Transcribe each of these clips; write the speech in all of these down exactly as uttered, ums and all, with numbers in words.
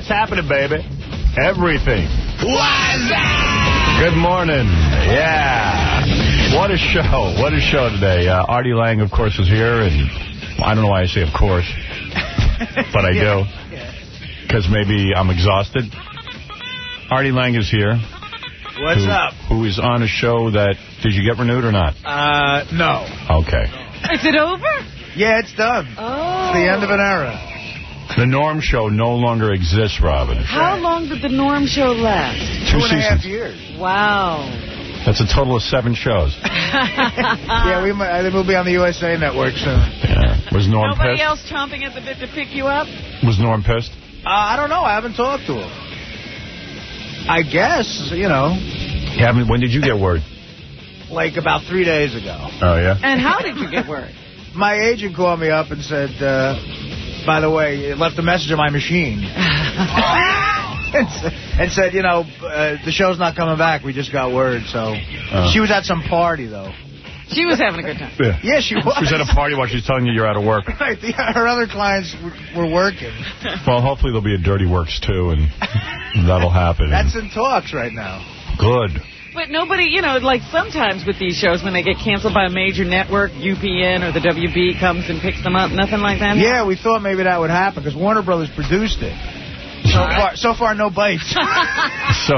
happening, baby? Everything. What's up? Good morning. Yeah. What a show. What a show today. Uh, Artie Lang, of course, is here. And I don't know why I say of course, but I do. Because maybe I'm exhausted. Artie Lang is here. What's who, up? Who is on a show that... Did you get renewed or not? Uh, no. Okay. Is it over? Yeah, it's done. Oh. It's the end of an era. The Norm Show no longer exists, Robin. How long did the Norm Show last? Two Two and a half seasons. years. Wow. That's a total of seven shows. Yeah, we might, I think we'll be on the U S A Network soon. Yeah. Was Norm Nobody pissed? else chomping at the bit to pick you up? Was Norm pissed? Uh, I don't know. I haven't talked to him. I guess, you know. You haven't, when did you get word? Like about three days ago. Oh, yeah? And how did you get word? My agent called me up and said, uh, by the way, it left a message on my machine. And said, you know, uh, the show's not coming back. We just got word. So uh. She was at some party, though. She was having a good time. Yeah, yeah she was. She was at a party while she's telling you you're out of work. Right. The, her other clients were working. Well, hopefully there'll be a Dirty Works, too, and that'll happen. That's in talks right now. Good. But nobody, you know, like sometimes with these shows, when they get canceled by a major network, U P N or the W B comes and picks them up, nothing like that? Yeah, we thought maybe that would happen because Warner Brothers produced it. So far, so far, no bites. So,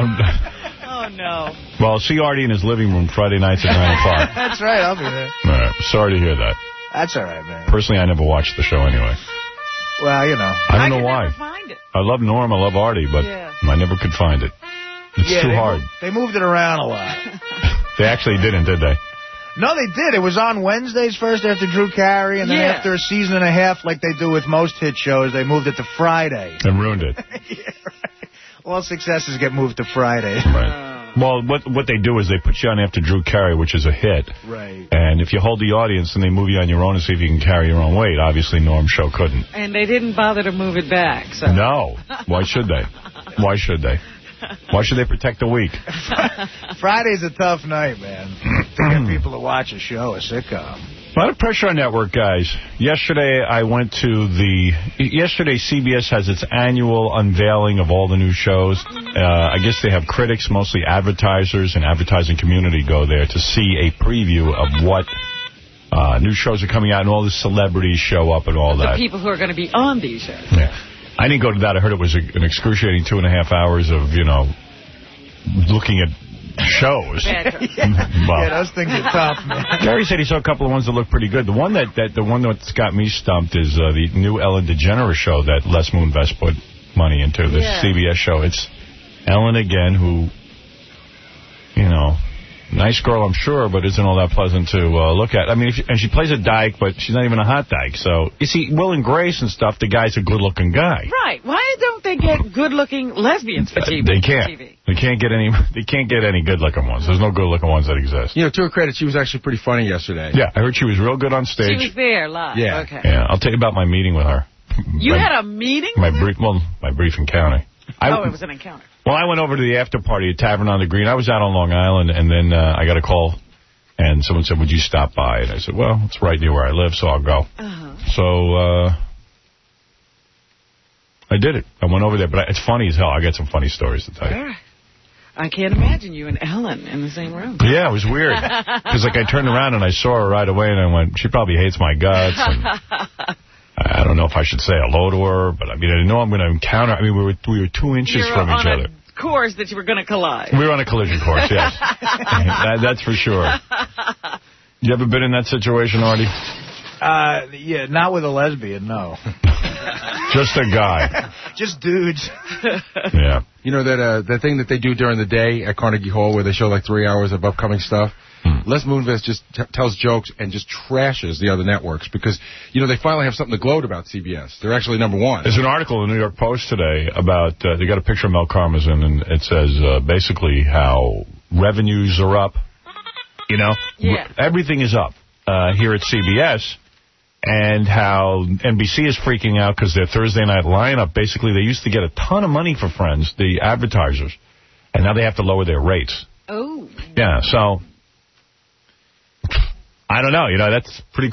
oh, no. Well, see Artie in his living room Friday nights at nine o'clock. That's right, I'll be there. All right, sorry to hear that. That's all right, man. Personally, I never watched the show anyway. Well, you know. I don't I know why. Never find it. I love Norm, I love Artie, but yeah. I never could find it. It's yeah, too they hard. Moved, they moved it around a lot. They actually didn't, did they? No, they did. It was on Wednesdays first after Drew Carey, and then yeah. after a season and a half, like they do with most hit shows, they moved it to Friday. And ruined it. Yeah, right. All successes get moved to Friday. Right. Well, what what they do is they put you on after Drew Carey, which is a hit. Right. And if you hold the audience, then they move you on your own and see if you can carry your own weight. Obviously, Norm's show couldn't. And they didn't bother to move it back. So. No. Why should they? Why should they? Why should they protect the weak? Friday's a tough night, man, to get people to watch a show, a sitcom. A lot of pressure on network guys. Yesterday, I went to the... Yesterday, C B S has its annual unveiling of all the new shows. Uh, I guess they have critics, mostly advertisers and advertising community go there to see a preview of what uh, new shows are coming out, and all the celebrities show up and all the that. The people who are going to be on these shows. Yeah. I didn't go to that. I heard it was a, an excruciating two and a half hours of, you know, looking at shows. Yeah, well, yeah those things are tough, man. Gary said he saw a couple of ones that look pretty good. The one that, that the one that's got me stumped is uh, the new Ellen DeGeneres show that Les Moonves put money into, the yeah. C B S show. It's Ellen again, who, you know, nice girl, I'm sure, but isn't all that pleasant to uh, look at. I mean, if she, and she plays a dyke, but she's not even a hot dyke. So, you see, Will and Grace and stuff, the guy's a good-looking guy. Right. Why don't they get good-looking lesbians for T V? Uh, they can't. T V? They can't get any. They can't get any good-looking ones. There's no good-looking ones that exist. You know, to her credit, she was actually pretty funny yesterday. Yeah, I heard she was real good on stage. She was there live. Yeah. Okay. Yeah, I'll tell you about my meeting with her. You my, had a meeting? My with brief. her? Well, my brief encounter. Oh, I, it was an encounter. Well, I went over to the after party at Tavern on the Green. I was out on Long Island, and then uh, I got a call, and someone said, would you stop by? And I said, well, it's right near where I live, so I'll go. Uh-huh. So uh, I did it. I went over there, but it's funny as hell. I got some funny stories to tell you. Sure. I can't imagine you and Ellen in the same room. Yeah, it was weird. Because, like, I turned around and I saw her right away, and I went, she probably hates my guts. And I don't know if I should say hello to her, but, I mean, I know I'm going to encounter. I mean, we were we were two inches You're from each other. A course that you were going to collide. We were on a collision course, yes. that, that's for sure. You ever been in that situation, Artie? Uh, yeah, not with a lesbian, no. Just a guy. Just dudes. Yeah. You know that uh, that thing that they do during the day at Carnegie Hall where they show like three hours of upcoming stuff? Hmm. Les Moonves just t tells jokes and just trashes the other networks because, you know, they finally have something to gloat about C B S. They're actually number one. There's an article in the New York Post today about, uh, they got a picture of Mel Karmazin, and it says uh, basically how revenues are up. You know? Yeah. Everything is up uh, here at C B S. And how N B C is freaking out because their Thursday night lineup, basically, they used to get a ton of money for Friends, the advertisers, and now they have to lower their rates. Oh. Yeah, so, I don't know. You know, that's pretty cool.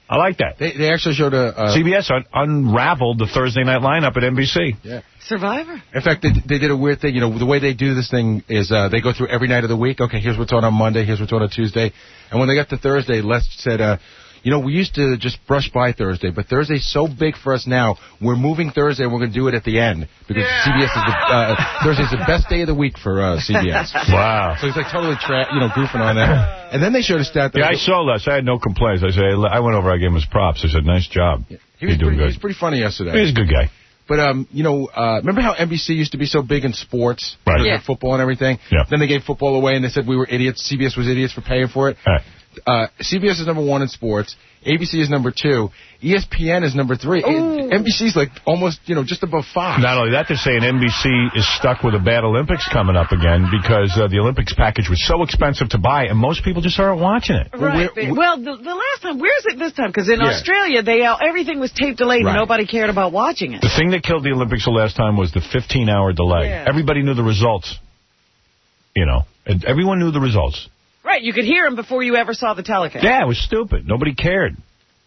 I like that. They, they actually showed a... Uh, C B S un unraveled the Thursday night lineup at N B C. Yeah. Survivor. In fact, they, they did a weird thing. You know, the way they do this thing is uh, they go through every night of the week. Okay, here's what's on on Monday. Here's what's on on Tuesday. And when they got to Thursday, Les said, uh, you know, we used to just brush by Thursday, but Thursday's so big for us now, we're moving Thursday and we're going to do it at the end. Because yeah. C B S is the, uh, Thursday's the best day of the week for uh, C B S. Wow. So he's like totally, tra you know, goofing on that. And then they showed a stat that... Yeah, I saw Les. I had no complaints. I said, I went over, I gave him his props. I said, nice job. Yeah. He was, pretty, he was pretty funny yesterday. He's a good guy. But, um, you know, uh, remember how N B C used to be so big in sports? Right. Yeah. Football and everything? Yeah. Then they gave football away and they said we were idiots. C B S was idiots for paying for it. Right. Uh, C B S is number one in sports. A B C is number two. E S P N is number three. Ooh. N B C's like almost, you know, just above five. Not only that, they're saying N B C is stuck with a bad Olympics coming up again because uh, the Olympics package was so expensive to buy, and most people just aren't watching it. Right. Well, well the, the last time, where's it this time? Because in Yeah. Australia, they uh, everything was tape delayed Right. and nobody cared about watching it. The thing that killed the Olympics the last time was the fifteen hour delay. Yeah. Everybody knew the results. You know, and everyone knew the results. Right, you could hear them before you ever saw the telecast. Yeah, it was stupid. Nobody cared.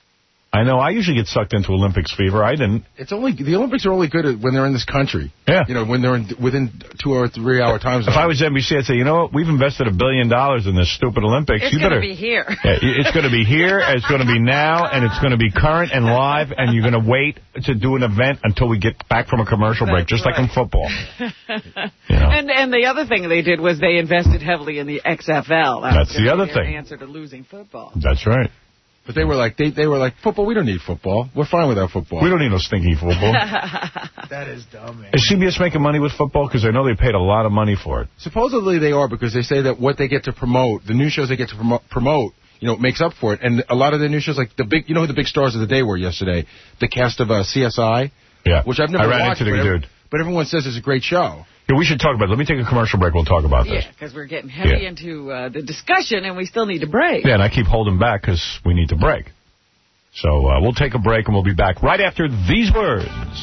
I know. I usually get sucked into Olympics fever. I didn't. It's only the Olympics are only good at when they're in this country. Yeah. You know, when they're in, within two or three hour time zones. If I was N B C, I'd say, you know what? We've invested a billion dollars in this stupid Olympics. It's you going to better be here. Yeah, it's going to be here. It's going to be now, and it's going to be current and live. And you're going to wait to do an event until we get back from a commercial break, That's just right. like in football. You know? And and the other thing they did was they invested heavily in the X F L. That That's was the gonna other be their thing. Answer to losing football. That's right. But they were like, they, they were like, football, we don't need football. We're fine without football. We don't need no stinky football. That is dumb, man. Is C B S making money with football? Because I know they paid a lot of money for it. Supposedly they are, because they say that what they get to promote, the new shows they get to promo promote, you know, makes up for it. And a lot of the new shows, like the big, you know who the big stars of the day were yesterday? The cast of uh, C S I. Yeah. Which I've never I ran watched. into the but, dude. but everyone says it's a great show. Yeah, we should talk about it. Let me take a commercial break. We'll talk about this. Yeah, because we're getting heavy Yeah. into uh, the discussion, and we still need to break. Yeah, and I keep holding back because we need to break. So uh, we'll take a break, and we'll be back right after these words.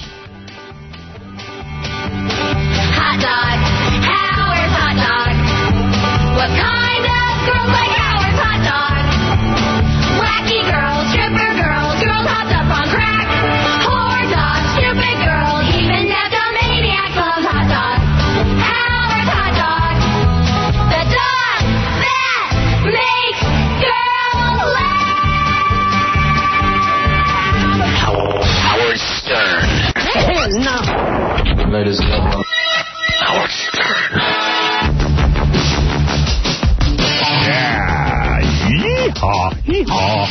Hot dog, Howard's hot dog. What kind of girls like Howard's hot dog? Wacky girls, stripper girls, girls hopped up on crack. Whore dog, stupid girl, even neptomaniac loves hot dog. Howard's hot dog. The dog that makes girls laugh. Howard Stern. No. Ladies and gentlemen, Howard Stern. Yeah. Yeehaw. Yeehaw.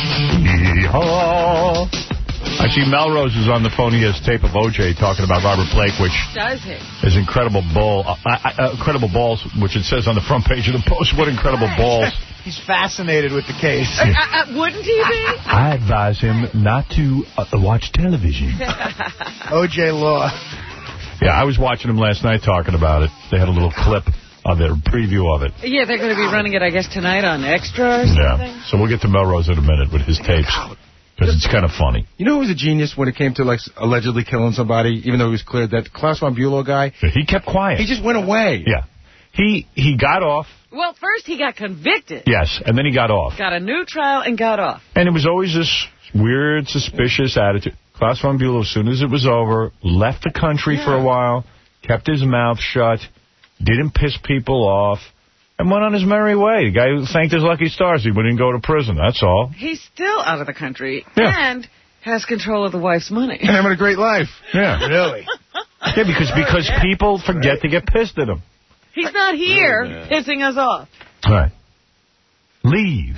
Yeehaw. I see Melrose is on the phone. He has tape of O J talking about Robert Blake, which Does he? is incredible bull. Uh, uh, incredible balls, which it says on the front page of the Post. What incredible balls. He's fascinated with the case. Uh, uh, wouldn't he be? I advise him not to uh, watch television. O J Law. Yeah, I was watching him last night talking about it. They had a little clip of their preview of it. Yeah, they're going to be running it, I guess, tonight on Extra or something. Yeah, so we'll get to Melrose in a minute with his tapes. Because it's kind of funny. You know who was a genius when it came to, like, allegedly killing somebody, even though it was clear that Klaus von Bülow guy? He kept quiet. He just went away. Yeah. He he got off. Well, first he got convicted. Yes, and then he got off. Got a new trial and got off. And it was always this weird, suspicious attitude. Klaus von Bülow, as soon as it was over, left the country Yeah. for a while, kept his mouth shut, didn't piss people off, and went on his merry way. The guy who thanked his lucky stars he wouldn't go to prison, that's all. He's still out of the country Yeah. and has control of the wife's money. And having a great life. Yeah. Really? Yeah, because because people forget to get pissed at him. He's not here pissing us off. All right. Leave.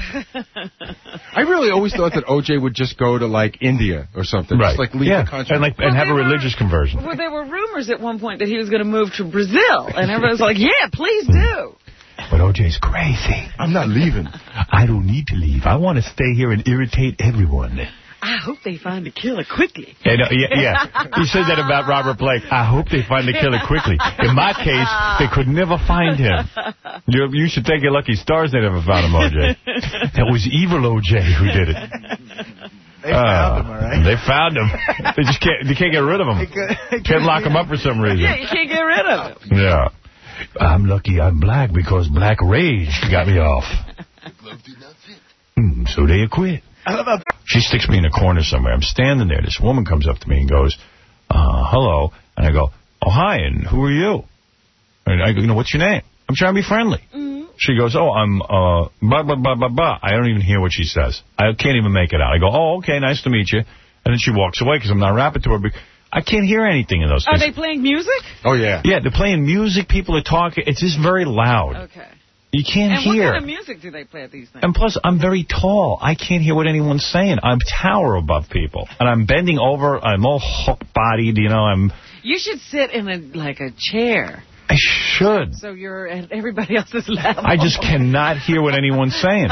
I really always thought that O J would just go to, like, India or something. Right. Just, like, leave yeah. the country. And, like, and Well, have a there were- religious conversion. Well, there were rumors at one point that he was going to move to Brazil, and everybody's like, yeah, please do. But O J's crazy. I'm not leaving. I don't need to leave. I want to stay here and irritate everyone. I hope they find the killer quickly. And, uh, yeah, yeah, he said that about Robert Blake. I hope they find the killer quickly. In my case, they could never find him. You, you should thank your lucky stars they never found him, O J. That was evil O J who did it. They found him, all right? They found him. They just can't. They can't get rid of him. They could- they Can't could- lock him up for some reason. Yeah, you can't get rid of him. Yeah. I'm lucky I'm black because black rage got me off. Mm, so they acquit. I love how... She sticks me in a corner somewhere. I'm standing there. This woman comes up to me and goes, uh, hello. And I go, oh, hi, and who are you? And I go, you know, what's your name? I'm trying to be friendly. Mm-hmm. She goes, oh, I'm, uh, blah, blah, blah, blah, blah. I don't even hear what she says. I can't even make it out. I go, oh, okay, nice to meet you. And then she walks away because I'm not rapping to her. But I can't hear anything in those Are things. they playing music? Oh, yeah. Yeah, they're playing music. People are talking. It's just very loud. Okay. You can't and hear. And what kind of music do they play at these things? And plus, I'm very tall. I can't hear what anyone's saying. I'm tower above people. And I'm bending over. I'm all hook-bodied, you know. I'm. You should sit in, a like, a chair. I should. So you're at everybody else's level. I just cannot hear what anyone's saying.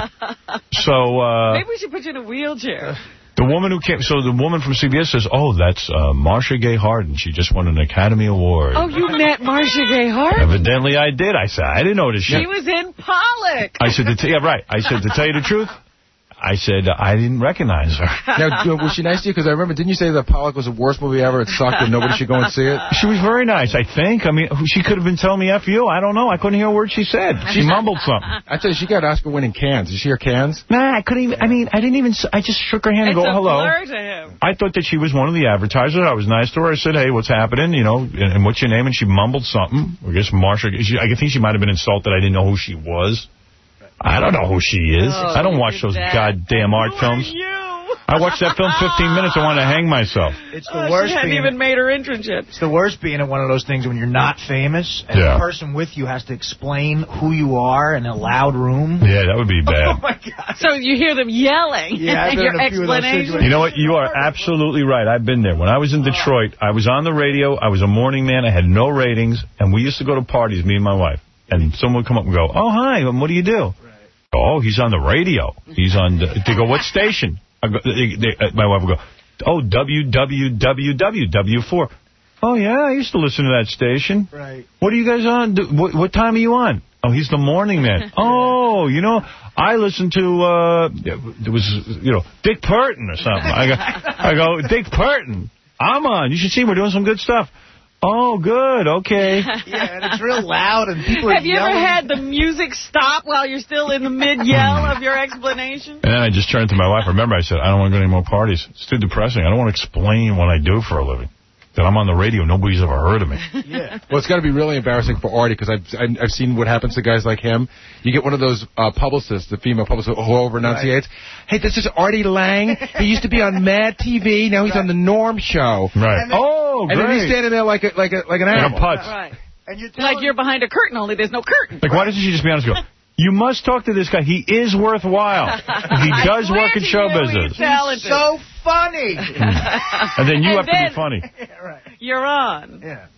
So, uh... maybe we should put you in a wheelchair. The woman who came, so the woman from C B S says, oh, that's uh, Marcia Gay Harden. She just won an Academy Award. Oh, you met Marcia Gay Harden? Evidently I did. I said, I didn't know this shit. She was in Pollock. I said, to t yeah, right. I said, to tell you the truth, I said, I didn't recognize her. Now, was she nice to you? Because I remember, didn't you say that Pollock was the worst movie ever? It sucked and nobody should go and see it? She was very nice, I think. I mean, she could have been telling me F you. I don't know. I couldn't hear a word she said. She mumbled something. I tell you, she got Oscar-winning cans. Did she hear cans? Nah, I couldn't even, I mean, I didn't even, I just shook her hand and it's go, hello. It's a blur to him. I thought that she was one of the advertisers. I was nice to her. I said, hey, what's happening? You know, and, and what's your name? And she mumbled something. I guess Marcia, she, I think she might have been insulted. I didn't know who she was. I don't know who she is. Oh, I don't watch those that. goddamn art Who films. Are you? I watched that film fifteen minutes. I wanted to hang myself. It's the oh, worst she hadn't being, even made her entrance yet. It's the worst being at one of those things when you're not famous and Yeah. the person with you has to explain who you are in a loud room. Yeah, that would be bad. Oh, my God. So you hear them yelling. Yeah, I've been your in a few of those explanation. situations. You know what? You are absolutely right. I've been there. When I was in Detroit, I was on the radio. I was a morning man. I had no ratings. And we used to go to parties, me and my wife. And someone would come up and go, oh, hi, what do you do? Oh, he's on the radio. He's on the... They go, what station? I go, they, they, uh, my wife would go, oh, W W W W, W four. Oh, yeah, I used to listen to that station. Right. What are you guys on? Do, what, what time are you on? Oh, he's the morning man. Oh, you know, I listened to, uh, it was, you know, Dick Burton or something. I go, I go, Dick Burton, I'm on. You should see, we're doing some good stuff. Oh, good, okay. Yeah, and it's real loud, and people are Have you yelling. ever had the music stop while you're still in the mid-yell of your explanation? And then I just turned to my wife. Remember, I said, I don't want to go to any more parties. It's too depressing. I don't want to explain what I do for a living. That I'm on the radio. Nobody's ever heard of me. Yeah. Well, it's got to be really embarrassing for Artie, because I've, I've seen what happens to guys like him. You get one of those uh, publicists, the female publicist, who over-enunciates. Right. Hey, this is Artie Lang. He used to be on Mad T V. Now he's right. on the Norm Show. Right. And then, oh, great. And then he's standing there like a, like a, like an animal. Like a putz. Right. And you're like you're behind a curtain, only there's no curtain. Like, why doesn't she just be honest and go, you must talk to this guy. He is worthwhile. He does work in show business. He's so funny. And then you and have then to be funny. Yeah, right. You're on. Yeah.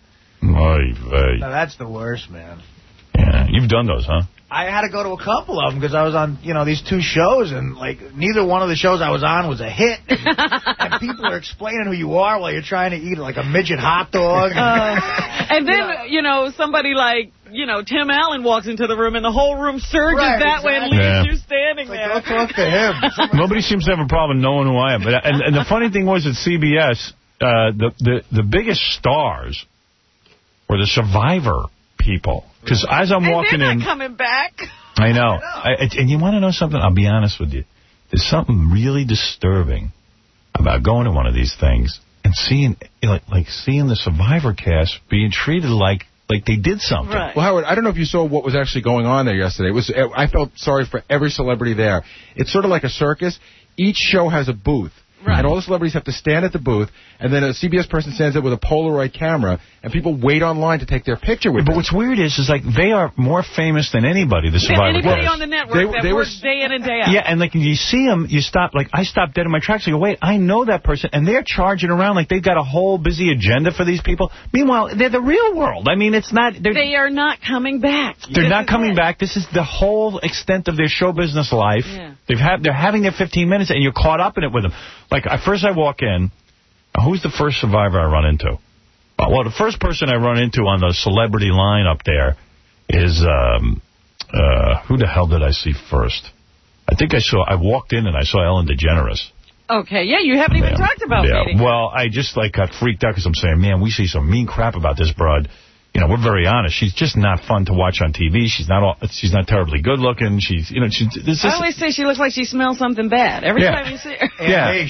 Oy vey. No, that's the worst, man. Yeah, you've done those, huh? I had to go to a couple of them because I was on, you know, these two shows, and, like, neither one of the shows I was on was a hit. And, and people are explaining who you are while you're trying to eat, like, a midget hot dog. Uh, and then, you know, you know, somebody like, you know, Tim Allen walks into the room, and the whole room surges right, that exactly. way and leaves yeah. you standing like, there. go talk to him. Nobody seems to have a problem knowing who I am. But and, and the funny thing was at C B S, uh, the, the, the biggest stars were the Survivor people. Because as I'm and walking they're in... not coming back. I know. I, and you want to know something? I'll be honest with you. There's something really disturbing about going to one of these things and seeing like, like seeing the Survivor cast being treated like like they did something. Right. Well, Howard, I don't know if you saw what was actually going on there yesterday. It was I felt sorry for every celebrity there. It's sort of like a circus. Each show has a booth. Right. And all the celebrities have to stand at the booth, and then a C B S person stands there with a Polaroid camera, and people wait online to take their picture with But them. what's weird is, is like they are more famous than anybody, the Survivor Anybody cast. on the network They- that they were- works day in and day out. Yeah, and like you see them, you stop, like I stopped dead in my tracks. I go, wait, I know that person, and they're charging around like they've got a whole busy agenda for these people. Meanwhile, they're the real world. I mean, it's not... They are not coming back. They're This not is coming it. back. This is the whole extent of their show business life. Yeah. They've had, they're having their fifteen minutes, and you're caught up in it with them. Like, I, first I walk in. Who's the first Survivor I run into? Uh, well, the first person I run into on the celebrity line up there is, um, uh, who the hell did I see first? I think I saw, I walked in and I saw Ellen DeGeneres. Okay, yeah, you haven't even Yeah. talked about yeah. meeting. Well, I just, like, got freaked out because I'm saying, man, we see some mean crap about this broad. you know, we're very honest. She's just not fun to watch on T V. She's not all, she's not terribly good looking. She's, you know, she's... This, I always say she looks like she smells something bad every Yeah. time you see her. Yeah.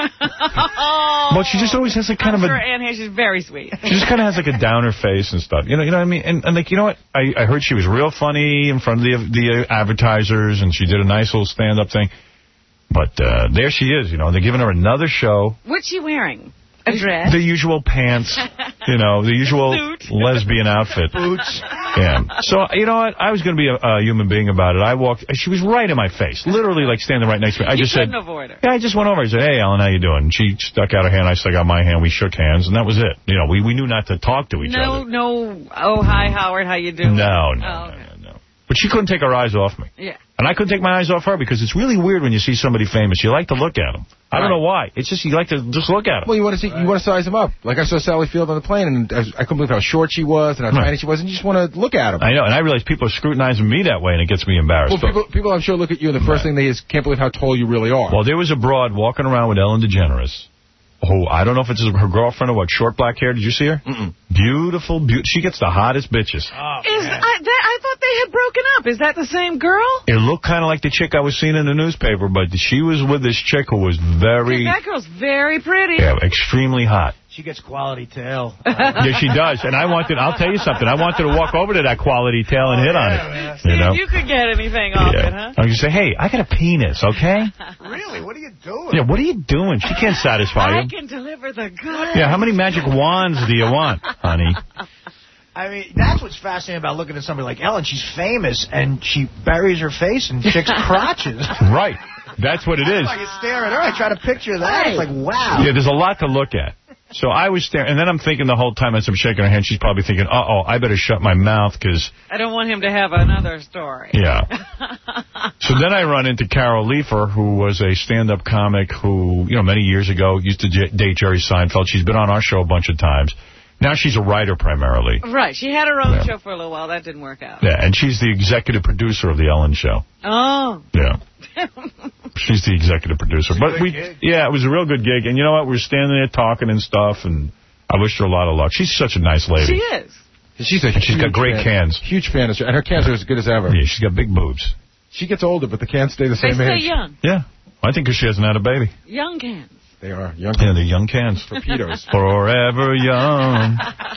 Oh. Well, she just always has like kind I'm of sure a... Aunt Hash is very sweet. She just kind of has like a downer face and stuff. You know, you know what I mean? And, and like, you know what? I, I heard she was real funny in front of the the advertisers, and she did a nice little stand-up thing. But uh, there she is, you know. They're giving her another show. What's she wearing? A dress? The usual pants, you know, the usual Suit. lesbian outfit. Boots. Yeah. So, you know what? I was going to be a, a human being about it. I walked, she was right in my face, literally like standing right next to me. I You just said, couldn't avoid her. yeah, I just went over. I said, hey, Ellen, how you doing? She stuck out her hand. I stuck out my hand. We shook hands, and that was it. You know, we, we knew not to talk to each No, other. no, oh, hi, Howard, how you doing? No, no, Oh, no, okay. no, no. But she couldn't take her eyes off me. Yeah. And I couldn't take my eyes off her because it's really weird when you see somebody famous. You like to look at them. I don't Right. know why. It's just you like to just look at them. Well, you want to see, you want to size them up. Like I saw Sally Field on the plane, and I, I couldn't believe how short she was and how Right. tiny she was, and you just want to look at them. I know, and I realize people are scrutinizing me that way, and it gets me embarrassed. Well, people, people, I'm sure, look at you, and the first Right. thing they is can't believe how tall you really are. Well, there was a broad walking around with Ellen DeGeneres, who, I don't know if it's her girlfriend or what, short black hair. Did you see her? Mm-mm. Beautiful, be she gets the hottest bitches. Oh, Is man. I, that, I thought they had broken up. Is that the same girl? It looked kind of like the chick I was seeing in the newspaper, but she was with this chick who was very, That girl's very pretty. yeah, extremely hot. She gets quality tail. Yeah, she does. And I wanted, I'll tell you something, I wanted to walk over to that quality tail and hit on yeah, it. man. See You know? if you could get anything off Yeah. it, huh? I was going to say, hey, I got a penis, okay? Really? What are you doing? Yeah, what are you doing? She can't satisfy I you. can deliver the goods. Yeah, how many magic wands do you want, honey? I mean, that's what's fascinating about looking at somebody like Ellen. She's famous, and she buries her face in chicks' crotches. Right. That's what it is. I can stare at her. I try to picture that. It's like, wow. Yeah, there's a lot to look at. So I was staring, and then I'm thinking the whole time as I'm shaking her hand, she's probably thinking, uh-oh, I better shut my mouth, because... I don't want him to have another story. Yeah. So then I run into Carol Leifer, who was a stand-up comic who, you know, many years ago used to j date Jerry Seinfeld. She's been on our show a bunch of times. Now she's a writer primarily. Right. She had her own Yeah. show for a little while. That didn't work out. Yeah, and she's the executive producer of The Ellen Show. Oh. Yeah. She's the executive producer. But good we, gig. yeah, it was a real good gig. And you know what? We were standing there talking and stuff, and I wish her a lot of luck. She's such a nice lady. She is. She's a And she's got huge great fan. cans. Huge fan, of, and her cans are as good as ever. Yeah, she's got big boobs. She gets older, but the cans stay the They same stay age. young. Yeah. I think 'cause she hasn't had a baby. Young cans. They are young. Yeah, they're young cans. Torpedoes. Forever young.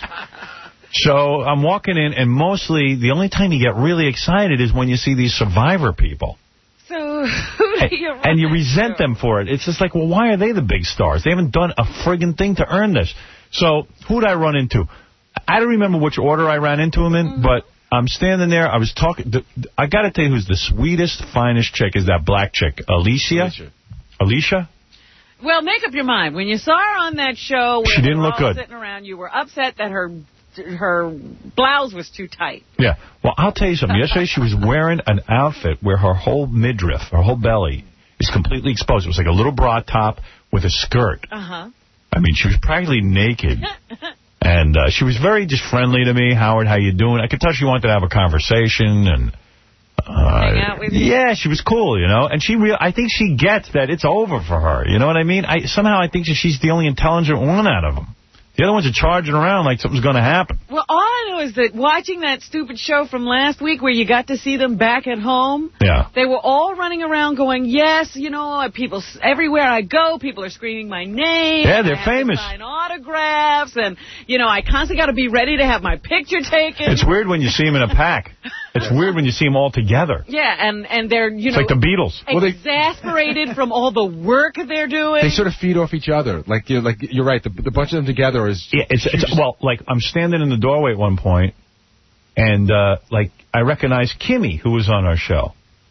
So I'm walking in, and mostly the only time you get really excited is when you see these Survivor people. So who do you And you run resent into? them for it. It's just like, well, why are they the big stars? They haven't done a friggin' thing to earn this. So who'd I run into? I don't remember which order I ran into them in, mm-hmm. but I'm standing there. I was talking. The, I got to tell you who's the sweetest, finest chick is that black chick, Alicia. Alicia. Alicia? Well, make up your mind. When you saw her on that show, where She didn't we were look all good. sitting around, you were upset that her her blouse was too tight. Yeah. Well, I'll tell you something. Yesterday she was wearing an outfit where her whole midriff, her whole belly, is completely exposed. It was like a little bra top with a skirt. Uh-huh. I mean, she was practically naked. And uh, she was very just friendly to me. Howard, how you doing? I could tell she wanted to have a conversation and uh, hang out with you. Yeah, she was cool, you know. And she, real, I think she gets that it's over for her. You know what I mean? I somehow I think that she's the only intelligent one out of them. The other ones are charging around like something's going to happen. Well, all I know is that watching that stupid show from last week where you got to see them back at home, Yeah. they were all running around going, yes, you know, people everywhere I go, people are screaming my name. Yeah, they're I have to famous. sign autographs, and, you know, I constantly got to be ready to have my picture taken. It's weird when you see them in a pack. It's weird when you see them all together. Yeah, and, and they're, you It's know, like the Beatles. Well, they- exasperated from all the work they're doing. They sort of feed off each other. Like you're, like you're right. The, the bunch of them together is. Yeah, it's, it's well, like I'm standing in the doorway at one point, and uh, like I recognized Kimmy, who was on our show,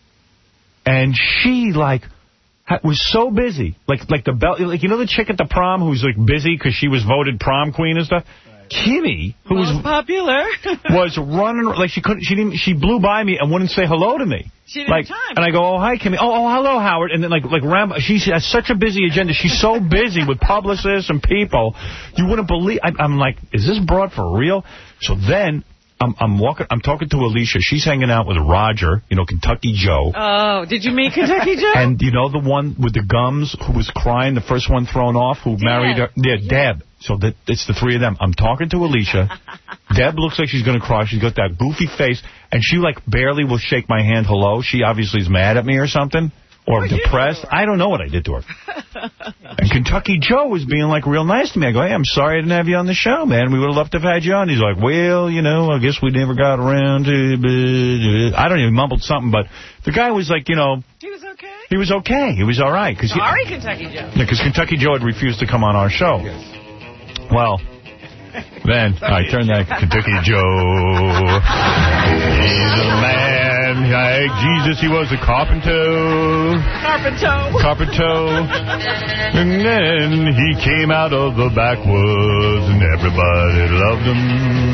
and she like ha was so busy, like like the bell, like you know the chick at the prom who's like busy because she was voted prom queen and stuff. Kimmy, who Most was popular. was running like she couldn't, she didn't, she blew by me and wouldn't say hello to me. She didn't like, have time. and I go, oh hi Kimmy, oh oh hello Howard, and then like like Ram, she has such a busy agenda. She's so busy with publicists and people, you wouldn't believe. I, I'm like, is this broad for real? So then I'm I'm walking, I'm talking to Alicia. She's hanging out with Roger, you know, Kentucky Joe. Oh, did you meet Kentucky Joe? And you know the one with the gums who was crying, the first one thrown off, who married her? Yeah, Deb. So that it's the three of them. I'm talking to Alicia. Deb looks like she's going to cry. She's got that goofy face, and she, like, barely will shake my hand hello. She obviously is mad at me or something, or What depressed. you do to her? I don't know what I did to her. And Kentucky Joe was being, like, real nice to me. I go, hey, I'm sorry I didn't have you on the show, man. We would have loved to have had you on. He's like, well, you know, I guess we never got around to... I don't know, he mumbled something, but the guy was like, you know... He was okay? He was okay. He was all right. Cause Sorry, he, Kentucky Joe. Because Kentucky Joe had refused to come on our show. Yes. Well, then I turned that Kentucky Joe. He's a man like Jesus. He was a carpenter. Carpento. Carpenter. And then he came out of the backwoods and everybody loved him.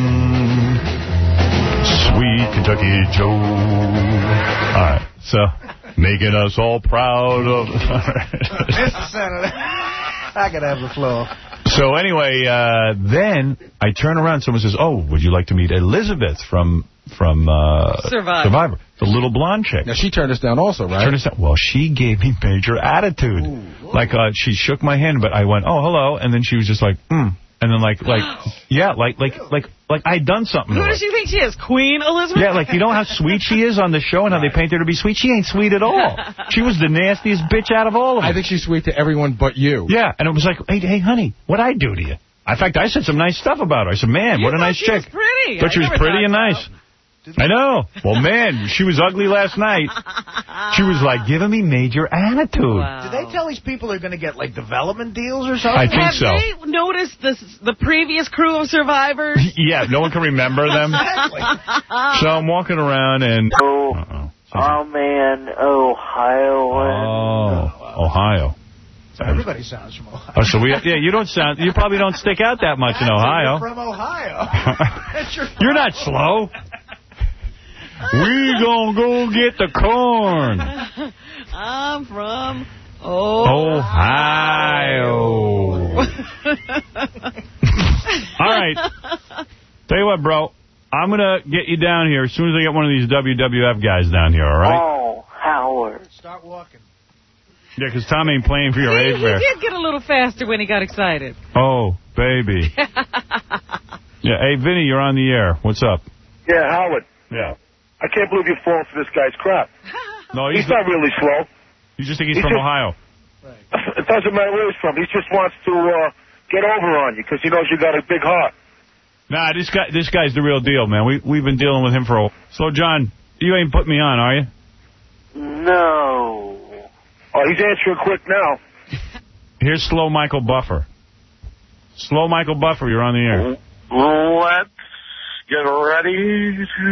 Sweet Kentucky Joe. All right, so making us all proud of... Mister Senator. I gotta have the floor. So anyway, uh, then I turn around. Someone says, "Oh, would you like to meet Elizabeth from from uh, Survivor. Survivor, the little blonde chick?" Now, she turned us down also, right? Turned us down. Well, she gave me major attitude. Ooh, like uh, she shook my hand, but I went, "Oh, hello," and then she was just like, "Hmm." And then like like yeah, like like like like I'd done something. Who to her. does she think she is? Queen Elizabeth? Yeah, like, you know how sweet she is on the show and how they paint her to be sweet? She ain't sweet at all. She was the nastiest bitch out of all of them. I think she's sweet to everyone but you. Yeah, and it was like, hey, hey, honey, what'd I do to you? In fact, I said some nice stuff about her. I said, man, You what a thought nice she chick. was pretty. Thought I she was never pretty and thought nice. so. I know. Well, man, she was ugly last night. She was, like, giving me major attitude. Wow. Did they tell these people they're going to get, like, development deals or something? I think Have so. they noticed this, the previous crew of survivors? Yeah, no one can remember them. Exactly. So I'm walking around and... Oh, Uh-oh. I'm in Ohio. Oh, Ohio. So everybody sounds from Ohio. Oh, so we... Yeah, you don't sound... You probably don't stick out that much in You're Ohio. from Ohio. That's your You're not slow. We gonna go get the corn. I'm from Ohio. Ohio. All right. Tell you what, bro. I'm going to get you down here as soon as I get one of these W W F guys down here, all right? Oh, Howard. Start walking. Yeah, because Tom ain't playing for your He, age he there. did get a little faster when he got excited. Oh, baby. Yeah, hey, Vinny, you're on the air. What's up? Yeah, Howard. Yeah. I can't believe you're falling for this guy's crap. No, he's, He's not really slow. You just think he's, he's from just- Ohio. It doesn't matter where he's from. He just wants to uh, get over on you because he knows you got a big heart. Nah, this guy, this guy's the real deal, man. We, we've been dealing with him for a while. So, John, you ain't put me on, are you? No. Oh, he's answering quick now. Here's Slow Michael Buffer. Slow Michael Buffer, you're on the air. Let's get ready to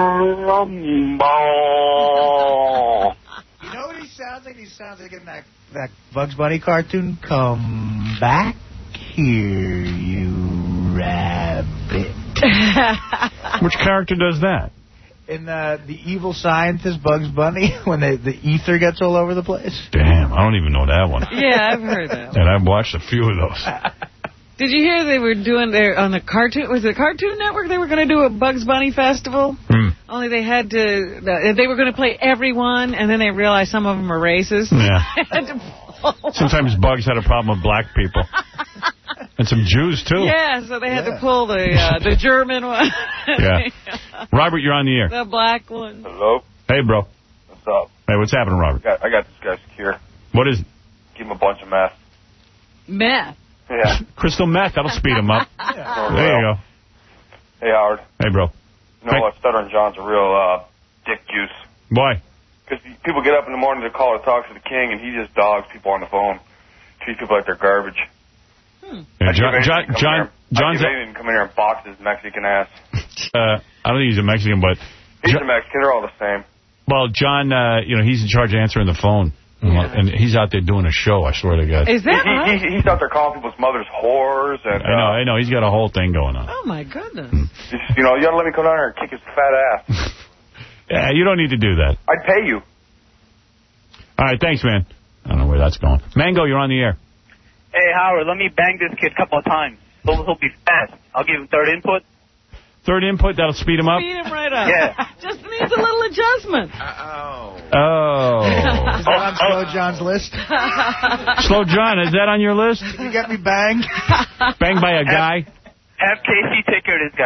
rumble. You know what he sounds like? He sounds like in that, that Bugs Bunny cartoon. Come back here, you rabbit. Which character does that? In uh, the evil scientist Bugs Bunny, when they, the ether gets all over the place. Damn, I don't even know that one. Yeah, I've heard that. And I've watched a few of those. Did you hear they were doing their on the cartoon? Was it Cartoon Network? They were going to do a Bugs Bunny festival. Hmm. Only they had to. They were going to play everyone, and then they realized some of them are racist. Yeah. Had to pull. Sometimes Bugs had a problem with black people. And some Jews, too. Yeah, so they had Yeah. to pull the uh, the German one. Yeah. Robert, you're on the air. The black one. Hello? Hey, bro. What's up? Hey, what's happening, Robert? I got, I got this guy secure. What is it? Give him a bunch of meth. Meth. Yeah. Crystal meth. That'll speed him up. Yeah. There you go. Hey, Howard. Hey, bro. You know what? Stuttering John's a real uh, dick juice. Why? Because people get up in the morning to call to talk to the king, and he just dogs people on the phone. Treats people like they're garbage. Yeah, John, John, John, John's I didn't come in here and box his Mexican ass. uh, I don't think he's a Mexican, but... He's Jo- a Mexican. They're all the same. Well, John, uh, you know, he's in charge of answering the phone. And he's out there doing a show, I swear to God. Is that He, right? he, he's out there calling people's mothers whores. And, I know, uh, I know. He's got a whole thing going on. Oh, my goodness. just, you know, you gotta let me come down here and kick his fat ass. Yeah, you don't need to do that. I'd pay you. All right, thanks, man. I don't know where that's going. Mango, you're on the air. Hey, Howard, let me bang this kid a couple of times. He'll, he'll be fast. I'll give him third input. Third input, that'll speed him up? Speed him right up. Yeah. Just needs a little adjustment. Oh. Is that on Slow John's list? Slow John, is that on your list? Can you get me banged? Banged by a guy? Have Casey take care of this guy.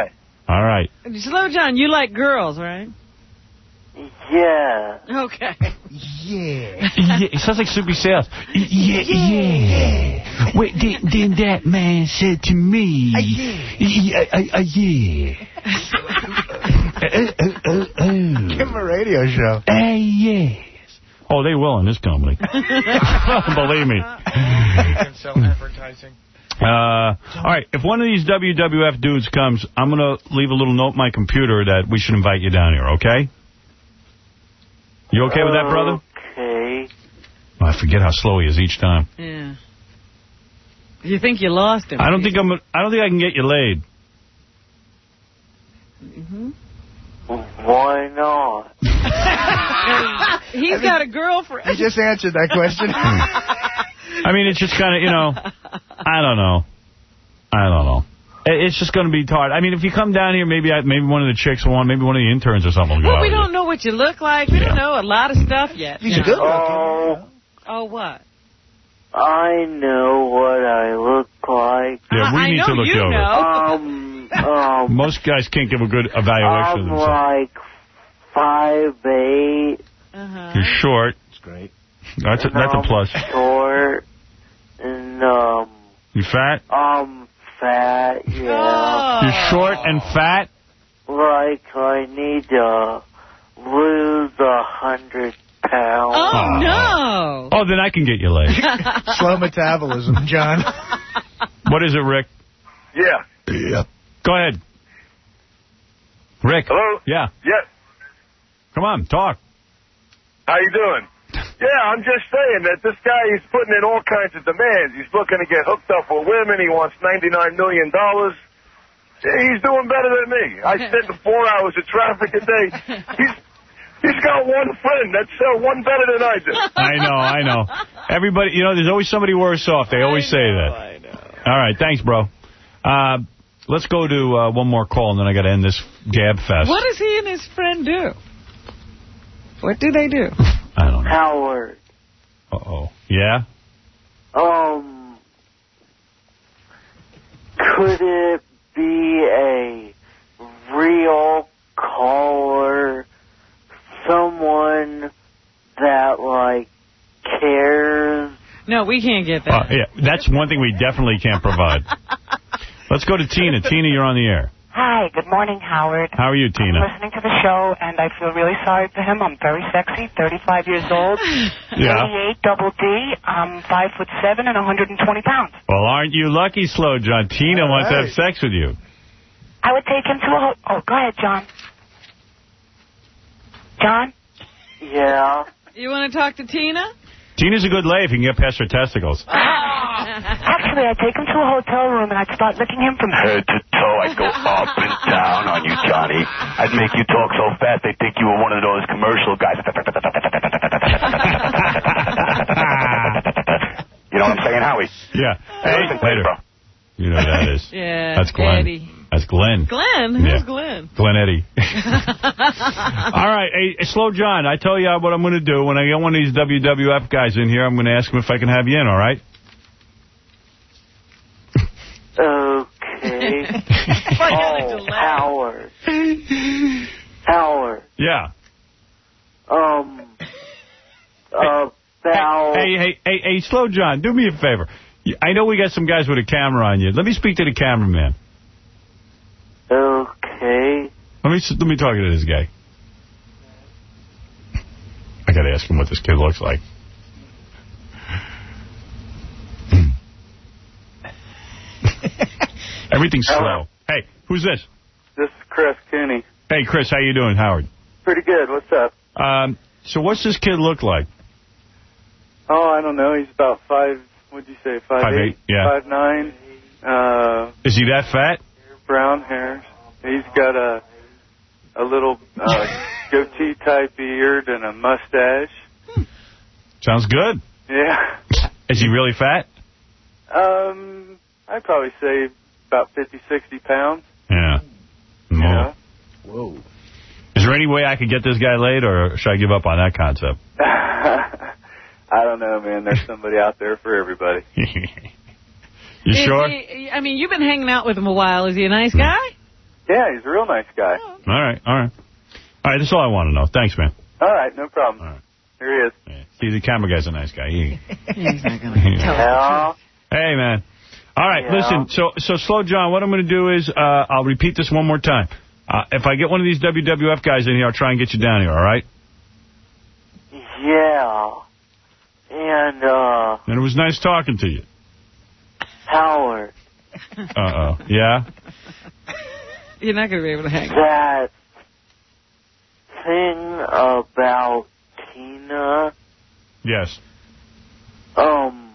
All right. Slow John, you like girls, right? Yeah. Okay. Yeah. Yeah. It sounds like Soupy Sales. Yeah, yeah. Wait, then, then that man said to me. Uh, yeah. Uh, uh, yeah. uh, uh, uh, uh. Give him a radio show. Uh, yes. Oh, they will in this company. Believe me. Can sell advertising. Uh, all right, if one of these W W F dudes comes, I'm going to leave a little note in my computer that we should invite you down here, okay? You okay with that, brother? Okay. Oh, I forget how slow he is each time. Yeah. You think you lost him? I don't think I'm. I don't think I can get you laid. Mm-hmm. Why not? He's got a girlfriend. You just answered that question. I mean, it's just kind of, you know, I don't know. I don't know. It's just going to be hard. I mean, if you come down here, maybe I, maybe one of the chicks will want, maybe one of the interns or something will go Well, out we with don't you. know what you look like. We Yeah. don't know a lot of stuff yet. He's no. a good Oh, looking. Oh, what? I know what I look like. Yeah, we I need know to look you you over. Um, um, Most guys can't give a good evaluation of I'm themselves. like five eight. Uh-huh. You're short. That's great. That's a, that's a I'm plus. Short and um, You fat? I'm fat. Yeah, Oh. You're short and fat? like I need to lose a hundred pounds. Oh, no. Oh, then I can get you laid. Slow metabolism, John. What is it, Rick? Yeah. Yeah. Go ahead. Rick. Hello? Yeah. Yeah. Come on, talk. How you doing? Yeah, I'm just saying that this guy is putting in all kinds of demands. He's looking to get hooked up with women. He wants ninety-nine million dollars. He's doing better than me. I sit in four hours of traffic a day. He's he's got one friend. That's uh, one better than I do. I know, I know. Everybody, you know, there's always somebody worse off. They always I say know, that. I know. All right, thanks, bro. Uh, let's go to uh, one more call, and then I got to end this gab fest. What does he and his friend do? What do they do? I don't know. Howard. Uh-oh. Yeah? Um, could it be a real caller, someone that, like, cares? No, we can't get that. Uh, yeah, that's one thing we definitely can't provide. Let's go to Tina. Tina, you're on the air. Hi, good morning, Howard. How are you, Tina? I'm listening to the show, and I feel really sorry for him. I'm very sexy, thirty-five years old, Yeah. thirty-eight, double D. I'm five foot seven and one hundred twenty pounds. Well, aren't you lucky, Slow John? Tina All wants to right. have sex with you. I would take him to a... Ho- oh, go ahead, John. John? Yeah. You want to talk to Tina? Tina's a good lay if you can get past her testicles. Actually, I'd take him to a hotel room, and I'd start licking him from Head to toe, I'd go up and down on you, Johnny. I'd make you talk so fast they think you were one of those commercial guys. You know what I'm saying, Howie? Yeah. Hey, listen, later. bro. You know who that is. Yeah, That's Glenn. Eddie. That's Glenn. Glenn? Who's Yeah. Glenn? Glenn Eddie. All right, hey, Slow John, I tell you what I'm going to do. When I get one of these W W F guys in here, I'm going to ask him if I can have you in, all right? Okay. Oh, Howard. Howard. Yeah. Um, about... Hey, hey, hey, hey, Slow John, do me a favor. I know we got some guys with a camera on you. Let me speak to the cameraman. Okay. Let me let me talk to this guy. I got to ask him what this kid looks like. Everything's slow. Hey, who's this? This is Chris Cooney. Hey, Chris, how you doing, Howard? Pretty good. What's up? Um, so what's this kid look like? Oh, I don't know. He's about five, what'd you say, five, Five eight, eight, yeah. five nine. Uh, Is he that fat? brown hair. He's got a a little uh, goatee type beard and a mustache. Sounds good. Yeah. Is he really fat? Um, I'd probably say about fifty, sixty pounds. Yeah. You know? Whoa. Is there any way I could get this guy laid, or should I give up on that concept? I don't know, man. There's somebody out there for everybody. You Is sure? he- I mean, you've been hanging out with him a while. Is he a nice guy? Yeah, he's a real nice guy. All right, all right. All right, that's all I want to know. Thanks, man. All right, no problem. All right. Here he is. Yeah. See, the camera guy's a nice guy. He, He's not going to tell Hello? Hey, man. All right, Yeah. listen, so so Slow John, what I'm going to do is, uh, I'll repeat this one more time. Uh, if I get one of these W W F guys in here, I'll try and get you down here, all right? Yeah. And, uh... And it was nice talking to you. Howard. Uh-oh. Yeah? You're not going to be able to hang. That thing about Tina, Yes. um...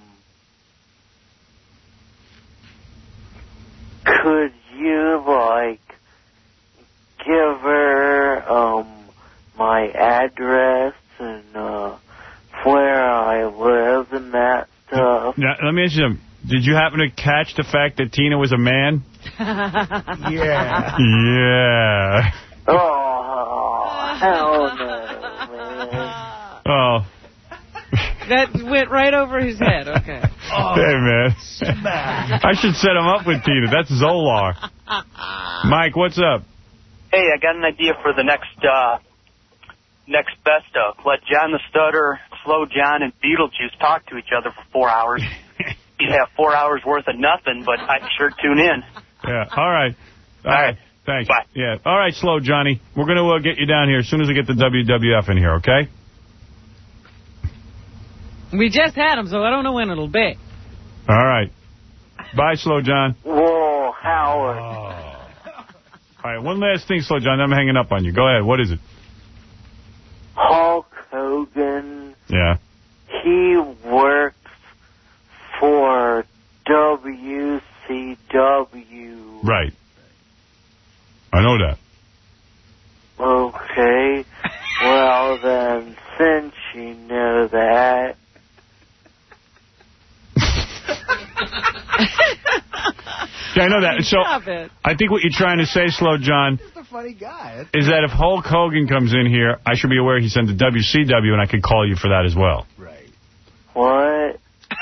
could you, like, give her, um, my address and, uh, where I live and that stuff? Now, let me ask you something. Did you happen to catch the fact that Tina was a man? Yeah. Yeah. Oh, hell no, man. Oh. That went right over his head. Okay. Oh, Hey, man. smack. I should set him up with Tina. That's Zolar. Mike, what's up? Hey, I got an idea for the next uh, next best of. Let John the Stutter, Slow John, and Beetlejuice talk to each other for four hours. You'd have four hours worth of nothing, but I'd sure tune in. Yeah. All right. All All right. right. Thanks. Bye. Yeah. All right, Slow Johnny. We're going to uh, get you down here as soon as I get the W W F in here, okay? We just had him, so I don't know when it'll be. All right. Bye, Slow John. Whoa, Howard. All right, one last thing, Slow John. I'm hanging up on you. Go ahead. What is it? Hulk Hogan, Yeah. he works for W C W. Right. I know that. Okay. Well, then, since you know that, Yeah, I know that. So Stop it. I think what you're trying to say, Slow John, He's a funny guy. is that if Hulk Hogan comes in here, I should be aware he sent to W C W, and I could call you for that as well. Right. what?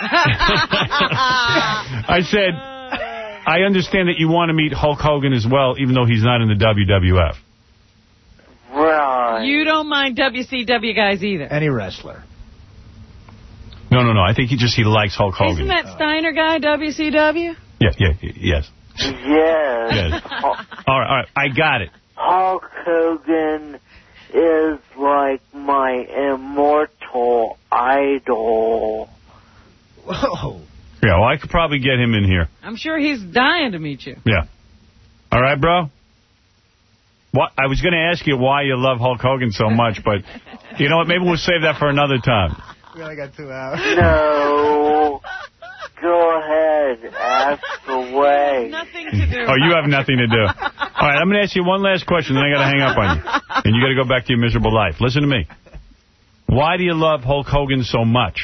I said, I understand that you want to meet Hulk Hogan as well, even though he's not in the W W F. Right. You don't mind W C W guys either. Any wrestler. No, no, no. I think he just he likes Hulk Hogan. Isn't that Steiner guy W C W? Yeah, yeah, y- yes. Yes. Yes. Hu- All right, all right. I got it. Hulk Hogan is like my immortal idol. Whoa. Yeah, well, I could probably get him in here. I'm sure he's dying to meet you. Yeah. All right, bro? What? I was going to ask you why you love Hulk Hogan so much, but you know what? Maybe we'll save that for another time. We only got two hours. No. Go ahead. Ask away. Nothing to do. Oh, you have nothing to do. All right, I'm going to ask you one last question, then I got to hang up on you. And you got to go back to your miserable life. Listen to me. Why do you love Hulk Hogan so much?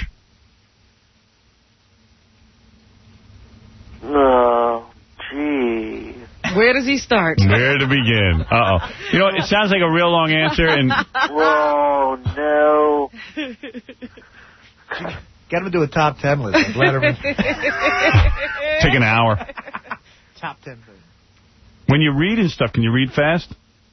Oh, gee. Where does he start? Where to begin? Uh-oh. You know what? It sounds like a real long answer, and Whoa, no. Get him to do a top ten list. Like Letterman. take an hour. Top ten. When you read his stuff, can you read fast?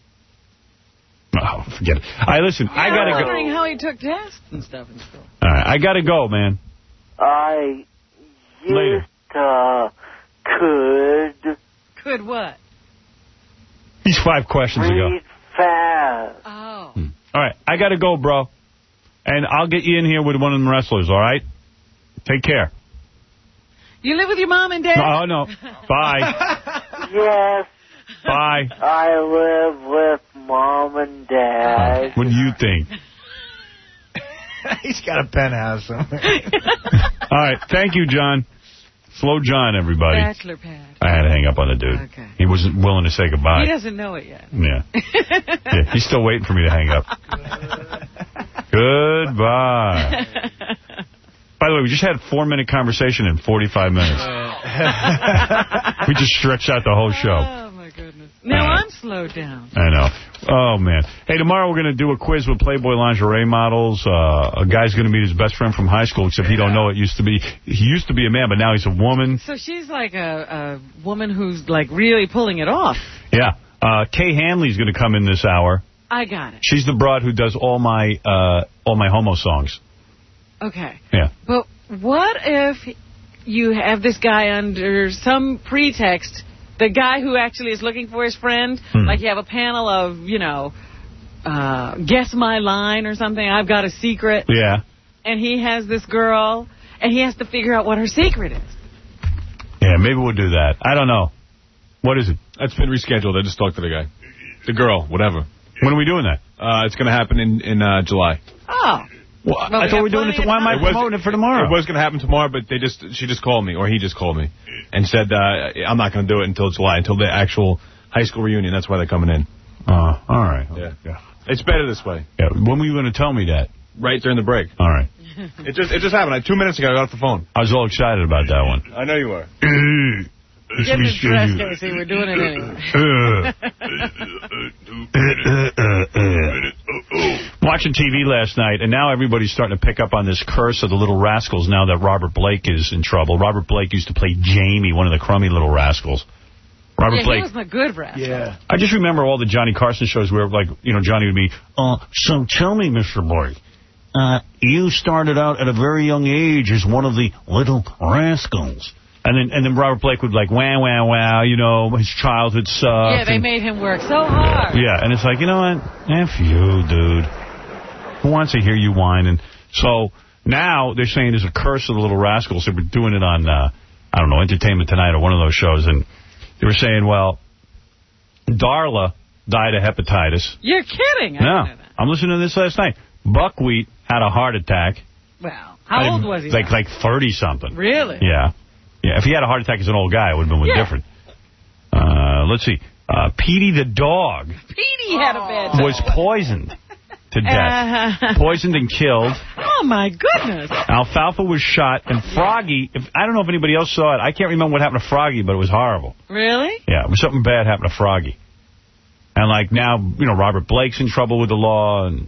Oh, forget it. All right, listen, I got to I'm go. wondering how he took tests and stuff in school. All right, I got to go, man. I used Later. to could Could what? These five questions ago. read fast. Oh. Hmm. All right, I got to go, bro. And I'll get you in here with one of them wrestlers, all right? Take care. You live with your mom and dad? Oh, no. Bye. Yes, Bye. I live with mom and dad. What do you think? He's got a penthouse somewhere. All right, thank you, John. Slow John, everybody. Bachelor pad. I had to hang up on the dude. Okay. He wasn't willing to say goodbye. He doesn't know it yet. Yeah. Yeah, he's still waiting for me to hang up. Goodbye. By the way, we just had a four-minute conversation in forty-five minutes. We just stretched out the whole show. Oh, my goodness. Now Uh, I'm slowed down. I know. Oh, man. Hey, tomorrow we're going to do a quiz with Playboy lingerie models. Uh, a guy's going to meet his best friend from high school, except he don't know it used to be. He used to be a man, but now he's a woman. So she's like a, a woman who's like really pulling it off. Yeah. Uh, Kay Hanley's going to come in this hour. I got it. She's the broad who does all my uh, all my homo songs. Okay. Yeah. But what if you have this guy under some pretext, the guy who actually is looking for his friend, hmm. like you have a panel of, you know, uh, guess my line or something, I've got a secret. Yeah. And he has this girl, and he has to figure out what her secret is. Yeah, maybe we'll do that. I don't know. What is it? That's been rescheduled. I just talked to the guy. The girl, whatever. When are we doing that? Uh, it's going to happen in, in uh, July. Oh. Well, I thought we were doing it. To, why am I promoting it for tomorrow? It was going to happen tomorrow, but they just she just called me, or he just called me, and said, uh, I'm not going to do it until July, until the actual high school reunion. That's why they're coming in. Oh, uh, all right. Yeah. yeah. It's better this way. Yeah. When were you going to tell me that? Right during the break. All right. It just it just happened. Like two minutes ago, I got off the phone. I was all excited about that one. I know you were. Get the dress, Casey. We're doing it anyway. Watching T V last night, and now everybody's starting to pick up on this curse of the Little Rascals now that Robert Blake is in trouble. Robert Blake used to play Jamie, one of the crummy Little Rascals. Robert yeah, Blake. he was the good rascal. Yeah. I just remember all the Johnny Carson shows where, like, you know, Johnny would be, uh, so tell me, Mister Blake, uh, you started out at a very young age as one of the Little Rascals. And then and then Robert Blake would like, wow, wow, wow, you know, his childhood sucked. Yeah, they and, made him work so hard. Yeah, and it's like, you know what? F you, dude. Who wants to hear you whine? And so now they're saying there's a curse of the Little Rascals. They were doing it on, uh, I don't know, Entertainment Tonight or one of those shows. And they were saying, well, Darla died of hepatitis. You're kidding. I No, know that. I'm listening to this last night. Buckwheat had a heart attack. Wow. How old was he? Like, like thirty-something. Really? Yeah. Yeah, if he had a heart attack as an old guy, it would have been yeah. different. Uh, let's see. Uh, Petey the dog Petey had a bad day. was poisoned to death. Uh, poisoned and killed. Oh, my goodness. Alfalfa was shot. And Froggy, if, I don't know if anybody else saw it. I can't remember what happened to Froggy, but it was horrible. Really? Yeah, it was something bad happened to Froggy. And, like, now, you know, Robert Blake's in trouble with the law and,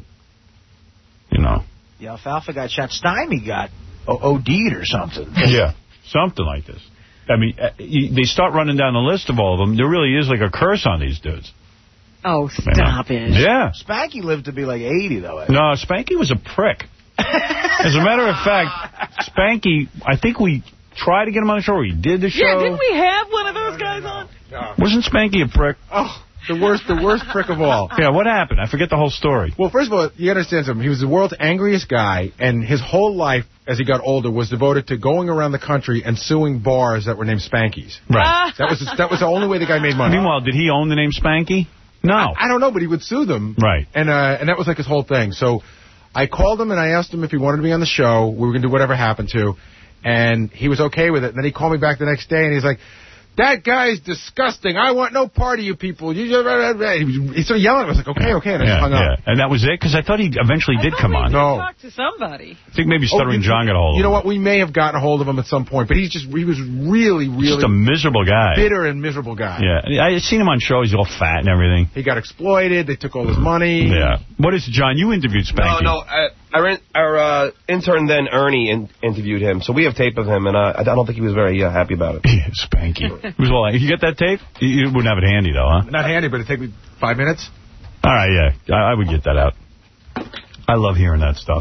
you know. The Alfalfa got shot. Stymie got O D'd or something. Yeah. Something like this. I mean, uh, you, they start running down the list of all of them. There really is like a curse on these dudes. Oh, stop you know? it. Yeah. Spanky lived to be like eighty, though. I no, Spanky was a prick. As a matter of fact, Spanky, I think we tried to get him on the show, or he did the show. Yeah, didn't we have one of those guys on? No. Wasn't Spanky a prick? Oh. The worst, the worst prick of all. Yeah, what happened? I forget the whole story. Well, first of all, you understand something. He was the world's angriest guy, and his whole life, as he got older, was devoted to going around the country and suing bars that were named Spankies. Right. That was that was the only way the guy made money. Meanwhile, did he own the name Spanky? No. I, I don't know, but he would sue them. Right. And uh, and that was like his whole thing. So I called him and I asked him if he wanted to be on the show. We were going to do whatever happened to. And he was okay with it. And then he called me back the next day, and he's like, that guy's disgusting. I want no part of you people. You just, he started yelling. I was like, okay, okay, and I yeah, just hung yeah. up. And that was it? Because I thought he eventually I did come on. No. Talk to somebody. I think maybe Stuttering oh, you, John got a hold of him. You know what? We may have gotten a hold of him at some point, but he's just, he was really, really... Just a miserable guy. Bitter and miserable guy. Yeah. I seen him on shows. He's all fat and everything. He got exploited. They took all his money. Yeah. What is it, John? You interviewed Spanky. No, no. I, I ran, our uh, intern then, Ernie, in, interviewed him. So we have tape of him, and uh, I don't think he was very uh, happy about it. Yeah, Spanky. He was all like, you get that tape? You, you wouldn't have it handy, though, huh? Not handy, but it'd take me five minutes. All right, yeah. I, I would get that out. I love hearing that stuff.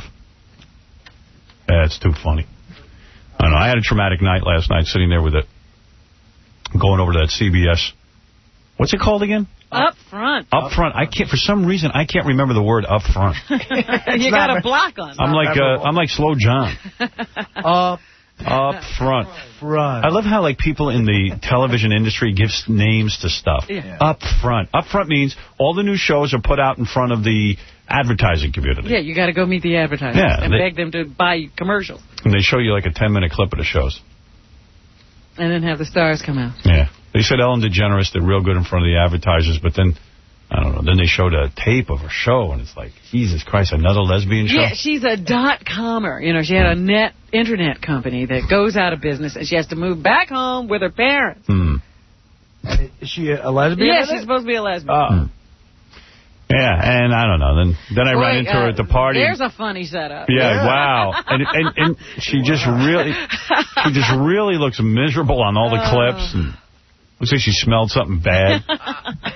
Yeah, it's too funny. I don't know. I had a traumatic night last night sitting there with it, going over to that C B S. What's it called again? Up front. Up front. I can't. For some reason, I can't remember the word up front. You got a block on. I'm like uh, I'm like Slow John. Up. Up front. Front. I love how like people in the television industry give names to stuff. Yeah. Up front. Up front means all the new shows are put out in front of the advertising community. Yeah, you got to go meet the advertisers Yeah, and they, beg them to buy commercials. And they show you like a ten-minute clip of the shows. And then have the stars come out. Yeah. They said Ellen DeGeneres did real good in front of the advertisers, but then, I don't know, then they showed a tape of her show, and it's like, Jesus Christ, another lesbian show? Yeah, she's a dot-comer. You know, she had a net internet company that goes out of business, and she has to move back home with her parents. Hmm. Is she a lesbian? Yeah, she's supposed to be a lesbian. Oh. Yeah, and I don't know. Then then I Boy, ran into uh, her at the party. There's a funny setup. Yeah, yeah. Wow. And, and and she just really she just really looks miserable on all the uh. clips. And looks like she smelled something bad.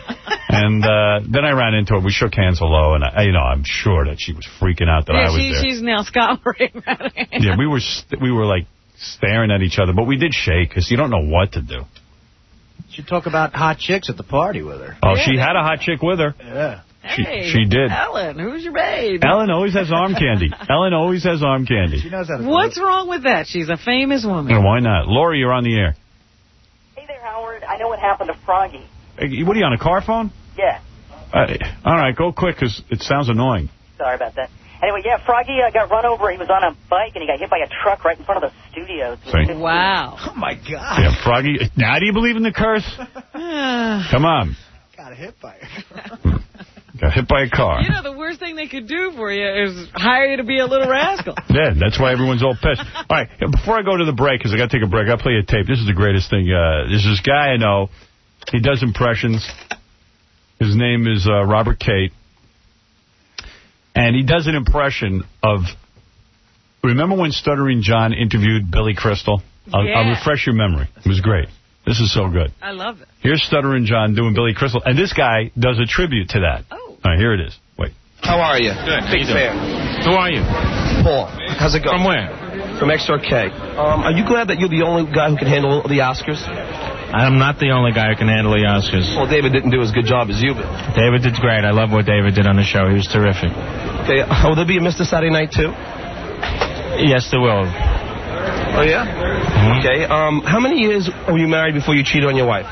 And uh, then I ran into her. We shook hands hello, and I, you know, I'm sure that she was freaking out that yeah, I was she, there. she's now scouring. Yeah, we were st we were like staring at each other, but we did shake because you don't know what to do. She talk about hot chicks at the party with her. Oh, Yeah. she had a hot chick with her. Yeah. She, Hey, she did. Ellen, who's your babe? Ellen always has arm candy. Ellen always has arm candy. She knows how to What's wrong with that? She's a famous woman. And why not? Lori, you're on the air. Hey there, Howard. I know what happened to Froggy. Hey, what are you, on a car phone? Yeah. Uh, all right, go quick, because it sounds annoying. Sorry about that. Anyway, yeah, Froggy uh, got run over. He was on a bike, and he got hit by a truck right in front of the studios. See? Wow. Oh, my God. Yeah, Froggy. Now do you believe in the curse? Come on. Got hit by her. Got hit by a car. You know, the worst thing they could do for you is hire you to be a little rascal. Yeah, that's why everyone's all pissed. All right, before I go to the break, because I got to take a break, I'll play a tape. This is the greatest thing. Uh, there's this guy I know. He does impressions. His name is uh, Robert Cate. And he does an impression of... Remember when Stuttering John interviewed Billy Crystal? I'll, Yeah. I'll refresh your memory. It was great. This is so good. I love it. Here's Stuttering John doing Billy Crystal. And this guy does a tribute to that. Oh. All right, here it is. Wait. How are you? Good. Big How you fan. doing? Who are you? Paul. How's it going? From where? From X R K. Um, are you glad that you're the only guy who can handle the Oscars? I'm not the only guy who can handle the Oscars. Well, David didn't do as good job as you did. David did great. I love what David did on the show. He was terrific. Okay, uh, will there be a Mister Saturday Night, too? Yes, there will. Oh, yeah? Mm-hmm. Okay, um, how many years were you married before you cheated on your wife?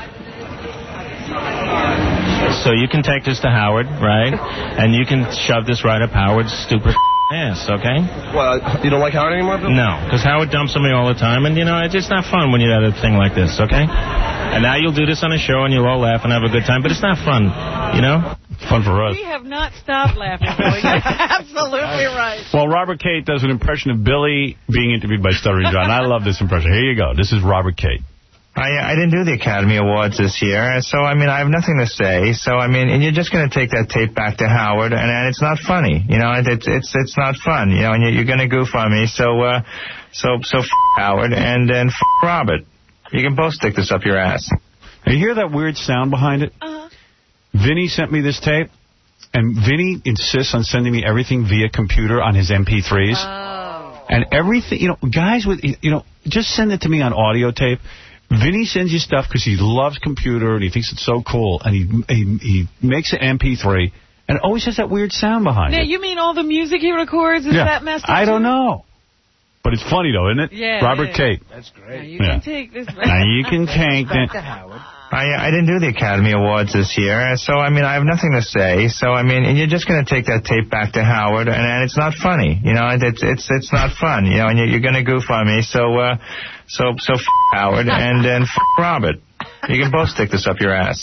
So you can take this to Howard, right? And you can shove this right up Howard's stupid ass, okay? Well, you don't like Howard anymore, Bill? No, because Howard dumps on me all the time, and, you know, it's just not fun when you have a thing like this, okay? And now you'll do this on a show, and you'll all laugh and have a good time, but it's not fun, you know? Fun for us. We have not stopped laughing, Billy. You're absolutely right. Well, Robert Cate does an impression of Billy being interviewed by Stuttering John. I love this impression. Here you go. This is Robert Cate. I, I didn't do the Academy Awards this year, so, I mean, I have nothing to say. So, I mean, and you're just going to take that tape back to Howard, and, and it's not funny. You know, it's it's it's not fun, you know, and you're, you're going to goof on me. So, uh, so, so f*** Howard, and then f*** Robert. You can both stick this up your ass. You hear that weird sound behind it? Uh-huh. Vinny sent me this tape, and Vinny insists on sending me everything via computer on his M P threes. Oh. And everything, you know, guys with, you know, just send it to me on audio tape. Vinny sends you stuff because he loves computer and he thinks it's so cool. And he he, he makes an M P three and it always has that weird sound behind Now, it. you mean all the music he records is yeah. that messed up? I don't too? know. But it's funny, though, isn't it? Yeah. Robert yeah. Cate. That's Now great. you Yeah. can take this back. Now you can take Back that. to Howard. I, I didn't do the Academy Awards this year, so, I mean, I have nothing to say. So, I mean, and you're just going to take that tape back to Howard, and, and it's not funny. You know, it's it's it's not fun, you know, and you're, you're going to goof on me. So, uh, so, so f*** Howard, and then f*** Robert. You can both stick this up your ass.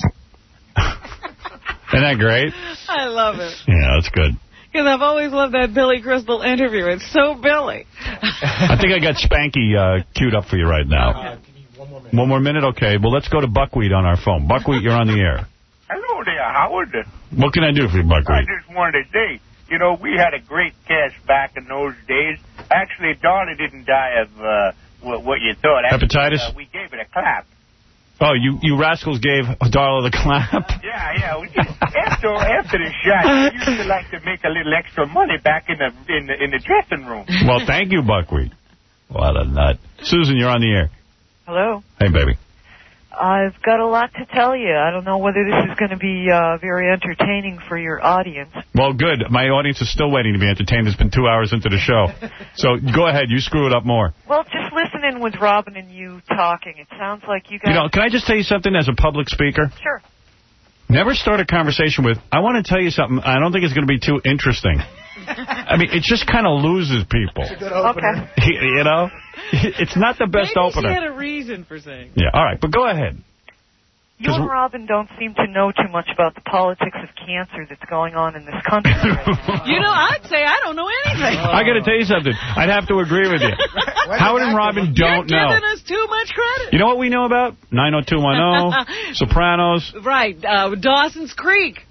Isn't that great? I love it. Yeah, that's good. Because I've always loved that Billy Crystal interview. It's so Billy. I think I got Spanky uh, queued up for you right now. Uh, can you, one more minute. One more minute? Okay. Well, let's go to Buckwheat on our phone. Buckwheat, you're on the air. Hello there, Howard. What can I do for you, I Buckwheat? just wanted to say, you know, we had a great cast back in those days. Actually, Darla didn't die of uh, what, what you thought. Actually, Hepatitis? Uh, we gave it a clap. Oh, you, you rascals gave Darla the clap? Yeah, yeah. We just, after after the shot, we used to like to make a little extra money back in the in the, in the dressing room. Well, thank you, Buckwheat. What a nut. Susan, you're on the air. Hello. Hey, baby. I've got a lot to tell you. I don't know whether this is going to be uh, very entertaining for your audience. Well, good. My audience is still waiting to be entertained. It's been two hours into the show. So go ahead. You screw it up more. Well, just listening with Robin and you talking, it sounds like you guys... You know, can I just tell you something as a public speaker? Sure. Never start a conversation with, I want to tell you something. I don't think it's going to be too interesting. I mean, it just kind of loses people. It's a good opener. Okay. You know? It's not the best Maybe opener. she had a reason for saying Yeah, all right, but go ahead. You and Robin don't seem to know too much about the politics of cancer that's going on in this country. You know, I'd say I don't know anything. I got to tell you something. I'd have to agree with you. Howard and Robin don't You're know. giving us too much credit. You know what we know about? nine oh two one oh, Sopranos. Right, uh, Dawson's Creek.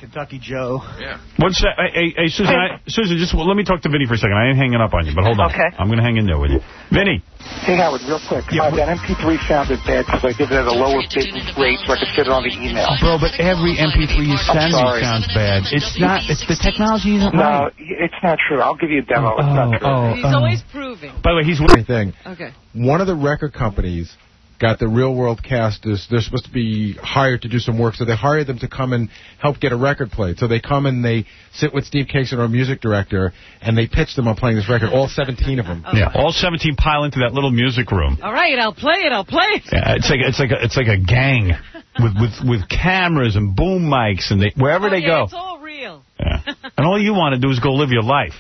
Kentucky Joe. Yeah. What's that? Hey, hey Susan, I, Susan, just well, let me talk to Vinny for a second. I ain't hanging up on you, but hold on. Okay. I'm going to hang in there with you. Vinny. Hey, Howard, real quick. Yeah. Uh, that M P three sounded bad because I did it at a lower bit rate so I could fit it on the email. Bro, but every M P three you send me sounds bad. It's not. It's the technology isn't no, right. No, it's not true. I'll give you a demo. Oh, it's not true. oh, He's oh. always proving. By the way, he's... Thing. Okay. One of the record companies got the Real World casters. They're supposed to be hired to do some work, so they hired them to come and help get a record played. So they come and they sit with Steve Kingston, our music director, and they pitch them on playing this record, all seventeen of them. Oh. Yeah, all seventeen pile into that little music room. All right, I'll play it. I'll play it. Yeah, it's like it's like a, it's like a gang with with with cameras and boom mics and they wherever oh, they yeah, go. It's all real. Yeah. And all you want to do is go live your life.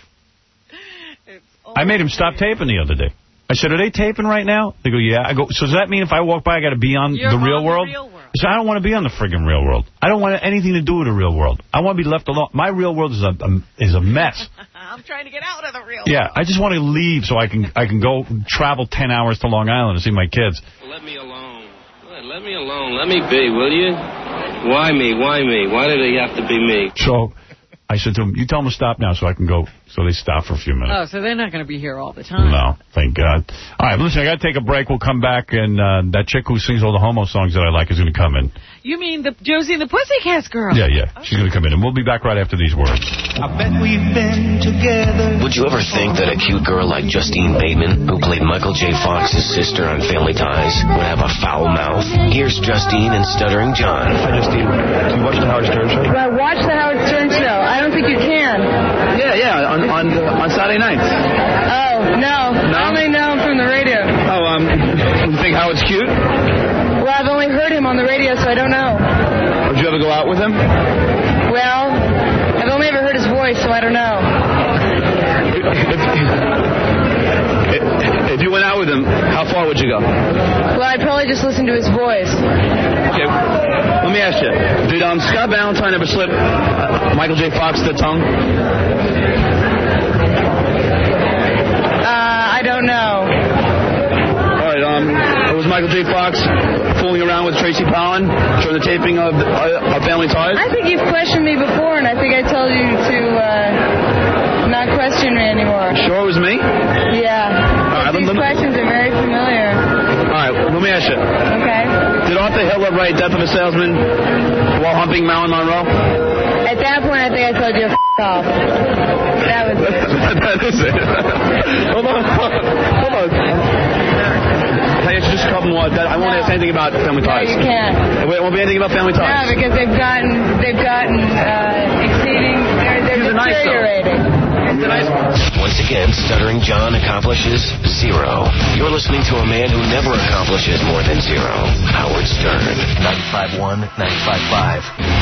I made him stop taping the other day. I said, are they taping right now? They go, yeah. I go, so does that mean if I walk by, I got to be on You're the on real the world? real world. I said, I don't want to be on the friggin' real world. I don't want anything to do with the real world. I want to be left alone. My real world is a, a is a mess. I'm trying to get out of the real Yeah, world. I just want to leave so I can I can go travel ten hours to Long Island to see my kids. Let me alone. Let me alone. Let me be, will you? Why me? Why me? Why do they have to be me? So I said to him, you tell them to stop now so I can go. So they stop for a few minutes. Oh, so they're not going to be here all the time. No, thank God. All right, listen, I got to take a break. We'll come back, and uh, that chick who sings all the homo songs that I like is going to come in. You mean the Josie and the Pussycats girl? Yeah, yeah. She's going to come in, and we'll be back right after these words. I bet we've been together. Would you ever think that a cute girl like Justine Bateman, who played Michael J. Fox's sister on Family Ties, would have a foul mouth? Here's Justine and Stuttering John. Hi, Justine. Do you watch the Howard Stern show? Do I watch the Howard Stern show? I don't think you can. Yeah, yeah, on on, on Saturday nights. Oh, no. No? I only know him from the radio. Oh, um, you think Howard's cute? Well, I've only heard him on the radio, so I don't know. Would you ever go out with him? Well, I've only ever heard his voice, so I don't know. If, if you went out with him, how far would you go? Well, I'd probably just listen to his voice. Okay, let me ask you. Did um, Scott Valentine ever slip uh, Michael J. Fox the tongue? Uh, I don't know. All right, um, was Michael J. Fox fooling around with Tracy Pollan during the taping of, uh, of Family Ties? I think you've questioned me before, and I think I told you to uh, not question me anymore. Sure it was me? Yeah. All right, These let, let, questions are very familiar. all right, let me ask you. Okay. Did Arthur Hitler write Death of a Salesman while humping Marilyn Monroe? At that point, I think I told you to f*** off. That was it. That is it. Hold on. Hold on. Can I ask you just a couple more? That, I won't No. ask anything about Family No, Ties. you can't. It won't be anything about Family No, Ties. because they've gotten, they've gotten uh, exceeding, they're, they're These are nice, though. deteriorating. Once again, Stuttering John accomplishes zero. You're listening to a man who never accomplishes more than zero. Howard Stern. ninety-five point one, ninety-five point five.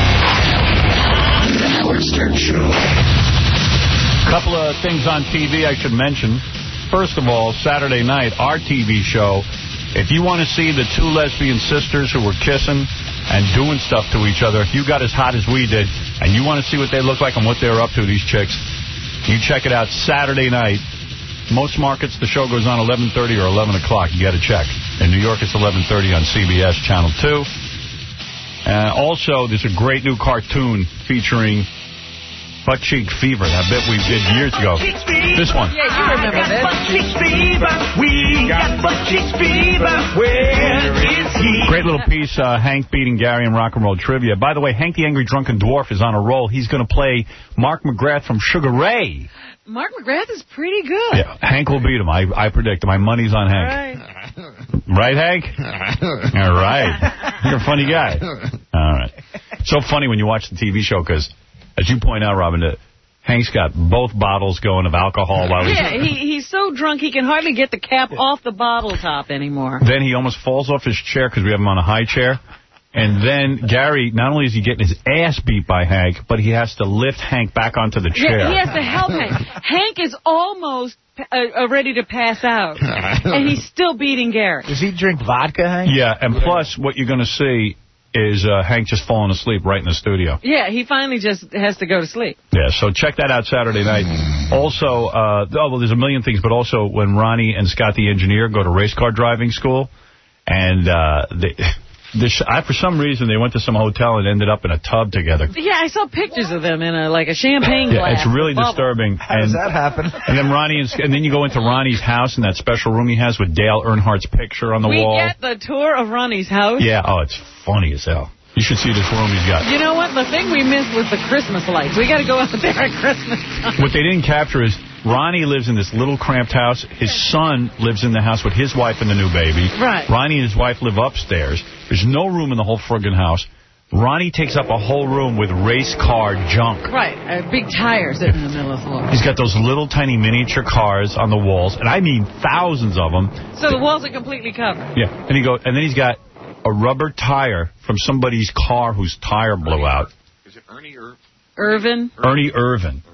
The Howard Stern Show. Couple of things on T V I should mention. First of all, Saturday night, our T V show. If you want to see the two lesbian sisters who were kissing and doing stuff to each other, if you got as hot as we did, and you want to see what they look like and what they're up to, these chicks, you check it out Saturday night. Most markets, the show goes on eleven thirty or eleven o'clock. You got to check. In New York, it's eleven thirty on C B S Channel two. Uh, also, there's a great new cartoon featuring Butt Cheek Fever, that bit we did years ago. This one. Yeah, you remember this. Butt cheeks fever. We got butt cheeks fever. Where is he? Great little piece, uh, Hank beating Gary in rock and roll trivia. By the way, Hank the Angry Drunken Dwarf is on a roll. He's going to play Mark McGrath from Sugar Ray. Mark McGrath is pretty good. Yeah, Hank will beat him. I, I predict. My money's on Hank. Right. Right, Hank? All right. You're a funny guy. All right. So funny when you watch the T V show because, as you point out, Robin, that Hank's got both bottles going of alcohol while he's... Yeah, he, he's so drunk he can hardly get the cap off the bottle top anymore. Then he almost falls off his chair because we have him on a high chair. And then Gary, not only is he getting his ass beat by Hank, but he has to lift Hank back onto the chair. Yeah, he has to help Hank. Hank is almost uh, uh, ready to pass out, and he's still beating Gary. Does he drink vodka, Hank? Yeah, and plus what you're going to see is uh, Hank just falling asleep right in the studio. Yeah, he finally just has to go to sleep. Yeah, so check that out Saturday night. Also, uh, oh, well, there's a million things, but also when Ronnie and Scott the engineer go to race car driving school, and uh, they... this, I, for some reason, they went to some hotel and ended up in a tub together. Yeah, I saw pictures of them in a like a champagne Yeah, glass. it's really bubble. disturbing. How and, does that happen? And then Ronnie, and, and then you go into Ronnie's house in that special room he has with Dale Earnhardt's picture on the we wall. get the tour of Ronnie's house. Yeah, oh, it's funny as hell. You should see this room he's got. You know what? The thing we missed was the Christmas lights. We got to go out there at Christmas time. What they didn't capture is Ronnie lives in this little cramped house. His son lives in the house with his wife and the new baby. Right. Ronnie and his wife live upstairs. There's no room in the whole friggin' house. Ronnie takes up a whole room with race car junk. Right. Uh, big tires sitting in the middle of the floor. He's got those little tiny miniature cars on the walls, and I mean thousands of them. So the walls are completely covered. Yeah, and he go, and then he's got a rubber tire from somebody's car whose tire blew out. Is it Ernie Ir Irvin? Ernie Irvin.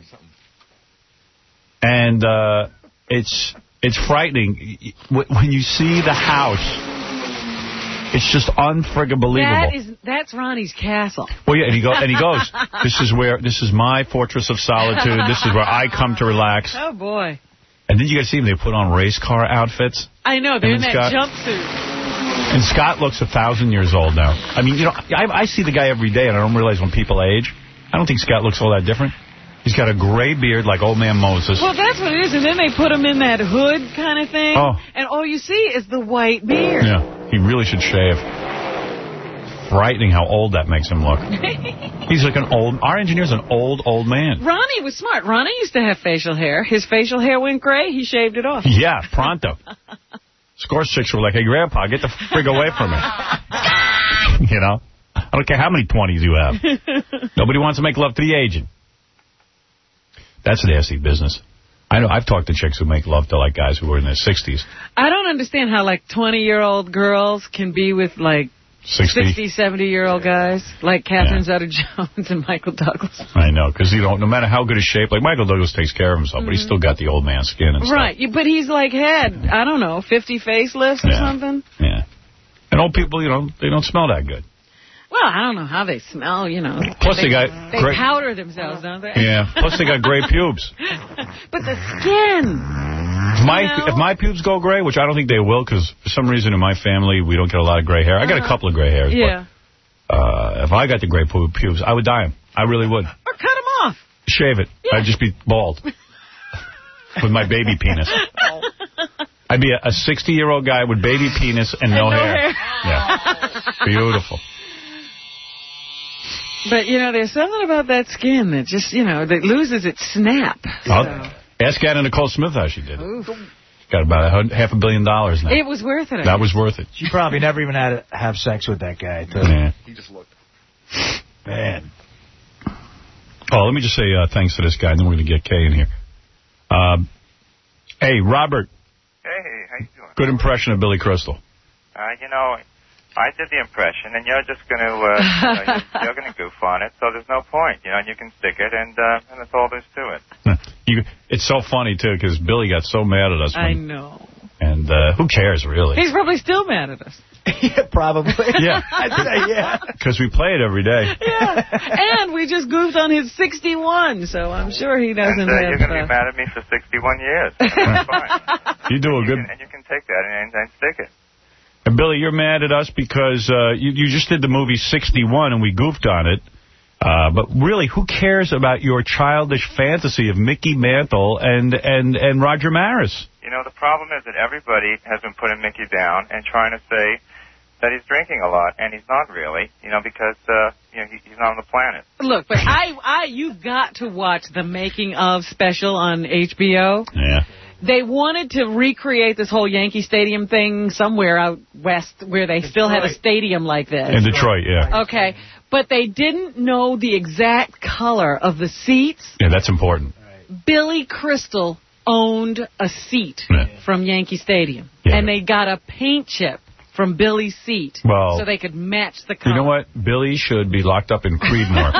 And uh, it's it's frightening. When you see the house, it's just unfriggin' believable. That is, that's Ronnie's castle. Well, yeah, and he, go, and he goes, this is where, this is my fortress of solitude. This is where I come to relax. Oh, boy. And then you guys see them, they put on race car outfits. I know, they're in that Scott, jumpsuit. And Scott looks a thousand years old now. I mean, you know, I, I see the guy every day, and I don't realize when people age. I don't think Scott looks all that different. He's got a gray beard like old man Moses. Well, that's what it is, and then they put him in that hood kind of thing. Oh. And all you see is the white beard. Yeah, he really should shave. Frightening how old that makes him look. He's like an old, our engineer's an old, old man. Ronnie was smart. Ronnie used to have facial hair. His facial hair went gray. He shaved it off. Yeah, pronto. Scores chicks were like, hey, Grandpa, get the frig away from me. You know? I don't care how many twenties you have. Nobody wants to make love to the agent. That's a nasty business. I know. I've talked to chicks who make love to, like, guys who are in their sixties. I don't understand how, like, twenty-year-old girls can be with, like, sixty, seventy-year-old guys, like Catherine yeah. Zeta-Jones and Michael Douglas. I know, because, you know, no matter how good a shape, like, Michael Douglas takes care of himself, mm-hmm. but he's still got the old man skin and right. stuff. Right, but he's, like, had, I don't know, fifty facelifts or yeah. something. Yeah. And old people, you know, they don't smell that good. Well, I don't know how they smell, you know. Plus they, they got... They great, powder themselves, don't they? Yeah. Plus they got gray pubes. But the skin... If my, you know? if my pubes go gray, which I don't think they will, because for some reason in my family we don't get a lot of gray hair. I got uh-huh. a couple of gray hairs. Yeah. But, uh, if I got the gray pubes, I would dye them. I really would. Or cut them off. Shave it. Yeah. I'd just be bald. With my baby penis. Oh. I'd be a sixty-year-old guy with baby penis and, and no, no hair. hair. Yeah. Beautiful. But, you know, there's something about that skin that just, you know, that loses its snap. So. Ask Anna Nicole Smith how she did it. Oof. Got about a half a billion dollars now. It was worth it. I that guess. was worth it. She probably never even had to have sex with that guy, too. Yeah. He just looked. Man. Oh, let me just say uh, thanks to this guy, and then we're going to get Kay in here. Um, hey, Robert. Hey, how you doing? Good impression of Billy Crystal. Uh, you know, I did the impression, and you're just going to uh, you know, you're, you're going to goof on it, so there's no point. You know, you can stick it, and uh, and that's all there's to it. You, it's so funny, too, because Billy got so mad at us. When, I know. And uh, who cares, really? He's probably still mad at us. Yeah, probably. Yeah. I'd say, yeah. Because we play it every day. Yeah. And we just goofed on his sixty-one, so I'm sure he doesn't and, uh, have... You're going to be mad at me for sixty-one years. That's fine. You do a good... You can, and you can take that and, and stick it. And Billy, you're mad at us because uh, you, you just did the movie sixty-one and we goofed on it. Uh, but really, who cares about your childish fantasy of Mickey Mantle and, and, and Roger Maris? You know, the problem is that everybody has been putting Mickey down and trying to say that he's drinking a lot, and he's not really, you know, because, uh, you know, he, he's not on the planet. Look, but I, I, you've got to watch the making of special on H B O. Yeah. They wanted to recreate this whole Yankee Stadium thing somewhere out west where they Detroit. Still had a stadium like this. In Detroit, yeah. Okay. But they didn't know the exact color of the seats. Yeah, that's important. Billy Crystal owned a seat yeah. from Yankee Stadium. Yeah. And they got a paint chip from Billy's seat well, so they could match the color. You know what? Billy should be locked up in Creedmoor.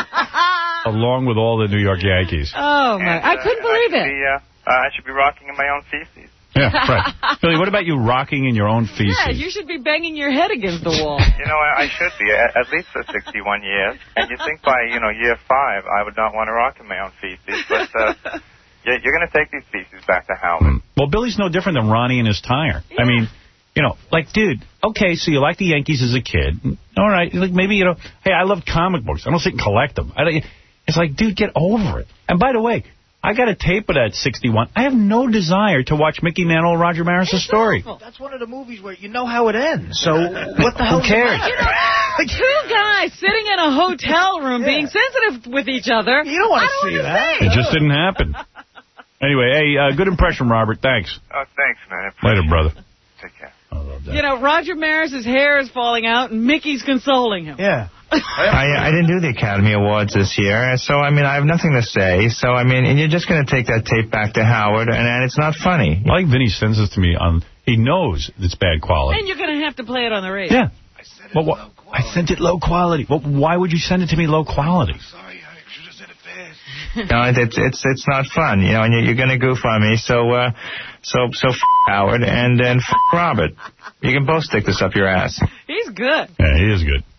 Along with all the New York Yankees. Oh, my. And, I couldn't uh, believe I it. Be, uh, uh, I should be rocking in my own feces. Yeah, right. Billy, what about you rocking in your own feces? Yeah, you should be banging your head against the wall. You know, I, I should be, at, at least for sixty-one years. And you think by, you know, year five, I would not want to rock in my own feces. But uh, you're, you're going to take these feces back to Howard. Well, Billy's no different than Ronnie and his tire. Yeah. I mean, You know, like, dude, okay, so you like the Yankees as a kid. All right, like maybe, you know, hey, I love comic books. I don't sit and collect them. I don't, it's like, dude, get over it. And by the way, I got a tape of that sixty-one. I have no desire to watch Mickey Mantle and Roger Maris' story. That's one of the movies where you know how it ends. So what the hell? Who cares? You know, two guys sitting in a hotel room yeah. being sensitive with each other. You don't want to see that. It just didn't happen. Anyway, hey, uh, good impression, Robert. Thanks. Oh, thanks, man. Later, brother. Take care. I love that. You know, Roger Maris' hair is falling out, and Mickey's consoling him. Yeah. I, I didn't do the Academy Awards this year, so, I mean, I have nothing to say. So, I mean, and you're just going to take that tape back to Howard, and, and it's not funny. I like Vinny sends this to me on, he knows it's bad quality. And you're going to have to play it on the radio. Yeah. I sent it, well, low I sent it low quality. Well, why would you send it to me low quality? Sorry, I should have said it fast. No, it's, it's, it's not fun, you know, and you're, you're going to goof on me, so, uh, so, so f Howard and then f Robert. You can both stick this up your ass. He's good. Yeah, he is good.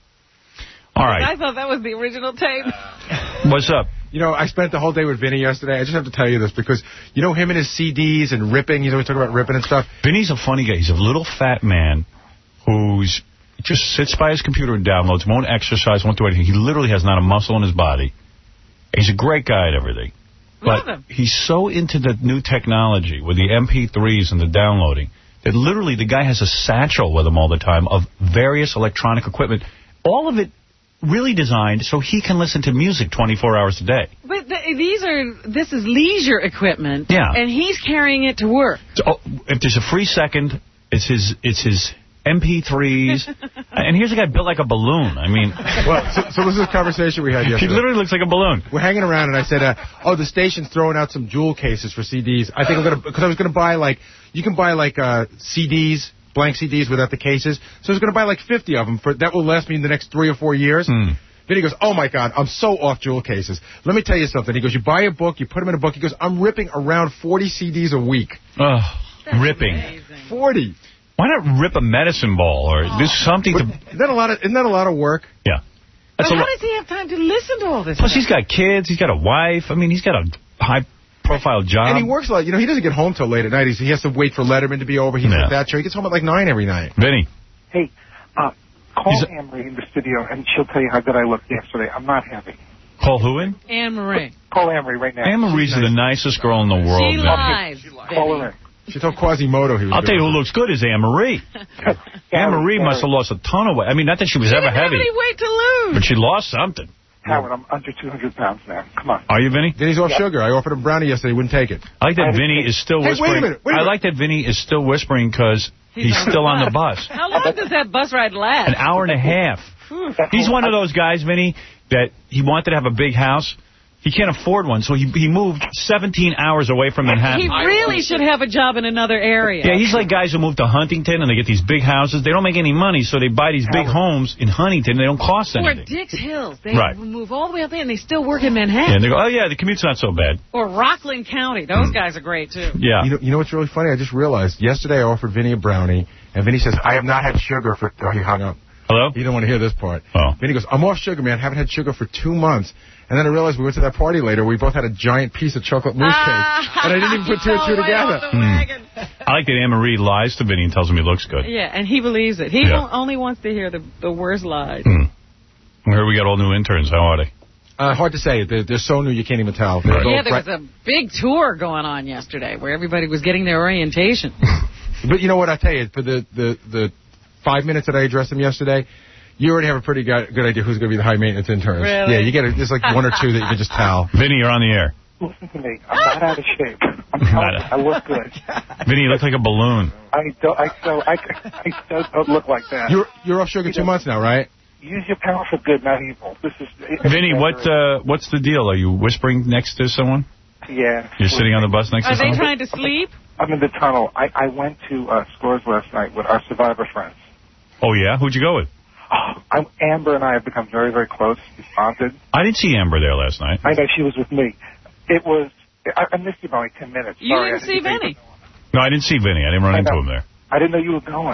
All right. I thought that was the original tape. What's up? You know, I spent the whole day with Vinny yesterday. I just have to tell you this because, you know, him and his C Ds and ripping, he's always talking about ripping and stuff. Vinny's a funny guy. He's a little fat man who's just sits by his computer and downloads, won't exercise, won't do anything. He literally has not a muscle in his body. He's a great guy at everything. Love But him. he's so into the new technology with the M P threes and the downloading that literally the guy has a satchel with him all the time of various electronic equipment. All of it really designed so he can listen to music twenty-four hours a day. But the, these are, this is leisure equipment. Yeah. And he's carrying it to work. So, oh, if there's a free second, it's his it's his M P threes. And here's a guy built like a balloon. I mean... Well, so, so this is a conversation we had yesterday. He literally looks like a balloon. We're hanging around, and I said, uh, oh, the station's throwing out some jewel cases for C Ds. I think I'm going to... Because I was going to buy, like... You can buy, like, uh, C Ds... blank C Ds without the cases. So I was going to buy like fifty of them. For that will last me in the next three or four years. Mm. Then he goes, oh, my God, I'm so off jewel cases. Let me tell you something. He goes, you buy a book, you put them in a book. He goes, I'm ripping around forty C Ds a week. Oh, ripping. Amazing. forty. Why not rip a medicine ball or do something to... Isn't that a lot of, isn't that a lot of work? Yeah. That's but a how lo- does he have time to listen to all this Plus, stuff? he's got kids. He's got a wife. I mean, he's got a high-profile job. And he works a lot. You know, he doesn't get home till late at night. He's, he has to wait for Letterman to be over. He's Yeah. at that show. He gets home at like nine every night. Vinny. Hey, uh, call He's a- Anne-Marie in the studio, and she'll tell you how good I looked yesterday. I'm not happy. Call who in? Anne-Marie. Call Anne-Marie right now. Anne-Marie's the nicest girl in the world. She Vinny. lies. Call her in. She told Quasimodo he was I'll tell you who doing looks good is Anne-Marie. Anne-Marie must have lost a ton of weight. I mean, not that she was She ever didn't have heavy, any weight to lose. but she lost something. Howard, I'm under two hundred pounds now. Come on. Are you, Vinny? Then he's off Yeah. sugar. I offered him brownie yesterday. He wouldn't take it. I like that I Vinny didn't- is still Hey, wait a whispering. minute, wait a I minute. like that Vinny is still whispering because he's still on the bus. How long does that bus ride last? An hour and a half. He's one of those guys, Vinny, that he wanted to have a big house. He can't afford one, so he he moved seventeen hours away from Manhattan. He really should have a job in another area. Yeah, he's like guys who move to Huntington and they get these big houses. They don't make any money, so they buy these big homes in Huntington. They don't cost Or anything. Dix Hills. They Right. move all the way up there, and they still work in Yeah, Manhattan. and they go, oh, yeah, the commute's not so bad. Or Rockland County. Those guys are great, too. Yeah. You know, you know what's really funny? I just realized yesterday I offered Vinny a brownie, and Vinny says, I have not had sugar for... Oh, he hung up. Hello? He didn't want to hear this part. Oh. Vinny goes, I'm off sugar, man. Haven't had sugar for two months. And then I realized we went to that party later. We both had a giant piece of chocolate mousse Ah, cake. And I didn't even put two and two so way off together. the wagon. I like that Anne-Marie lies to Vinny and tells him he looks good. Yeah, and he believes it. He Yeah. don't- only wants to hear the, the worst lies. Hmm. Here we got all new interns. How are they? Uh, hard to say. They're, they're so new you can't even tell. They're Right. all Yeah, there bright- was a big tour going on yesterday where everybody was getting their orientation. But you know what? I tell you, for the, the, the five minutes that I addressed them yesterday, you already have a pretty good, good idea who's going to be the high maintenance interns. Really? Yeah, you get a, there's like one or two that you can just tell. Vinny, you're on the air. Listen to me. I'm not out of shape. I'm telling you, I look good. Vinny, you look like a balloon. I don't. I so I, I still don't look like that. You're you're off sugar two months now, right? Use your power for good, not evil. This is. Vinny, what uh, what's the deal? Are you whispering next to someone? Yeah. You're sitting on the bus next Are to they someone? trying to sleep? I'm in the tunnel. I, I went to uh, Scores last night with our Survivor friends. Oh, yeah? Who'd you go with? Oh, I'm, Amber and I have become very, very close. We bonded. I didn't see Amber there last night. I know she was with me. It was. I, I missed you by like ten minutes. You Sorry, didn't I see think- Vinny. No, I didn't see Vinny. I didn't run I into know. him there. I didn't know you were going.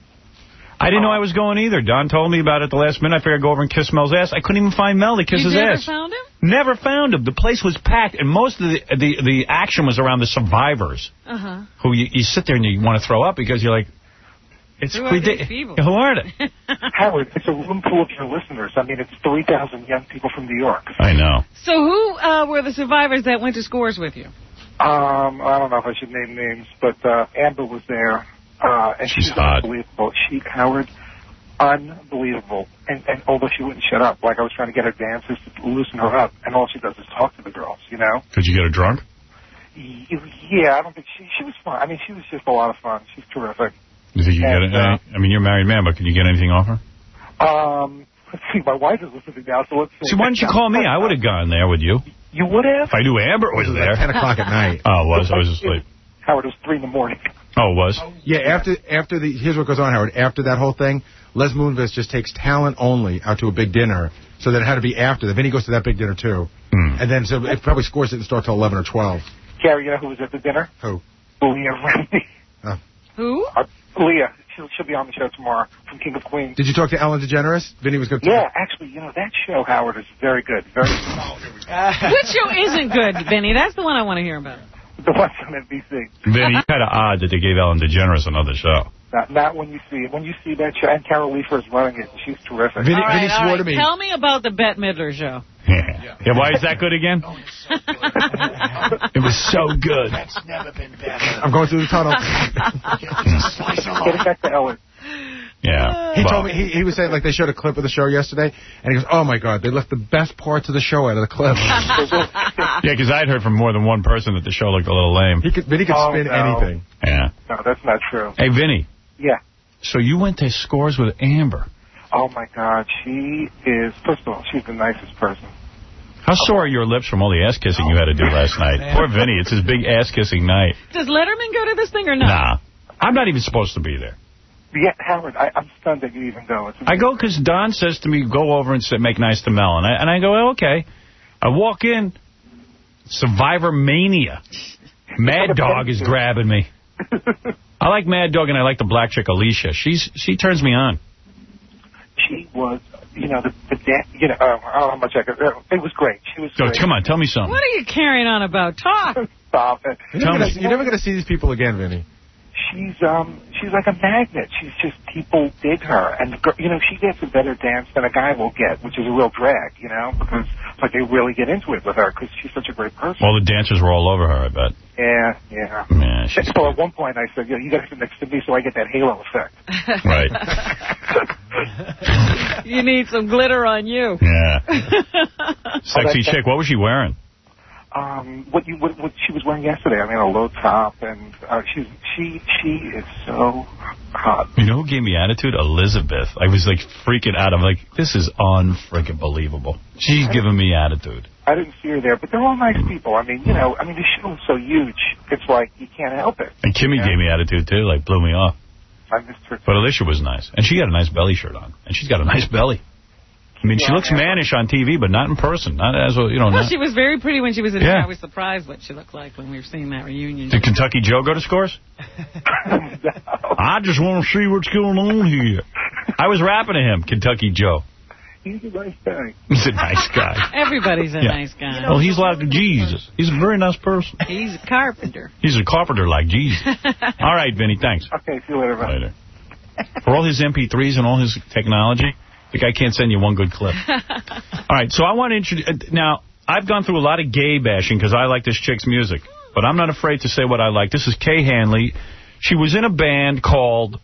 I didn't know I was going either. Don told me about it at the last minute. I figured I'd go over and kiss Mel's ass. I couldn't even find Mel to kiss You his never ass. found him? Never found him. The place was packed, and most of the the, the action was around the survivors, Uh-huh. who you, you sit there and you want to throw up because you're like, It's Who are these ridiculous. people? Who are they? Howard, it's a room full of your listeners. I mean, it's three thousand young people from New York. I know. So who uh, were the survivors that went to Scores with you? Um, I don't know if I should name names, but uh, Amber was there, uh, and She's she's hot. unbelievable. She, Howard, unbelievable. And, and although she wouldn't shut up, like I was trying to get her dances to loosen her up, and all she does is talk to the girls, you know? Could you get her drunk? Y- Yeah, I don't think she, she was fun. I mean, she was just a lot of fun. She's terrific. You think you And, get it? uh, I mean, you're a married man, but can you get anything off her? Um, let's see, my wife is listening now, so let's see. See, why didn't you call me? I would have gone there with you. You would have? If I knew Amber was there. ten o'clock at night. Oh, it was. I was asleep. Howard, it was three in the morning. Oh, it was? Yeah, after after the here's what goes on, Howard. After that whole thing, Les Moonves just takes talent only out to a big dinner, so that it had to be after. The Vinny goes to that big dinner too, mm. and then so it probably Scores didn't start till eleven or twelve. Gary, you know who was at the dinner? Who? Leah Remini. Oh. Who? Uh, Leah. She'll, she'll be on the show tomorrow from King of Queens. Did you talk to Ellen DeGeneres? Vinny was good. To Yeah, actually, you know, that show, Howard, is very good. Very Which show isn't good, Vinny? That's the one I want to hear about. The one on N B C. Vinny, kind of odd that they gave Ellen DeGeneres another show. Not, not when you see it. When you see that show, and Carol Leifer is running it, and she's terrific. all right, all right. Tell me about the Bette Midler show. Yeah. Yeah, why is that good again? It was so good. That's never been better. I'm going through the tunnel. Get it back to Ellen. Yeah. He well, told me, he, he was saying, like, they showed a clip of the show yesterday, and he goes, oh, my God, they left the best parts of the show out of the clip. Yeah, because I'd heard from more than one person that the show looked a little lame. He could, Vinny could Oh, spin no. anything. Yeah. No, that's not true. Hey, Vinny. Yeah. So you went to Scores with Amber. Oh, my God. She is, first of all, she's the nicest person. How sore are your lips from all the ass-kissing you had to do last night? Poor Vinny, it's his big ass-kissing night. Does Letterman go to this thing or not? Nah. I'm not even supposed to be there. Yeah, Howard, I, I'm stunned that you even go. It's I go because Don says to me, go over and sit, make nice to Mel. And I, and I go, oh, okay. I walk in, Survivor Mania. Mad Dog is grabbing me. I like Mad Dog, and I like the black chick, Alicia. She's She turns me on. She was, you know, the, the da- you know, uh, I don't know how much I could, uh, it was great. She was So, great. come on, tell me something. What are you carrying on about? Talk. Stop it. You're never, gonna, you're never going to see these people again, Vinny. She's um she's like a magnet. She's just, people dig her, and the girl, you know, she gets a better dance than a guy will get, which is a real drag, you know, because like they really get into it with her because she's such a great person. All the dancers were all over her, I bet. Yeah, yeah. Yeah, she's So at one point I said, you know, you got to sit next to me so I get that halo effect. right. You need some glitter on you. Yeah. Oh, Sexy chick. What was she wearing? Um, what you what, what she was wearing yesterday? I mean, a low top, and uh, she's she she is so hot. You know who gave me attitude? Elizabeth. I was like freaking out. I'm like, this is unfreaking believable. She's giving me attitude. I didn't see her there, but they're all nice people. I mean, you know, I mean, the show is so huge, it's like you can't help it. And Kimmy Yeah. gave me attitude too. Like blew me off. I missed her. But Alicia was nice, and she had a nice belly shirt on, and she's got a nice belly. I mean, she Yeah, looks yeah. mannish on T V, but not in person. Not as a, you know. Well, Not, she was very pretty when she was in Yeah. here. I was surprised what she looked like when we were seeing that reunion. Did Kentucky Joe go to Scores? I just want to see what's going on here. I was rapping to him, Kentucky Joe. He's a nice guy. He's a nice guy. Everybody's a Yeah. nice guy. Well, he's like Jesus. He's a very nice person. He's a carpenter. He's a carpenter like Jesus. All right, Vinny, thanks. Okay, see you later, man. Later. For all his M P threes and all his technology, the guy can't send you one good clip. All right, so I want to introduce... Now, I've gone through a lot of gay bashing because I like this chick's music, but I'm not afraid to say what I like. This is Kay Hanley. She was in a band called...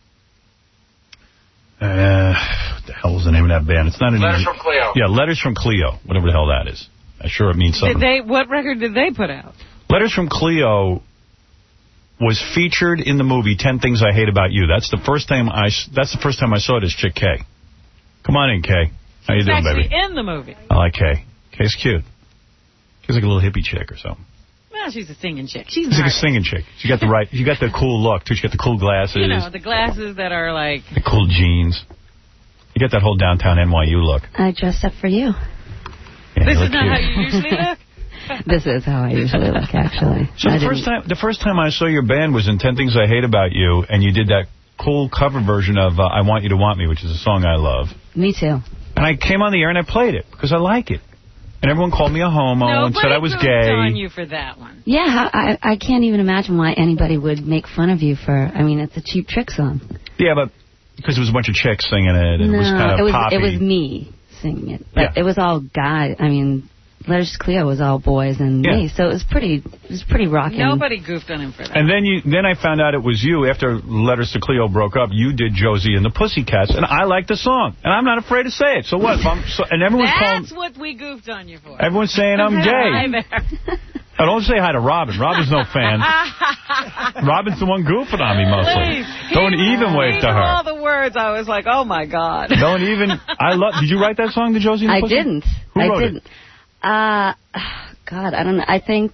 Uh, what the hell is the name of that band? It's not an Letters easy- from Cleo. Yeah, Letters from Cleo, whatever the hell that is. I'm sure it means something. Did they? What record did they put out? Letters from Cleo was featured in the movie ten Things I Hate About You. That's the first time I that's the first time I saw this chick Kay. Come on in, Kay. How you It's doing, actually baby? in the movie. I like Kay. Kay's cute. She's like a little hippie chick or something. Well, she's a singing chick. She's She's like a not. singing chick. She got the right. You got the cool look too. She got the cool glasses, You know, the glasses that are like... the cool jeans. You got that whole downtown N Y U look. I dressed up for you. Yeah, This you is look not cute. how you usually look? This is how I usually look, actually. So I the first didn't- time, the first time I saw your band was in ten Things I Hate About You, and you did that cool cover version of uh, I Want You to Want Me, which is a song I love. Me too. And I came on the air and I played it because I like it. And everyone called me a homo Nobody and said I was goofed gay. on you for that one. Yeah, how- I, I can't even imagine why anybody would make fun of you for, I mean, it's a Cheap Trick song. Yeah, but because it was a bunch of chicks singing it, and no, it was kind of it was, poppy. it was me singing it. But Yeah. it was all guys. I mean, Letters to Cleo was all boys and Yeah. me, so it was pretty, it was pretty rocking. Nobody goofed on him for that. And then you, then I found out it was you. After Letters to Cleo broke up, you did Josie and the Pussycats, and I like the song, and I'm not afraid to say it. So what? If I'm, so, and everyone's calling. That's what we goofed on you for. Everyone's saying I'm Hi gay. there. I don't say hi to Robin. Robin's no fan. Robin's the one goofing on me mostly. Please. Don't He- even wave he to knew her. all the words. I was like, oh, my God. Don't even. I love. Did you write that song, the Josie and the I Pussycats? didn't. Who I wrote didn't. it? Uh, God, I don't know. I think.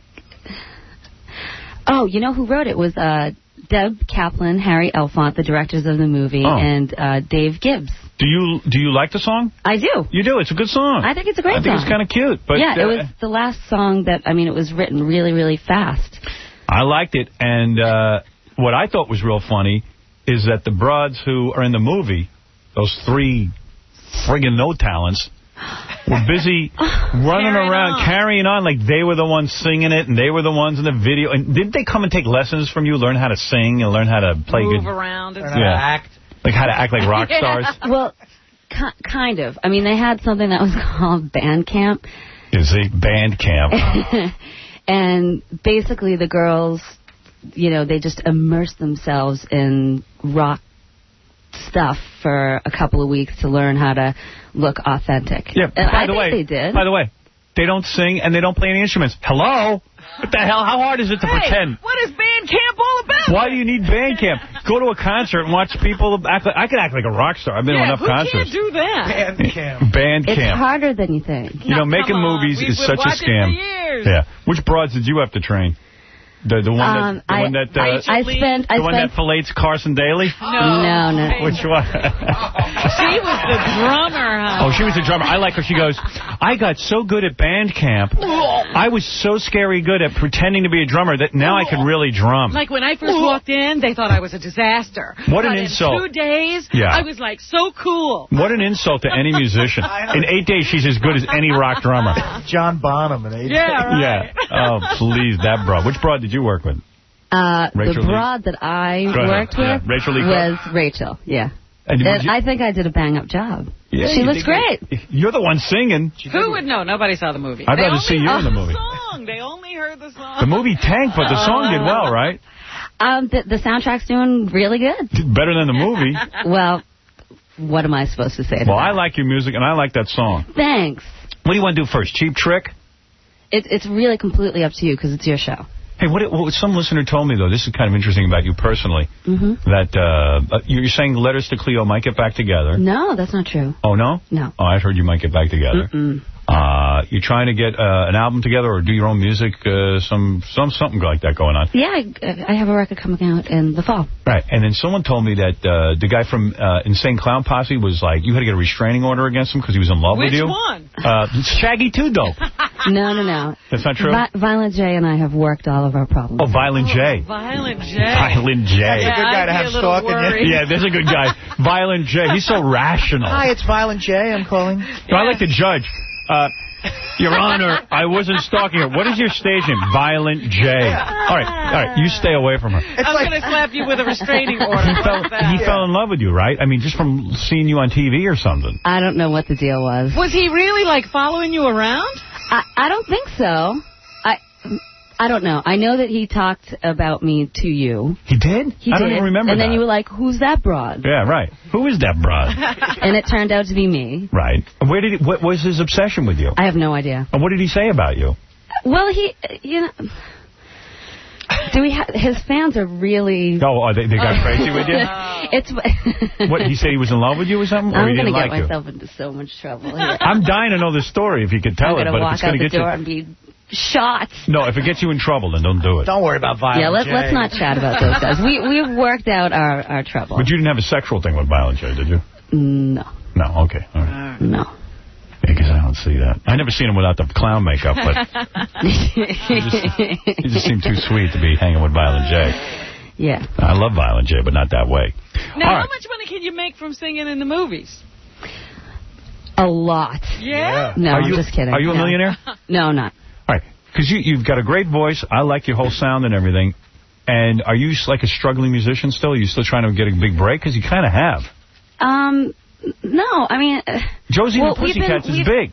Oh, you know who wrote it was uh, Deb Kaplan, Harry Elfont, the directors of the movie, Oh. and uh, Dave Gibbs. Do you do you like the song? I do. You do. It's a good song. I think it's a great I think song. it's kind of cute. But yeah, it uh, was the last song that, I mean, it was written really, really fast. I liked it, and uh, what I thought was real funny is that the broads who are in the movie, those three friggin' no talents, were busy running Carrying around, on. carrying on like they were the ones singing it, and they were the ones in the video. And didn't they come and take lessons from you, learn how to sing and learn how to play Move good, around and yeah, act, like how to act like rock stars? Well, ki- kind of. I mean, they had something that was called band camp. You see, band camp. And basically the girls, you know, they just immersed themselves in rock stuff for a couple of weeks to learn how to look authentic. Yeah, and by I the think way, they did. By the way, they don't sing and they don't play any instruments. Hello? What the hell? How hard is it to Hey, pretend? what is band camp all about? Why do you need band camp? Go to a concert and watch people act like... I can act like a rock star. I've been yeah, to enough who concerts. can't do that? Band camp. Band It's camp. harder than you think. You know, No, making come on. movies We've is been such a watching scam. for years. Yeah. Which broads did you have to train? The the one Um, that the I, one that uh, I, I spent. I the one spent. that fillets Carson Daly? No, no. Which one? She was the drummer, huh? Oh, she was the drummer. I like her. She goes, I got so good at band camp. I was so scary good at pretending to be a drummer that now I can really drum. Like when I first walked in, they thought I was a disaster. What an But insult. in two days, Yeah. I was like so cool. What an insult to any musician. In eight days, she's as good as any rock drummer. John Bonham in eight. Yeah, right. Yeah. Oh, please, that broad. Which broad did you work with? Uh, the Rachel Lee? broad that I Go ahead. worked Yeah. with Rachel Lee was Rachel. Yeah. And And would you- I think I did a bang-up job. Yeah, she you looks think great. You're the one singing. Who would know? Nobody saw the movie. I'd They rather only see you heard in the movie. song. They only heard the song. The movie tanked, but the song did well, right? Um, the, the soundtrack's doing really good. Better than the movie. Well, what am I supposed to say to Well, that? I like your music, and I like that song. Thanks. What do you want to do first? Cheap Trick? It, it's really completely up to you because it's your show. Hey, what, what some listener told me, though, this is kind of interesting about you personally, Mm-hmm. that uh, you're saying Letters to Cleo might get back together. No, that's not true. Oh, no? No. Oh, I heard you might get back together. Mm-mm. Uh, you're trying to get uh, an album together or do your own music, uh, some some something like that going on. Yeah, I, I have a record coming out in the fall. Right, and then someone told me that uh, the guy from uh, Insane Clown Posse was like, you had to get a restraining order against him because he was in love Which with you. one? Uh, Shaggy Two Dope. No, no, no. That's not true? Vi- Violent J and I have worked all of our problems. Oh, Violent J. Violent J. Violent J. That's a good guy I'd to be have a little stalking you. worried. Yeah, there's a good guy. Violent J. He's so rational. Hi, it's Violent J. I'm calling. So I like the judge. Uh, Your Honor, I wasn't stalking her. What is your stage name? Violent J. All right, all right. You stay away from her. I'm going to slap you with a restraining order. He fell, How's that? he fell in love with you, right? I mean, just from seeing you on T V or something. I don't know what the deal was. Was he really, like, following you around? I, I don't think so. I I don't know. I know that he talked about me to you. He did? He I did. don't even remember And then that. you were like, who's that broad? Yeah, right. Who is that broad? And it turned out to be me. Right. Where did he, what was his obsession with you? I have no idea. And what did he say about you? Well, he, you know... Do we ha- his fans are really... Oh, oh they, they got crazy with you? It's. What, he said he was in love with you or something? Or I'm he going to didn't get like you? myself into so much trouble here. I'm dying to know the story if you could tell I'm it, going to but if walk it's out going to the get door you... and be shot. No, if it gets you in trouble, then don't do it. Don't worry about Violent Yeah, let's, J. let's not chat about those guys. We, we've worked out our, our trouble. But you didn't have a sexual thing with Violent J, did you? No. No, okay. All right. No. Because I don't see that. I never seen him without the clown makeup, but he just, he just seemed too sweet to be hanging with Violent J. Yeah. I love Violent J, but not that way. Now, All how right. much money can you make from singing in the movies? A lot. Yeah? No, Are I'm you, just kidding. Are you a No. millionaire? No, not. All right, because you, you've got a great voice. I like your whole sound and everything. And are you like a struggling musician still? Are you still trying to get a big break? Because you kind of have. Um, no, I mean... Uh, Josie well, and the Pussycats been, is big.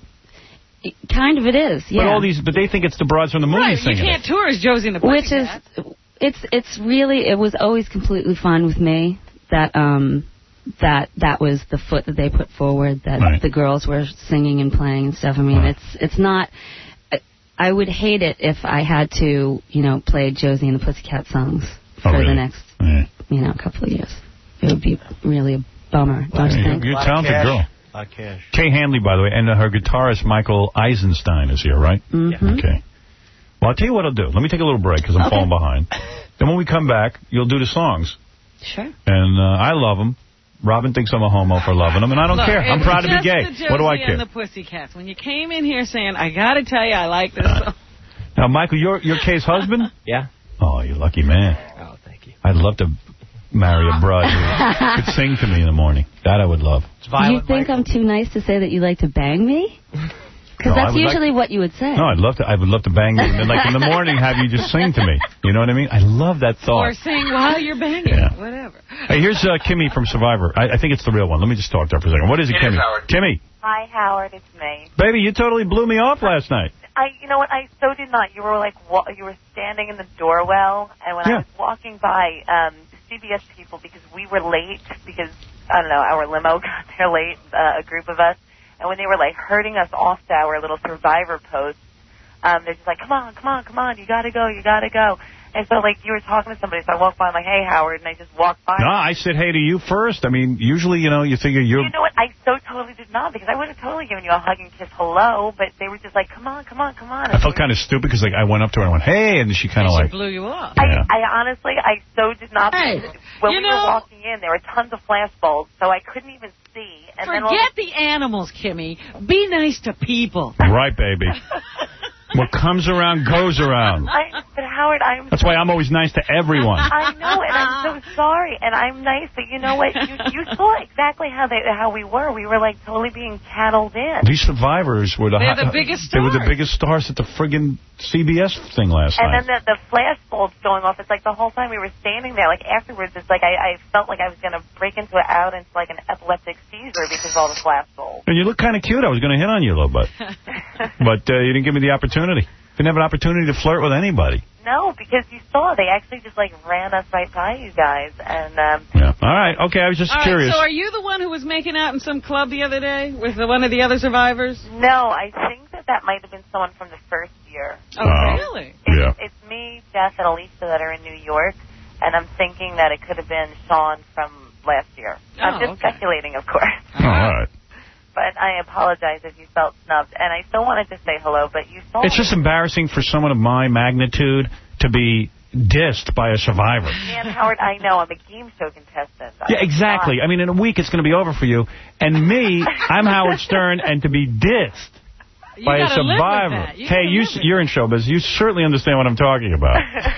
Kind of it is, yeah. But all these, but they think it's the broads from the movie Right, singing you can't it. tour as Josie and the Which is, Pussycats. it's it's really, it was always completely fine with me that um that that was the foot that they put forward, that Right. the girls were singing and playing and stuff. I mean, Right. it's it's not... I would hate it if I had to, you know, play Josie and the Pussycat songs for Oh, really? the next, Yeah. you know, couple of years. It would be really a bummer, don't you You're, think? you're a talented girl. A lot of cash. Kay Hanley, by the way, and her guitarist Michael Eisenstein is here, right? Mm-hmm. Okay. Well, I'll tell you what I'll do. Let me take a little break because I'm Okay. falling behind. Then when we come back, you'll do the songs. Sure. And uh, I love them. Robin thinks I'm a homo for loving them, and I don't Look, care. it I'm was proud to be just gay. the What do I Josie care? and the Pussycats. When you came in here saying, I got to tell you, I like this song. Now, Michael, you're, you're Kay's husband? Yeah. Oh, you lucky man. Oh, thank you. I'd love to marry a broad who could sing to me in the morning. That I would love. You think I'm too nice to say that you like to bang me? Because No, I that's would usually like- what you would say. No, I'd love to. I would love to bang you, and then, like in the morning, have you just sing to me. You know what I mean? I love that thought. Or sing while you're banging. Yeah. Whatever. Hey, here's uh, Kimmy from Survivor. I, I think it's the real one. Let me just talk to her for a second. What is it, It is Kimmy? Howard. Kimmy, Hi, Howard. It's me. baby, you totally blew me off last night. I, you know what? I so did not. You were like, wa- you were standing in the doorwell, and when Yeah. I was walking by, um, the C B S people, because we were late, because I don't know, our limo got there late, uh, a group of us, and when they were like herding us off to our little Survivor post, um, they're just like, come on, come on, come on, you gotta go, you gotta go. And so, like, you were talking to somebody, so I walked by, I'm like, hey, Howard, and I just walked by. No, I said hey to you first. I mean, usually, you know, you figure you're... You know what? I so totally did not, because I would have totally given you a hug and kiss hello, but they were just like, come on, come on, come on. I felt kind of stupid because, like, I went up to her and I went, hey, and she kind of She like... blew you off. I, Yeah. I honestly, I so did not. Hey, when you we know- were walking in, there were tons of flash bulbs, so I couldn't even see. And then all Forget the animals, Kimmy. Be nice to people. Right, baby. What comes around goes around. I, but Howard, I'm. That's why I'm always nice to everyone. I know, and I'm so sorry, and I'm nice, but you know what? You, you saw exactly how they how we were. We were like totally being cattled in. These survivors were the... They're hot- the biggest They were the stars. biggest stars at the friggin' C B S thing last And night. then the, the flash bulbs going off. It's like the whole time we were standing there. Like afterwards, it's like I, I felt like I was going to break into it out into like an epileptic seizure because of all the flash bulbs. And you look kind of cute. I was going to hit on you a little bit. But uh, you didn't give me the opportunity. Didn't have an opportunity to flirt with anybody. No, because you saw they actually just like ran us right by you guys, and um, Yeah. All right. Okay, I was just All right, curious. so are you the one who was making out in some club the other day with the, one of the other survivors? no, I think that that might have been someone from the first year. Oh, really? Yeah. It's me, Jeff, and Alicia that are in New York, and I'm thinking that it could have been Sean from last year. I'm Oh, just okay. speculating, of course. Oh, all right. But I apologize if you felt snubbed, and I still wanted to say hello, but you saw It's just embarrassing for someone of my magnitude to be dissed by a survivor. Dan Howard, I know, I'm a game show contestant. Yeah, exactly. I mean, in a week, it's going to be over for you. And me, I'm Howard Stern, and to be dissed You by a gotta live with survivor. that. You Hey, gotta you, live with you're in showbiz. You certainly understand what I'm talking about.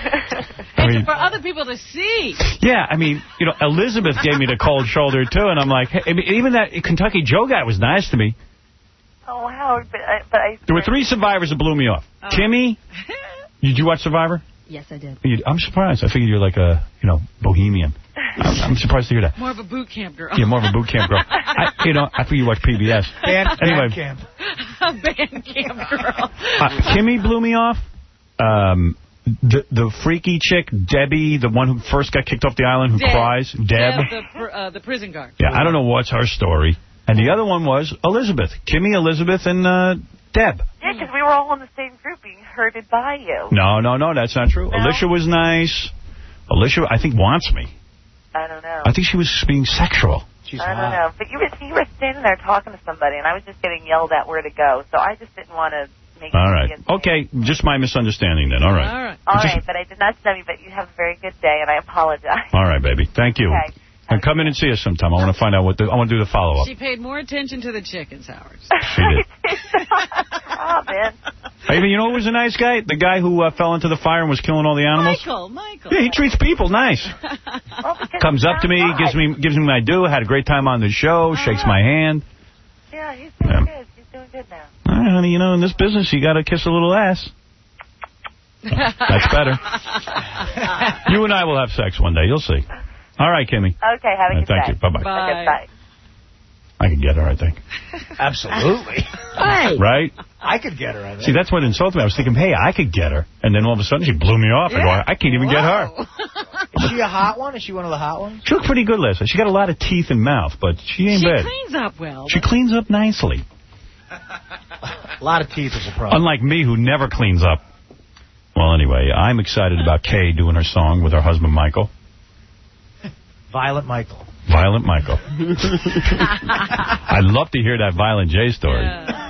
I mean, For other people to see. yeah, I mean, you know, Elizabeth gave me the cold shoulder, too, and I'm like, hey, I mean, even that Kentucky Joe guy was nice to me. Oh, Howard, but I, but I There were three survivors that blew me off. Oh. Kimmy, did you watch Survivor? Yes, I did. You- I'm surprised. I figured you're like a, you know, bohemian. I'm, I'm surprised to hear that. More of a boot camp girl. You're more of a boot camp girl. I, you know, I figured you watch P B S. Band, Anyway. band camp. A band camp girl. Uh, Kimmy blew me off. Um, the the freaky chick, Debbie, the one who first got kicked off the island, who Deb. cries, Deb. Deb, the, pr- uh, the prison guard. Yeah, I don't know what's her story. And the other one was Elizabeth. Kimmy, Elizabeth, and uh, Deb. Yeah, because we were all in the same group being herded by you. No, no, no, that's not true. No? Alicia was nice. Alicia, I think, wants me. I don't know. I think she was being sexual. I don't know. But you were, you were standing there talking to somebody, and I was just getting yelled at where to go, so I just didn't want to make All you right. against Okay, just my misunderstanding then. All right. All right. All right, but I did not snub you, but you have a very good day, and I apologize. All right, baby. Thank you. Okay. And come in and see us sometime. I want to find out what the, I want to do the follow-up. She paid more attention to the chickens, Howard. She did. Robin. Hey, you know who was a nice guy? The guy who uh, fell into the fire and was killing all the animals? Michael, Michael. Yeah, he treats people nice. Comes up to me, gives me gives me my due, had a great time on the show, shakes my hand. Yeah, Yeah, he's doing Yeah. good. He's doing good now. All right, honey, you know, in this business, you got to kiss a little ass. That's better. You and I will have sex one day. You'll see. All right, Kimmy. Okay, have a Uh, good thank day. you. Bye-bye. Okay, bye. I could get her, I think. Absolutely. Right? I could get her, I think. See, that's what insulted me. I was thinking, hey, I could get her. And then all of a sudden, she blew me off. I go, I can't even get her. Is she a hot one? Is she one of the hot ones? She looked pretty good last night. She got a lot of teeth and mouth, but she ain't She bad. cleans up well. She cleans up nicely. A lot of teeth is a problem. Unlike me, who never cleans up. Well, anyway, I'm excited about Kay doing her song with her husband, Michael. Violent Michael. Violent Michael. I'd love to hear that Violent J story. Yeah.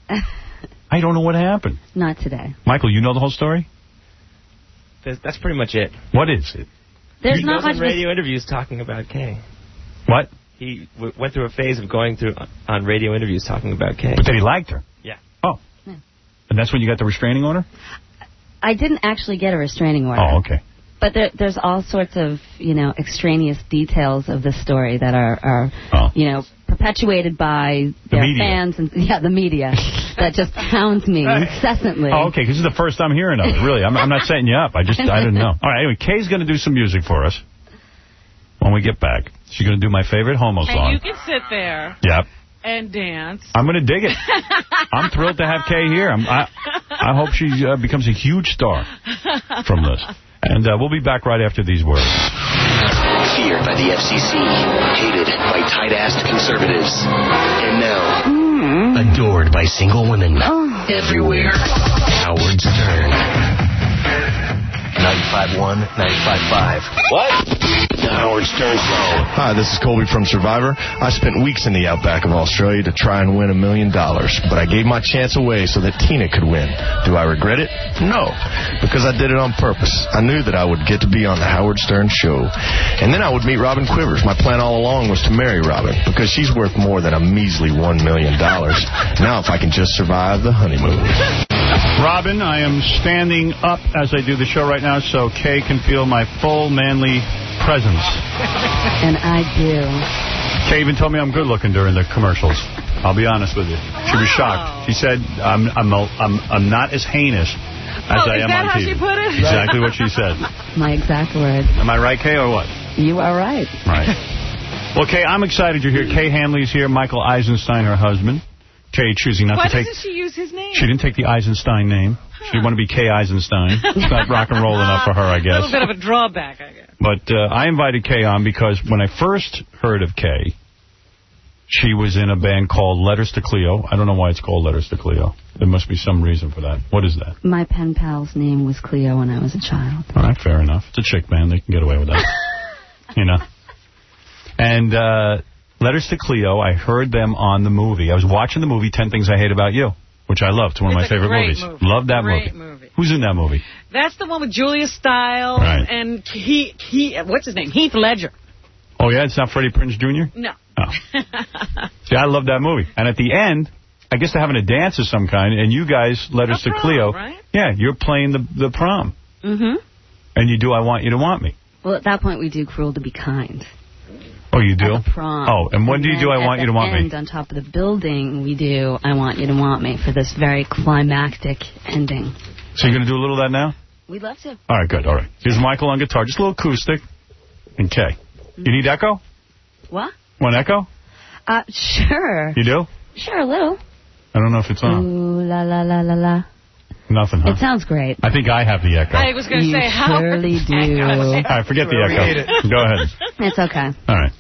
I don't know what happened. Not today. Michael, you know the whole story? That's, that's pretty much it. What is it? There's he not goes much on radio interviews talking about Kay. What? He w went through a phase of going through on radio interviews talking about Kay. But that he liked her? Yeah. Oh. Yeah. And that's when you got the restraining order? I didn't actually get a restraining order. Oh, okay. But there, there's all sorts of, you know, extraneous details of this story that are, are oh. you know, perpetuated by The their media. fans and yeah, the media that just hounds me incessantly. Oh, okay, because this is the first I'm hearing of it, really. I'm, I'm not setting you up. I just, I didn't know. All right, anyway, Kay's going to do some music for us when we get back. She's going to do my favorite homo And song. you can sit there Yep. and dance. I'm going to dig it. I'm thrilled to have Kay here. I'm, I, I hope she uh, becomes a huge star from this. And uh, we'll be back right after these words. Feared by the F C C, hated by tight-assed conservatives, and now adored by single women everywhere. Howard Stern. ninety-five point one, ninety-five point five. What? The Howard Stern Show. Hi, this is Colby from Survivor. I spent weeks in the outback of Australia to try and win a million dollars, but I gave my chance away so that Tina could win. Do I regret it? No, because I did it on purpose. I knew that I would get to be on the Howard Stern Show. And then I would meet Robin Quivers. My plan all along was to marry Robin, because she's worth more than a measly one million dollars. Now if I can just survive the honeymoon. Robin, I am standing up as I do the show right now so Kay can feel my full manly presence. And I do. Kay even told me I'm good looking during the commercials. I'll be honest with you. She was shocked. She said, I'm I'm a, I'm, I'm not as heinous as oh, I am on T V. Is that how she put it? Exactly what she said. My exact words. Am I right, Kay, or what? You are right. Right. Well, Kay, I'm excited you're here. Kay Hanley's here. Michael Eisenstein, her husband. Kay choosing not Why to take... Why doesn't she use his name? She didn't take the Eisenstein name. Huh. She wanted to be Kay Eisenstein. It's not rock and roll enough for her, I guess. A little bit of a drawback, I guess. But uh, I invited Kay on because when I first heard of Kay, she was in a band called Letters to Cleo. I don't know why it's called Letters to Cleo. There must be some reason for that. What is that? My pen pal's name was Cleo when I was a child. All right, fair enough. It's a chick band. They can get away with that. You know? And... uh Letters to Cleo, I heard them on the movie. I was watching the movie Ten Things I Hate About You, which I loved. It's one of it's my favorite movies. Movie. Love that great movie. movie. Who's in that movie? That's the one with Julia Stiles right. and he, he, what's his name? Heath Ledger. Oh, yeah? It's not Freddie Prinze Junior? No. Oh. See, I love that movie. And at the end, I guess they're having a dance of some kind, and you guys, Letters a to prom, Cleo. Right? Yeah, you're playing the, the prom. Mm-hmm. And you do I Want You to Want Me. Well, at that point, we do Cruel to Be Kind. Oh, you do? At the prom. Oh, and when and do you do I Want You to Want end, Me? On top of the building, we do I Want You to Want Me for this very climactic ending. So you're going to do a little of that now? We'd love to. All right, good. All right. Here's Michael on guitar. Just a little acoustic. And Kay. Mm-hmm. You need echo? What? Want echo? Uh, sure. You do? Sure, a little. I don't know if it's on. Ooh, la, la, la, la, la. Nothing, huh? It sounds great. I think I have the echo. I was going to say, how? You surely do. All right, forget the echo. Go ahead. It's okay. All right.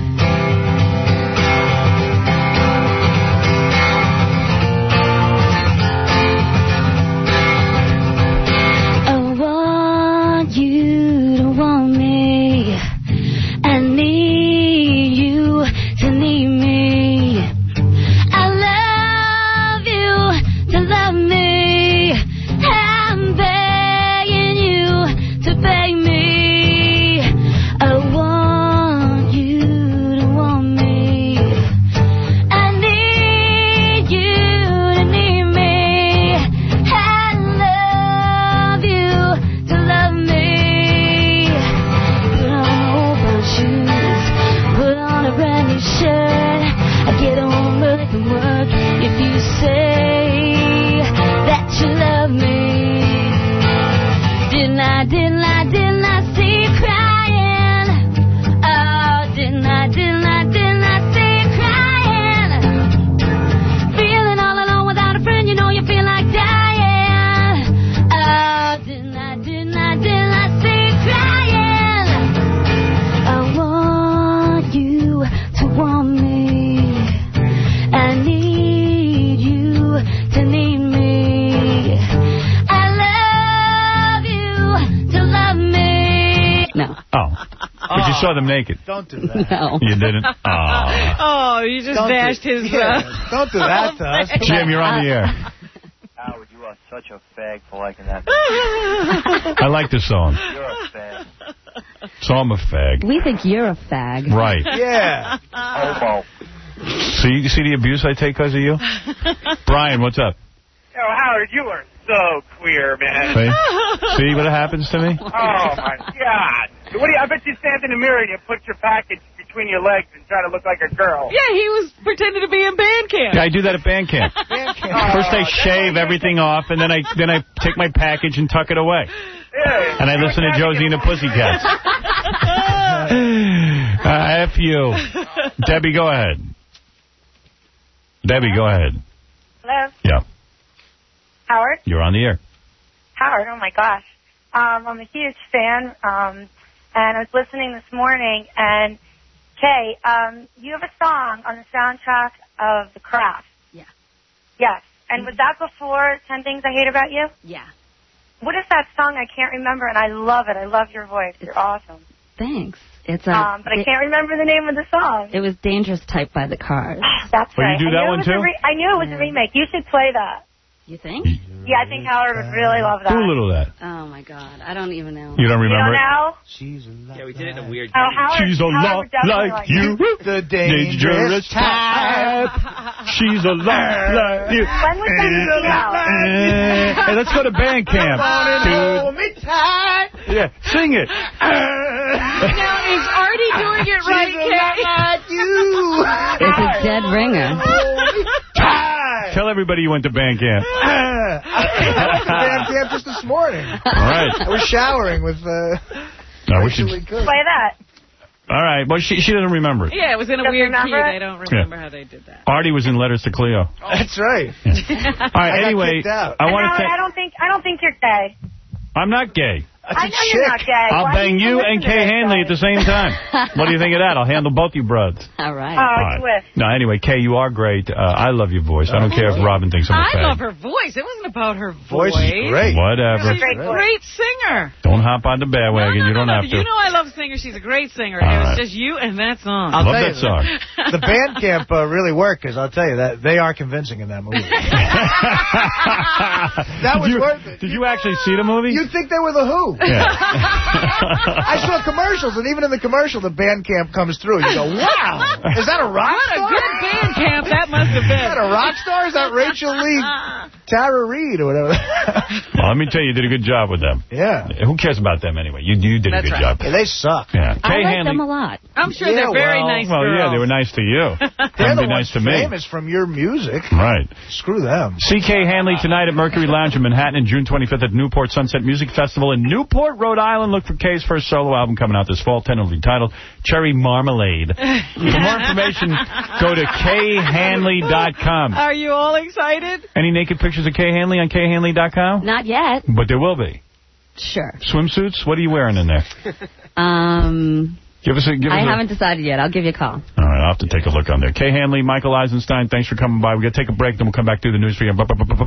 I want you to want me. I need you to need me. I love you to love me. I'm begging you to beg me. I want you saw them naked. Don't do that. No. You didn't? Aw. Oh, you just Don't dashed do, his... Yeah, Uh, don't do that to us. Jim, you're on the air. Howard, you are such a fag for liking that. I like the song. You're a fag. So I'm a fag. We think you're a fag. Right. Yeah. Homo. See, you see the abuse I take because of you? Brian, what's up? Yo, Howard, you are so queer, man. See? See what happens to me? Oh, my God. What do you, I bet you stand in the mirror and you put your package between your legs and try to look like a girl. yeah, he was pretending to be in band camp. Yeah, I do that at band camp. Band camp. First I shave everything off, and then I then I take my package and tuck it away. Yeah. And I listen to Josie and the Pussycats. uh, F you. Debbie, go ahead. Debbie, go ahead. Hello? Yeah, Howard? you're on the air. Howard, oh my gosh. Um, I'm a huge fan, um, and I was listening this morning, and Kay, um, you have a song on the soundtrack of The Craft. Yeah. Yes. And was that before ten Things I Hate About You? Yeah. What is that song? I can't remember, and I love it. I love your voice. You're awesome. Thanks. It's a. Um, but I can't remember the name of the song. It was Dangerous Type by The Cars. That's Oh, you right. do I that knew it one was a too? re- I knew it was a remake. You should play that. You think? Yeah, I think Howard would really love that. Do a little of that. Oh, my God. I don't even know. You don't You remember don't it? know? She's a lot Yeah, we did it in a weird... Oh, Howard, She's a Howard lot would definitely like it. you. The dangerous type. She's a lot like you. When was that movie out? Hey, let's go to band camp. Hold me tight. Yeah, sing it. Now, is Artie doing it right, Kay? Like you. It's a dead ringer. Tell everybody you went to band camp. I went to band camp just this morning. All right. I was showering with uh, I wish Rachel Lee you... Cook. Play that. All right. Well, she she doesn't remember it. Yeah, it was in a Doesn't weird key. remember it? They don't remember how they did that. Artie was in Letters to Cleo. That's right. All right. I got Anyway, kicked out. I And want Howard, to. I don't think I don't think you're gay. I'm not gay. That's I a know you're not chick. gay. I'll Why bang do you listen and to Kay this Hanley guy? at the same time. What do you think of that? I'll handle both you broads. All right. Oh, All you right. wish. No, anyway, Kay, you are great. Uh, I love your voice. I don't care if Robin thinks I'm a I fag. love her voice. It wasn't about her Voice voice. is great. Whatever. She's a great singer. Don't hop on the bandwagon. No, no, You don't no, have no. to. You know I love singer. She's a great singer. All it was right. just you and that song. I'll Love tell that you, song. The band camp uh, really worked, because I'll tell you, that they are convincing in that movie. That Did was you, worth it. Did you actually see the movie? You'd think they were The Who. Yeah. I saw commercials, and even in the commercial, the band camp comes through. You go, wow, is that a rock What a star? good band camp that must have Is been. that a rock star? Is that Rachel Lee, Tara Reid, or whatever? Well, let me tell you, you did a good job with them. Yeah. Who cares about them anyway? You you did That's a good right. job. Yeah, they suck. Yeah. I Kay like Hanley. them a lot. I'm sure Yeah, they're very well- nice Well, girls. yeah, they were nice to you. They're They'd the be nice ones to me. famous from your music. Right. Screw them. C K Hanley tonight at Mercury Lounge in Manhattan and June twenty-fifth at Newport Sunset Music Festival in Newport, Rhode Island. Look for Kay's first solo album coming out this fall, tentatively titled Cherry Marmalade. For more information, go to Kay Hanley dot com. Are you all excited? Any naked pictures of Kay Hanley on Kay Hanley dot com? Not yet. But there will be. Sure. Swimsuits? What are you wearing in there? Um, Give us a... Give I us a, haven't decided yet. I'll give you a call. All right, I'll have to take a look on there. Kay Hanley, Michael Eisenstein, thanks for coming by. We're going to take a break, then we'll come back through the news for you.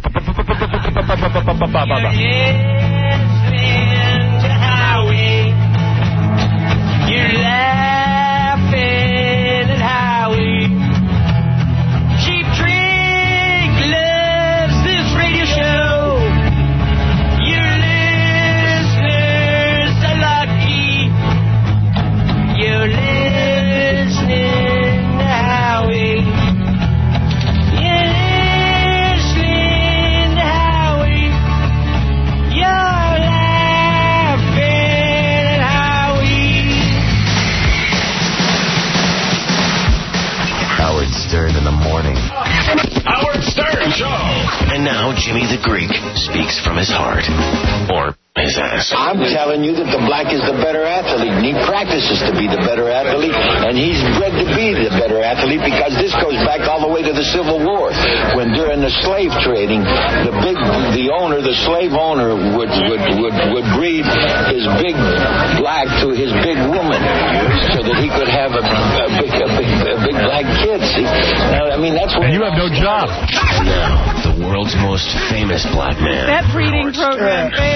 You're laughing at Howie. Cheap Trick loves this radio show. Your listeners are lucky. You're listening to Howie. You're listening to Howie. You're laughing at Howie. Howard Stern in the morning. Howard Stern Show. And now Jimmy the Greek speaks from his heart. Or his ass. I'm telling you that the black is the better athlete, and he practices to be the better athlete, and he's bred to be the better athlete, because this goes back all the way to the Civil War, when during the slave trading, the big, the owner, the slave owner would would would, would breed his big black to his big woman, so that he could have a, a big a big a big black kid. See, now, I mean that's what. And you have no job. Now, the world's most famous black man. That breeding program failed. You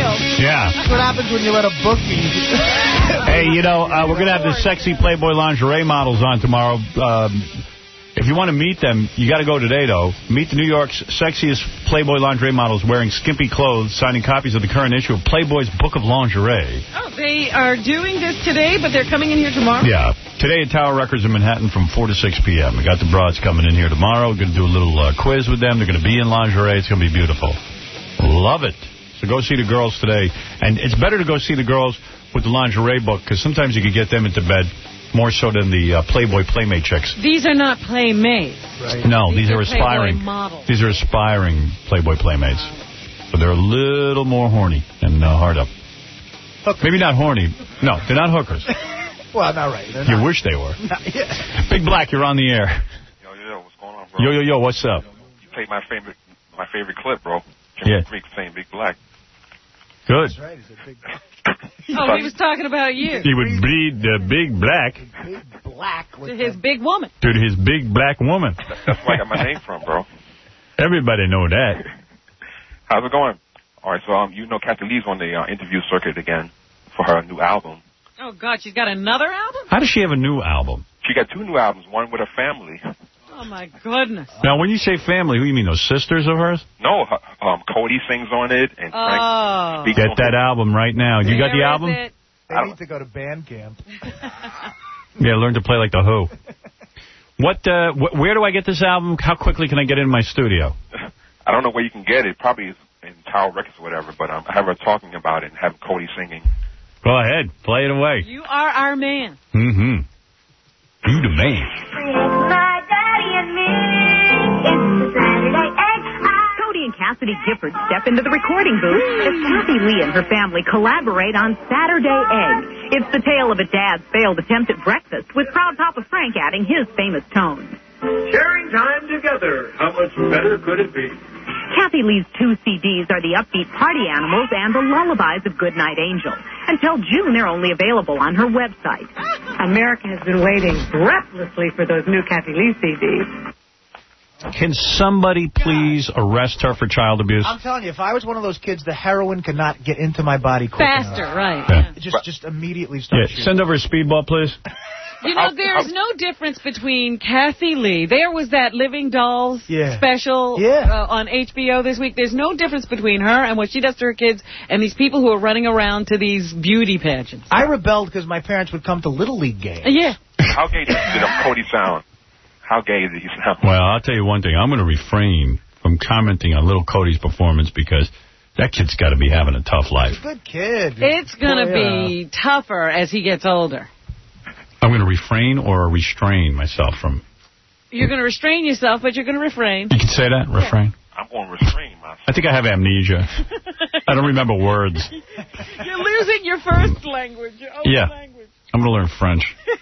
Yeah. That's what happens when you let a bookie. Hey, you know, uh, we're going to have the sexy Playboy lingerie models on tomorrow. Um, if you want to meet them, you got to go today, though. Meet the New York's sexiest Playboy lingerie models wearing skimpy clothes, signing copies of the current issue of Playboy's Book of Lingerie. Oh, they are doing this today, but they're coming in here tomorrow? Yeah. Today at Tower Records in Manhattan from four to six p m We got the broads coming in here tomorrow. We're going to do a little uh, quiz with them. They're going to be in lingerie. It's going to be beautiful. Love it. So go see the girls today. And it's better to go see the girls with the lingerie book, because sometimes you could get them into bed more so than the uh, Playboy Playmate chicks. These are not Playmates. Right. No, these, these are, are aspiring. models. These are aspiring Playboy Playmates. So they're a little more horny and uh, hard up. Hookers. Maybe not horny. No, they're not hookers. Well, not right. They're you not. wish they were. Not yet. Big Black, you're on the air. Yo, yo, what's going on, bro? Yo, yo, yo, what's up? You played my favorite my favorite clip, bro. Jimmy Yeah. Greek saying Big Black. Good. That's right. He's a big Oh, he was talking about you. He would breed the Big Black. Big Black. To his big woman. To his big black woman. That's where I got my name from, bro. Everybody know that. How's it going? All right, so um, you know Kathy Lee's on the uh, interview circuit again for her new album. Oh, God, she's got another album? How does she have a new album? She got two new albums, one with her family. Oh, my goodness. Now, when you say family, who you mean, those sisters of hers? No, her, um, Cody sings on it, and Frank Oh. speaks Get on that it. album right now. You got the Where is album? it? They need to go to band camp. Yeah, learn to play like the Who. What? Uh, wh where do I get this album? How quickly can I get it in my studio? I don't know where you can get it. Probably in Tower Records or whatever, but um, I have her talking about it and have Cody singing. Go ahead. Play it away. You are our man. Mm-hmm. You the man. My daddy and me, it's the Saturday egg. Cody and Cassidy Gifford step into the recording booth as Kathy Lee and her family collaborate on Saturday Egg. It's the tale of a dad's failed attempt at breakfast, with proud Papa Frank adding his famous tones. Sharing time together. How much better could it be? Kathy Lee's two C Ds are the upbeat Party Animals and the Lullabies of Goodnight Angel. Until June, they're only available on her website. America has been waiting breathlessly for those new Kathy Lee C Ds. Can somebody please arrest her for child abuse? I'm telling you, if I was one of those kids, the heroin could not get into my body quick Faster, enough. right. Yeah. It Just, just immediately start Yeah, shooting. send over a speedball, please. You know, there's no difference between Kathy Lee. There was that Living Dolls Yeah. special Yeah. uh, on H B O this week. There's no difference between her and what she does to her kids and these people who are running around to these beauty pageants. I rebelled because my parents would come to Little League games. Yeah. How gay did, did Cody sound? How gay did he sound? Well, I'll tell you one thing. I'm going to refrain from commenting on little Cody's performance because that kid's got to be having a tough life. He's a good kid. It's going to Boy, be tougher as he gets older. I'm going to refrain or restrain myself from... You're going to restrain yourself, but you're going to refrain. You can say that? Refrain? I'm going to restrain myself. I think I have amnesia. I don't remember words. You're losing your first language, your own Yeah. language. I'm going to learn French.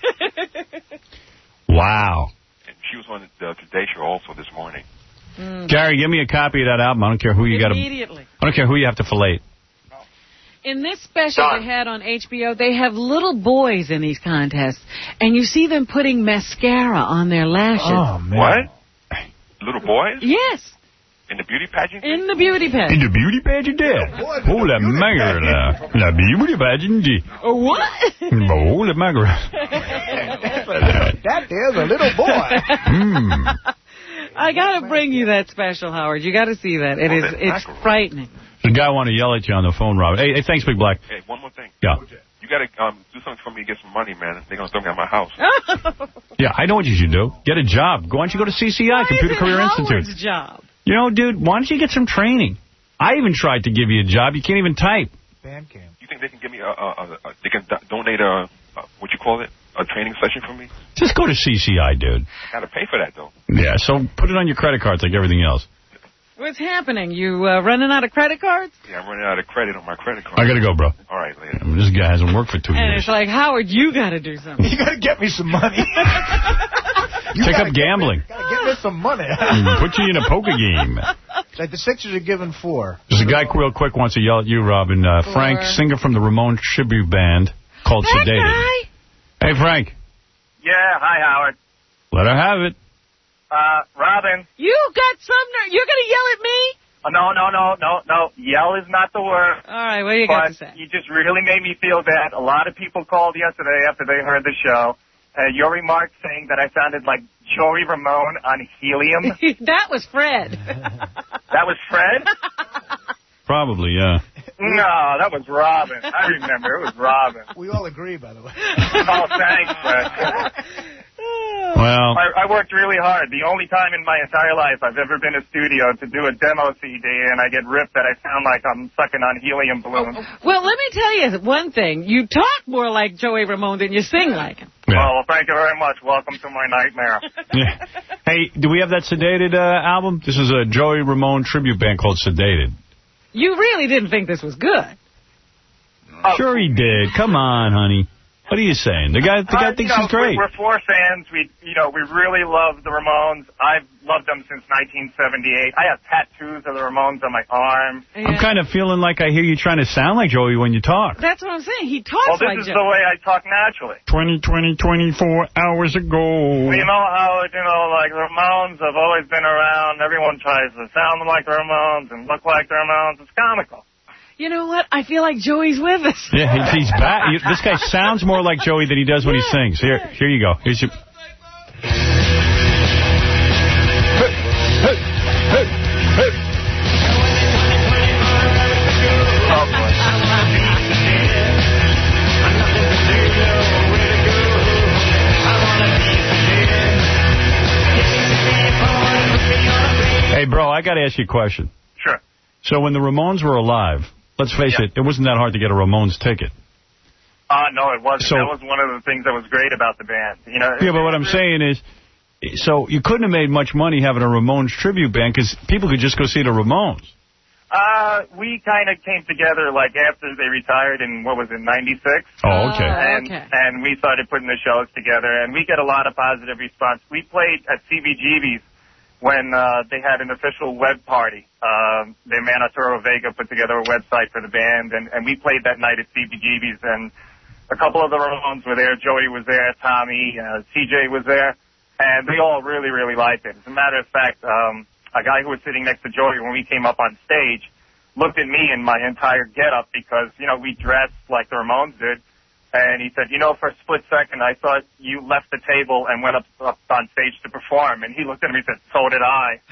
Wow. And she was on the Today Show also this morning. Mm. Gary, give me a copy of that album. I don't care who you got to... Immediately. I don't care who you have to fillet. In this special they had on H B O, they have little boys in these contests, and you see them putting mascara on their lashes. Oh, man. What? Little boys? Yes. In the beauty pageant? In the beauty pageant. In the beauty pageant there. Oh, la magra. La beauty pageant. Oh, what? Oh, la magra. That is a little boy. Mm. I got to bring you that special, Howard. You got to see that. It is it's frightening. The guy want to yell at you on the phone, Robert. Hey, hey, thanks, Big Black. Hey, one more thing. Yeah. You got to um, do something for me to get some money, man. They're going to throw me out my house. Yeah, I know what you should do. Get a job. Why don't you go to C C I, Why Computer is it Career Howard's Institute? job? You know, dude, why don't you get some training? I even tried to give you a job. You can't even type. Band camp. You think they can give me a, a, a, a they can do- donate a, a, what you call it, a training session for me? Just go to C C I, dude. I got to pay for that, though. Yeah, so put it on your credit cards like everything else. What's happening? You uh, running out of credit cards? Yeah, I'm running out of credit on my credit card. I got to go, bro. All right, later. I mean, this guy hasn't worked for two And years. it's like, Howard, you got to do something. You got to get me some money. You Take gotta up get gambling. me- Gotta get me some money. Put you in a poker game. Like the Sixers are given four. There's a guy real quick wants to yell at you, Robin. Uh, Frank, Four. singer from the Ramon Tribute Band called That Sedated. guy? Hey, Frank, Yeah, hi, Howard. let her have it. Uh, Robin. You got some nerve. You're going to yell at me? Oh, no, no, no, no, no. Yell is not the word. All right, what do you got but to say? You just really made me feel bad. A lot of people called yesterday after they heard the show. Uh, your remark saying that I sounded like Joey Ramone on Helium. That was Fred. That was Fred? Probably, yeah. No, that was Robin. I remember. It was Robin. We all agree, by the way. Oh, thanks, Fred. Well, I, I worked really hard. The only time in my entire life I've ever been in a studio to do a demo C D, and I get ripped that I sound like I'm sucking on helium balloons. Well, let me tell you one thing. You talk more like Joey Ramone than you sing like him. Yeah. Oh, well, thank you very much. Welcome to my nightmare. Yeah. Hey, do we have that Sedated uh, album? This is a Joey Ramone tribute band called Sedated. You really didn't think this was good. Oh. Sure he did. Come on, honey. What are you saying? The guy, the guy uh, thinks you know, he's great. We're, we're four fans. We, you know, we really love the Ramones. I've loved them since nineteen seventy-eight. I have tattoos of the Ramones on my arm. Yeah. I'm kind of feeling like I hear you trying to sound like Joey when you talk. That's what I'm saying. He talks well, this like is Joey. the way I talk naturally. twenty, twenty, twenty-four hours ago. Well, you know how, you know, like the Ramones have always been around. Everyone tries to sound like the Ramones and look like the Ramones. It's comical. You know what? I feel like Joey's with us. Yeah, he, he's back. You, this guy sounds more like Joey than he does when yeah, he sings. Here, yeah. here you go. Here's your... Hey, bro, I got to ask you a question. Sure. So when the Ramones were alive, let's face yeah. it, it wasn't that hard to get a Ramones ticket. Uh, no, it wasn't. So, that was one of the things that was great about the band. You know. Yeah, but what I'm saying is, so you couldn't have made much money having a Ramones tribute band because people could just go see the Ramones. Uh, we kind of came together like after they retired in, what was it, ninety-six? Oh, okay. And, okay. and we started putting the shows together, and we get a lot of positive response. We played at C B G B's when uh, they had an official web party. Uh, the man Arturo Vega put together a website for the band, and, and we played that night at C B G B's, and a couple of the Ramones were there. Joey was there, Tommy, uh, T J was there, and they all really, really liked it. As a matter of fact, um, a guy who was sitting next to Joey when we came up on stage looked at me and my entire getup because, you know, we dressed like the Ramones did. And he said, you know, for a split second, I thought you left the table and went up, up on stage to perform. And he looked at me and said, so did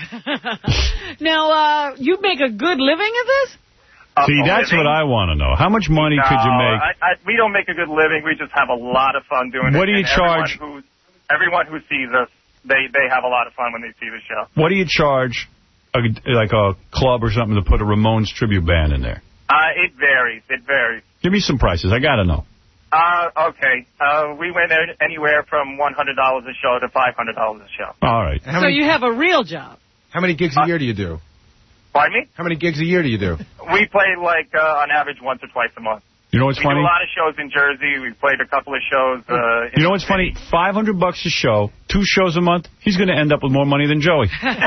I. Now, uh, you make a good living at this? Uh, See, that's living? what I want to know. How much money no, could you make? I, I, we don't make a good living. We just have a lot of fun doing it. What do you and charge? Everyone who, everyone who sees us, they, they have a lot of fun when they see the show. What do you charge, a, like a club or something, to put a Ramones tribute band in there? Uh, it varies. It varies. Give me some prices. I got to know. Uh, okay. Uh, we went anywhere from one hundred dollars a show to five hundred dollars a show. All right. So you have a real job. How many gigs a year do you do? Pardon me? How many gigs a year do you do? We play, like, uh, on average once or twice a month. You know what's we funny? We do a lot of shows in Jersey. We've played a couple of shows. Uh, you know what's funny? five hundred bucks a show, two shows a month. He's going to end up with more money than Joey.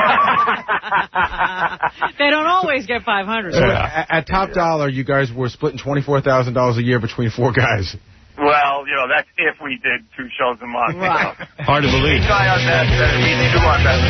They don't always get five hundred. So at, at Top Dollar, you guys were splitting twenty-four thousand dollars a year between four guys. Well, you know, that's if we did two shows a month. Right. So. Hard to believe. We try our best. Uh, we do our best.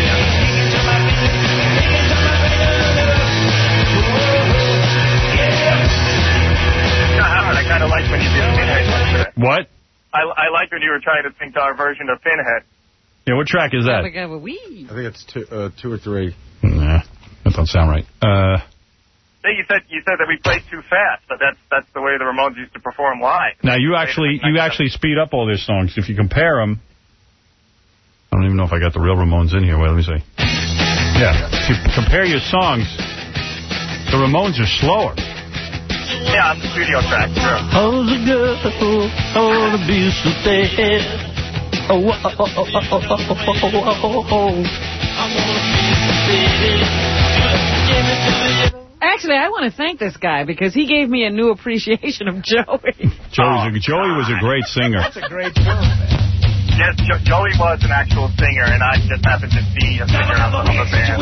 I kind of like when you did Pinhead. What? I, I like when you were trying to think our version of Pinhead. Yeah, what track is that? I think it's two, uh, two or three. Nah, that don't sound right. Uh, hey, you said you said that we played too fast, but that's that's the way the Ramones used to perform live. Now you actually you actually speed up all their songs. If you compare them, I don't even know if I got the real Ramones in here. Wait, let me see. Yeah, if you compare your songs, the Ramones are slower. Yeah, on the studio track, sure. Oh, the girl, oh, the beast of death. Oh, oh, oh, oh, oh, oh, oh, oh, oh. Actually, I want to thank this guy because he gave me a new appreciation of Joey. Joey's a, Joey was a great singer. That's a great show, man. Yes, jo Joey was an actual singer, and I just happened to be a singer of a band.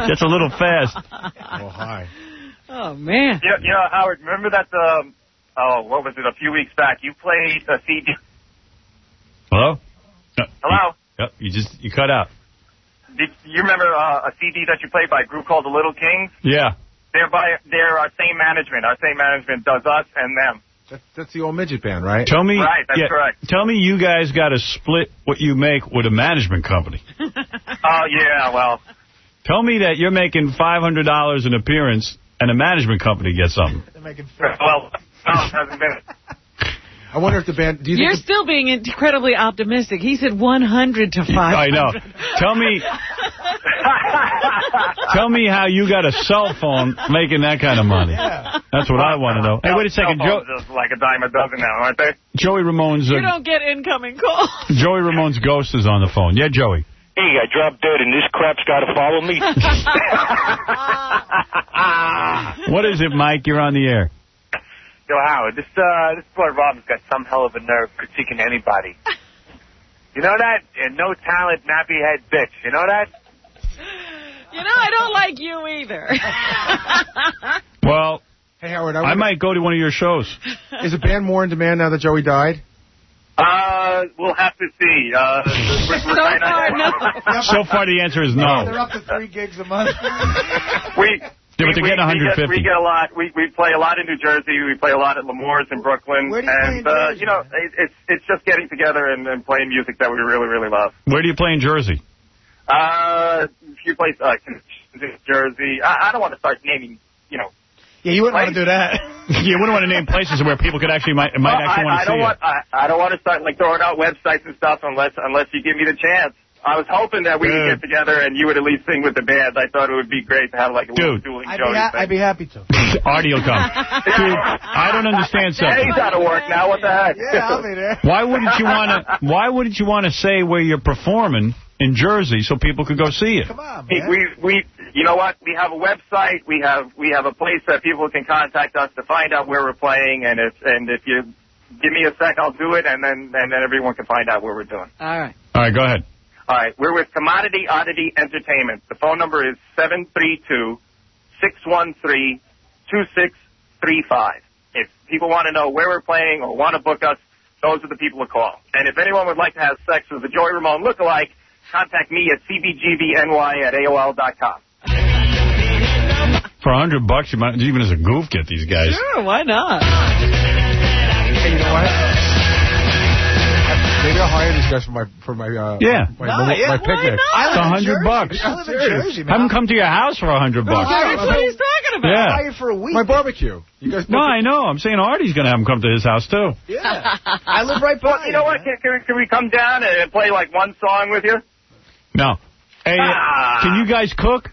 That's a little fast. Oh, hi. Oh, man. You know, you know, Howard, remember that, um, oh, what was it, a few weeks back, you played a C D. Hello? No, Hello? You, yep, you just, you cut out. Did you remember uh, a C D that you played by a group called the Little Kings? Yeah. They're by, they're our same management. Our same management does us and them. That's, that's the old midget band, right? Tell me, Right, that's yeah, correct. Tell me you guys got to split what you make with a management company. Oh, yeah, well. Tell me that you're making five hundred dollars an appearance and a management company gets something. Well, no, it hasn't been. I wonder if the band... Do you You're think still being incredibly optimistic. He said one hundred to five hundred. I know. Tell me... Tell me how you got a cell phone making that kind of money. Yeah. That's what I want to know. Hey, wait a second. Cell Joe, phones are like a dime a dozen now, aren't they? Joey Ramone's... Uh, You don't get incoming calls. Joey Ramone's ghost is on the phone. Yeah, Joey. Hey, I dropped dead and this crap's got to follow me. What is it, Mike? You're on the air. Yo, Howard, this uh, this boy Robin's got some hell of a nerve critiquing anybody. You know that? And no talent, nappy head bitch. You know that? You know, I don't like you either. Well, hey, Howard, I, I might go to one of your shows. Is the band more in demand now that Joey died? Uh, we'll have to see. Uh, we're, so far, no. So far, the answer is no. They're up to three gigs a month. we... Yeah, but they're getting one hundred fifty. We get, we get a lot. We we play a lot in New Jersey. We play a lot at L'Amour's in Brooklyn. Where do you and play in uh, Jersey, you know, it, it's it's just getting together and, and playing music that we really really love. Where do you play in Jersey? Uh, a few places, uh, Jersey. I, I don't want to start naming, you know. Yeah, you wouldn't want to do that. You wouldn't want to name places where people could actually might might well, actually I, want to I see don't you. want, I, I don't want to start like throwing out websites and stuff unless unless you give me the chance. I was hoping that we Dude. would get together and you would at least sing with the band. I thought it would be great to have like a little Dude. dueling I'd Joey be, ha- thing. I'd be happy to. Artie will come. Dude, I don't understand Yeah, something. he's out of work now. What the heck? Yeah, I'll be there. Why wouldn't you want to? Why wouldn't you want to say where you're performing in Jersey so people could go see you? Come on, We, man. we, we, you know what? We have a website. We have, we have a place that people can contact us to find out where we're playing. And if, and if you give me a sec, I'll do it, and then, and then everyone can find out where we're doing. All right. All right, go ahead. All right, we're with Commodity Oddity Entertainment. The phone number is seven three two, six one three, two six three five. If people want to know where we're playing or want to book us, those are the people to call. And if anyone would like to have sex with a Joey Ramone lookalike, contact me at c b g b n y at A O L dot com. For a hundred bucks, you might even as a goof get these guys. Sure, why not? Hey, you know what? Maybe I'll hire these guys for my for my uh Yeah. my, No, my, yeah, my picnic. It's a hundred bucks. I live in Jersey, man. Have them come to your house for a hundred bucks. That's what he's talking about. Yeah. I'll buy you for a week. My barbecue. You guys No, I know. I'm saying Artie's going to have them come to his house, too. Yeah. I live right by Well, you know what? Can, can, we, can we come down and play like one song with you? No. Hey, Ah. can you guys cook?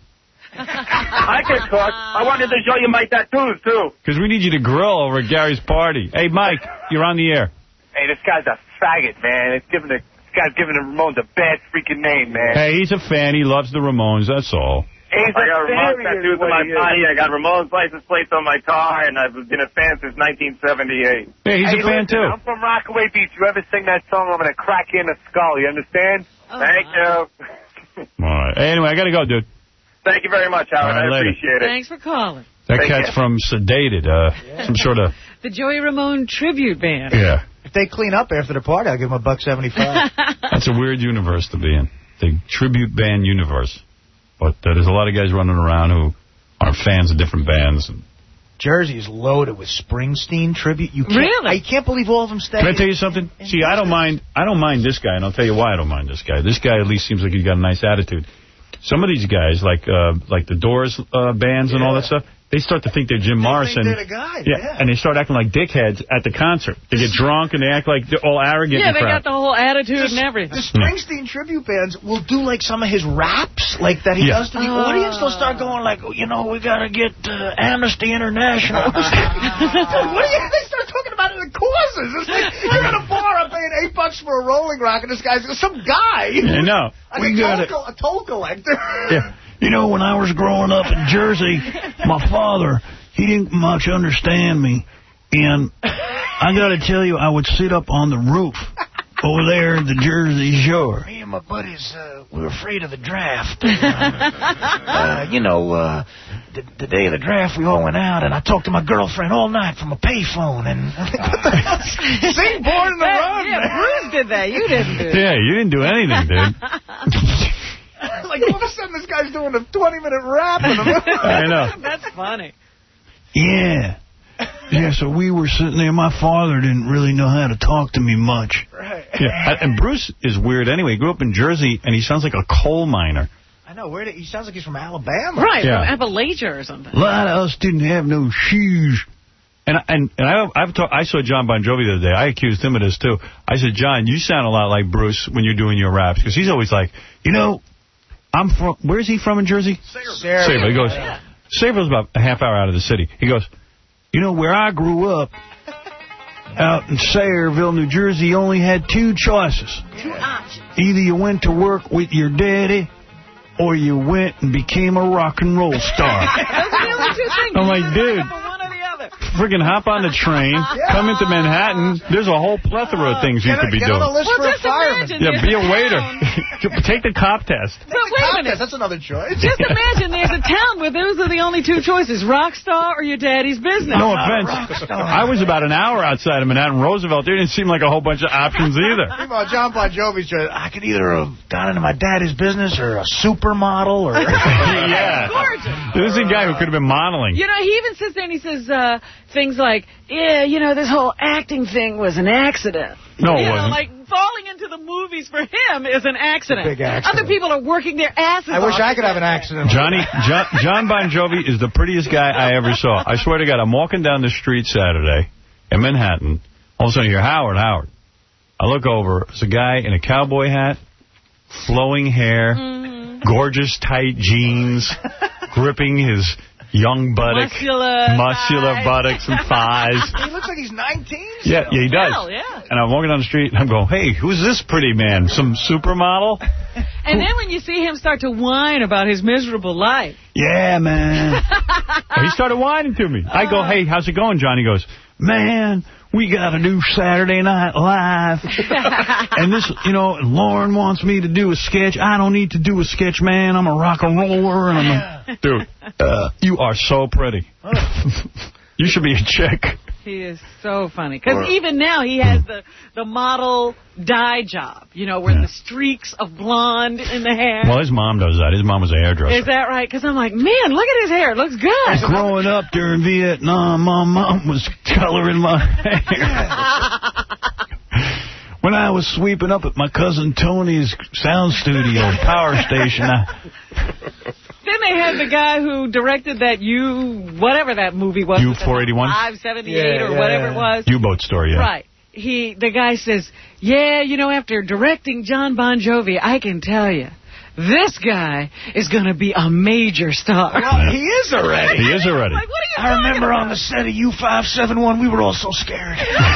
I can cook. I wanted to show you my tattoos, too. Because we need you to grill over at Gary's party. Hey, Mike, you're on the air. Hey, this guy's a faggot, man. It's giving the, this guy's giving the Ramones a bad freaking name, man. Hey, he's a fan. He loves the Ramones. That's all. He's I got a Ramones fan, tattoos on my body. I got Ramones license plates on my car, and I've been a fan since nineteen seventy-eight. Hey, he's hey, a fan, listen, too. I'm from Rockaway Beach. You ever sing that song, I'm going to crack you in the skull. You understand? Oh, Thank you. All right. Hey, anyway, I got to go, dude. Thank you very much, Howard. All right, I later. appreciate it. Thanks for calling. That Take cat's care. from Sedated, uh, yeah. some sort of... The Joey Ramone tribute band. Yeah. If they clean up after the party, I'll give them a buck seventy-five. That's a weird universe to be in. The tribute band universe. But uh, there's a lot of guys running around who are fans of different bands. And Jersey is loaded with Springsteen tribute. You can't, Really? I can't believe all of them stay. Can I tell you something? See, I don't mind. I don't mind this guy, and I'll tell you why I don't mind this guy. This guy at least seems like he's got a nice attitude. Some of these guys, like uh, like the Doors uh, bands and all that stuff, they start to think they're Jim They Morrison. think they're the guy, yeah, yeah. and they start acting like dickheads at the concert. They get drunk and they act like they're all arrogant Yeah, and they crap. got the whole attitude The- and everything. The Springsteen tribute bands will do like some of his raps, like that he Yeah. does to the audience. They'll start going like, oh, you know, we got to get uh, Amnesty International. Dude, what do you? They start talking about it in causes. It's like you're at a bar, I'm paying eight bucks for a Rolling Rock, and this guy's some guy. I know. Like We a, got toll, it. co- a toll collector. Yeah. You know, when I was growing up in Jersey, my father, he didn't much understand me. And I got to tell you, I would sit up on the roof over there at the Jersey Shore. Me and my buddies, uh, we were afraid of the draft. uh, you know, uh, the, the day of the draft, we all went out, and I talked to my girlfriend all night from a payphone. And I think, what the hell? Sing Born in the Run, Yeah, man. Bruce did that. You didn't do it. Yeah, you didn't do anything, dude. Like, all of a sudden, this guy's doing a twenty-minute rap. In the I know. That's funny. Yeah. Yeah, so we were sitting there. My father didn't really know how to talk to me much. Right. Yeah, and Bruce is weird anyway. He grew up in Jersey, and he sounds like a coal miner. I know. Where did, he sounds like he's from Alabama. Right, Yeah. from Appalachia or something. A lot of us didn't have no shoes. And and and I I've talk, I saw John Bon Jovi the other day. I accused him of this too. I said, John, you sound a lot like Bruce when you're doing your raps, because he's always like, you know, I'm from. Where's he from in Jersey? Sayreville. Sayreville. He goes, Sayreville's about a half hour out of the city. He goes, you know, where I grew up, out in Sayreville, New Jersey, you only had two choices. Two options. Either you went to work with your daddy, or you went and became a rock and roll star. Those are the only two things. I'm like, dude. For one or the other. Friggin' hop on the train, come into Manhattan. There's a whole plethora of things you Get could a- be get doing. on the list Well, for a just fireman. imagine Yeah, there's be a a waiter. town- Take the cop test. But wait a minute. That's another choice. Just imagine there's a town where those are the only two choices, rock star or your daddy's business. No offense. I was about an hour outside of Manhattan Roosevelt. There didn't seem like a whole bunch of options either. Meanwhile, John Bon Jovi's just, I could either have gone into my daddy's business or a supermodel or... Yeah. Gorgeous. This is a guy who could have been modeling. You know, he even sits there and he says uh, things like, yeah, you know, this whole acting thing was an accident. No, it you know, wasn't. like falling into the movies for him is an accident. Big accident. Other people are working their asses I wish off I could to have an get accident. Johnny, John, John Bon Jovi is the prettiest guy I ever saw. I swear to God, I'm walking down the street Saturday in Manhattan. All of a sudden, I hear, Howard, Howard. I look over. It's a guy in a cowboy hat, flowing hair, Mhm. gorgeous tight jeans, gripping his young buttock, Muscular muscular thighs. buttocks and thighs. He looks like he's nineteen. Yeah, yeah, he does. Hell, yeah. And I'm walking down the street, and I'm going, hey, who's this pretty man? Some supermodel? And then when you see him start to whine about his miserable life. Yeah, man. He started whining to me. I go, hey, how's it going, John? He goes, Man, we got to do Saturday Night Live. And this, you know, Lauren wants me to do a sketch. I don't need to do a sketch, man. I'm a rock and roller. And I'm a... dude, uh, you are so pretty. You should be a chick. He is so funny. Because even now he has the, the model dye job, you know, where Yeah. the streaks of blonde in the hair. Well, his mom does that. His mom was a hairdresser. Is that right? Because I'm like, man, look at his hair. It looks good. Growing up during Vietnam, my mom was coloring my hair. When I was sweeping up at my cousin Tony's sound studio, power station, I... Then they had the guy who directed that U, whatever that movie was. U four eighty-one? five seventy-eight Yeah, or yeah, whatever yeah. it was. U-boat story, yeah. Right. He, the guy says, yeah, you know, after directing John Bon Jovi, I can tell you, this guy is going to be a major star. Well, he is already. He is already. Like, what are you I talking remember about? on the set of U five seventy-one, we were all so scared.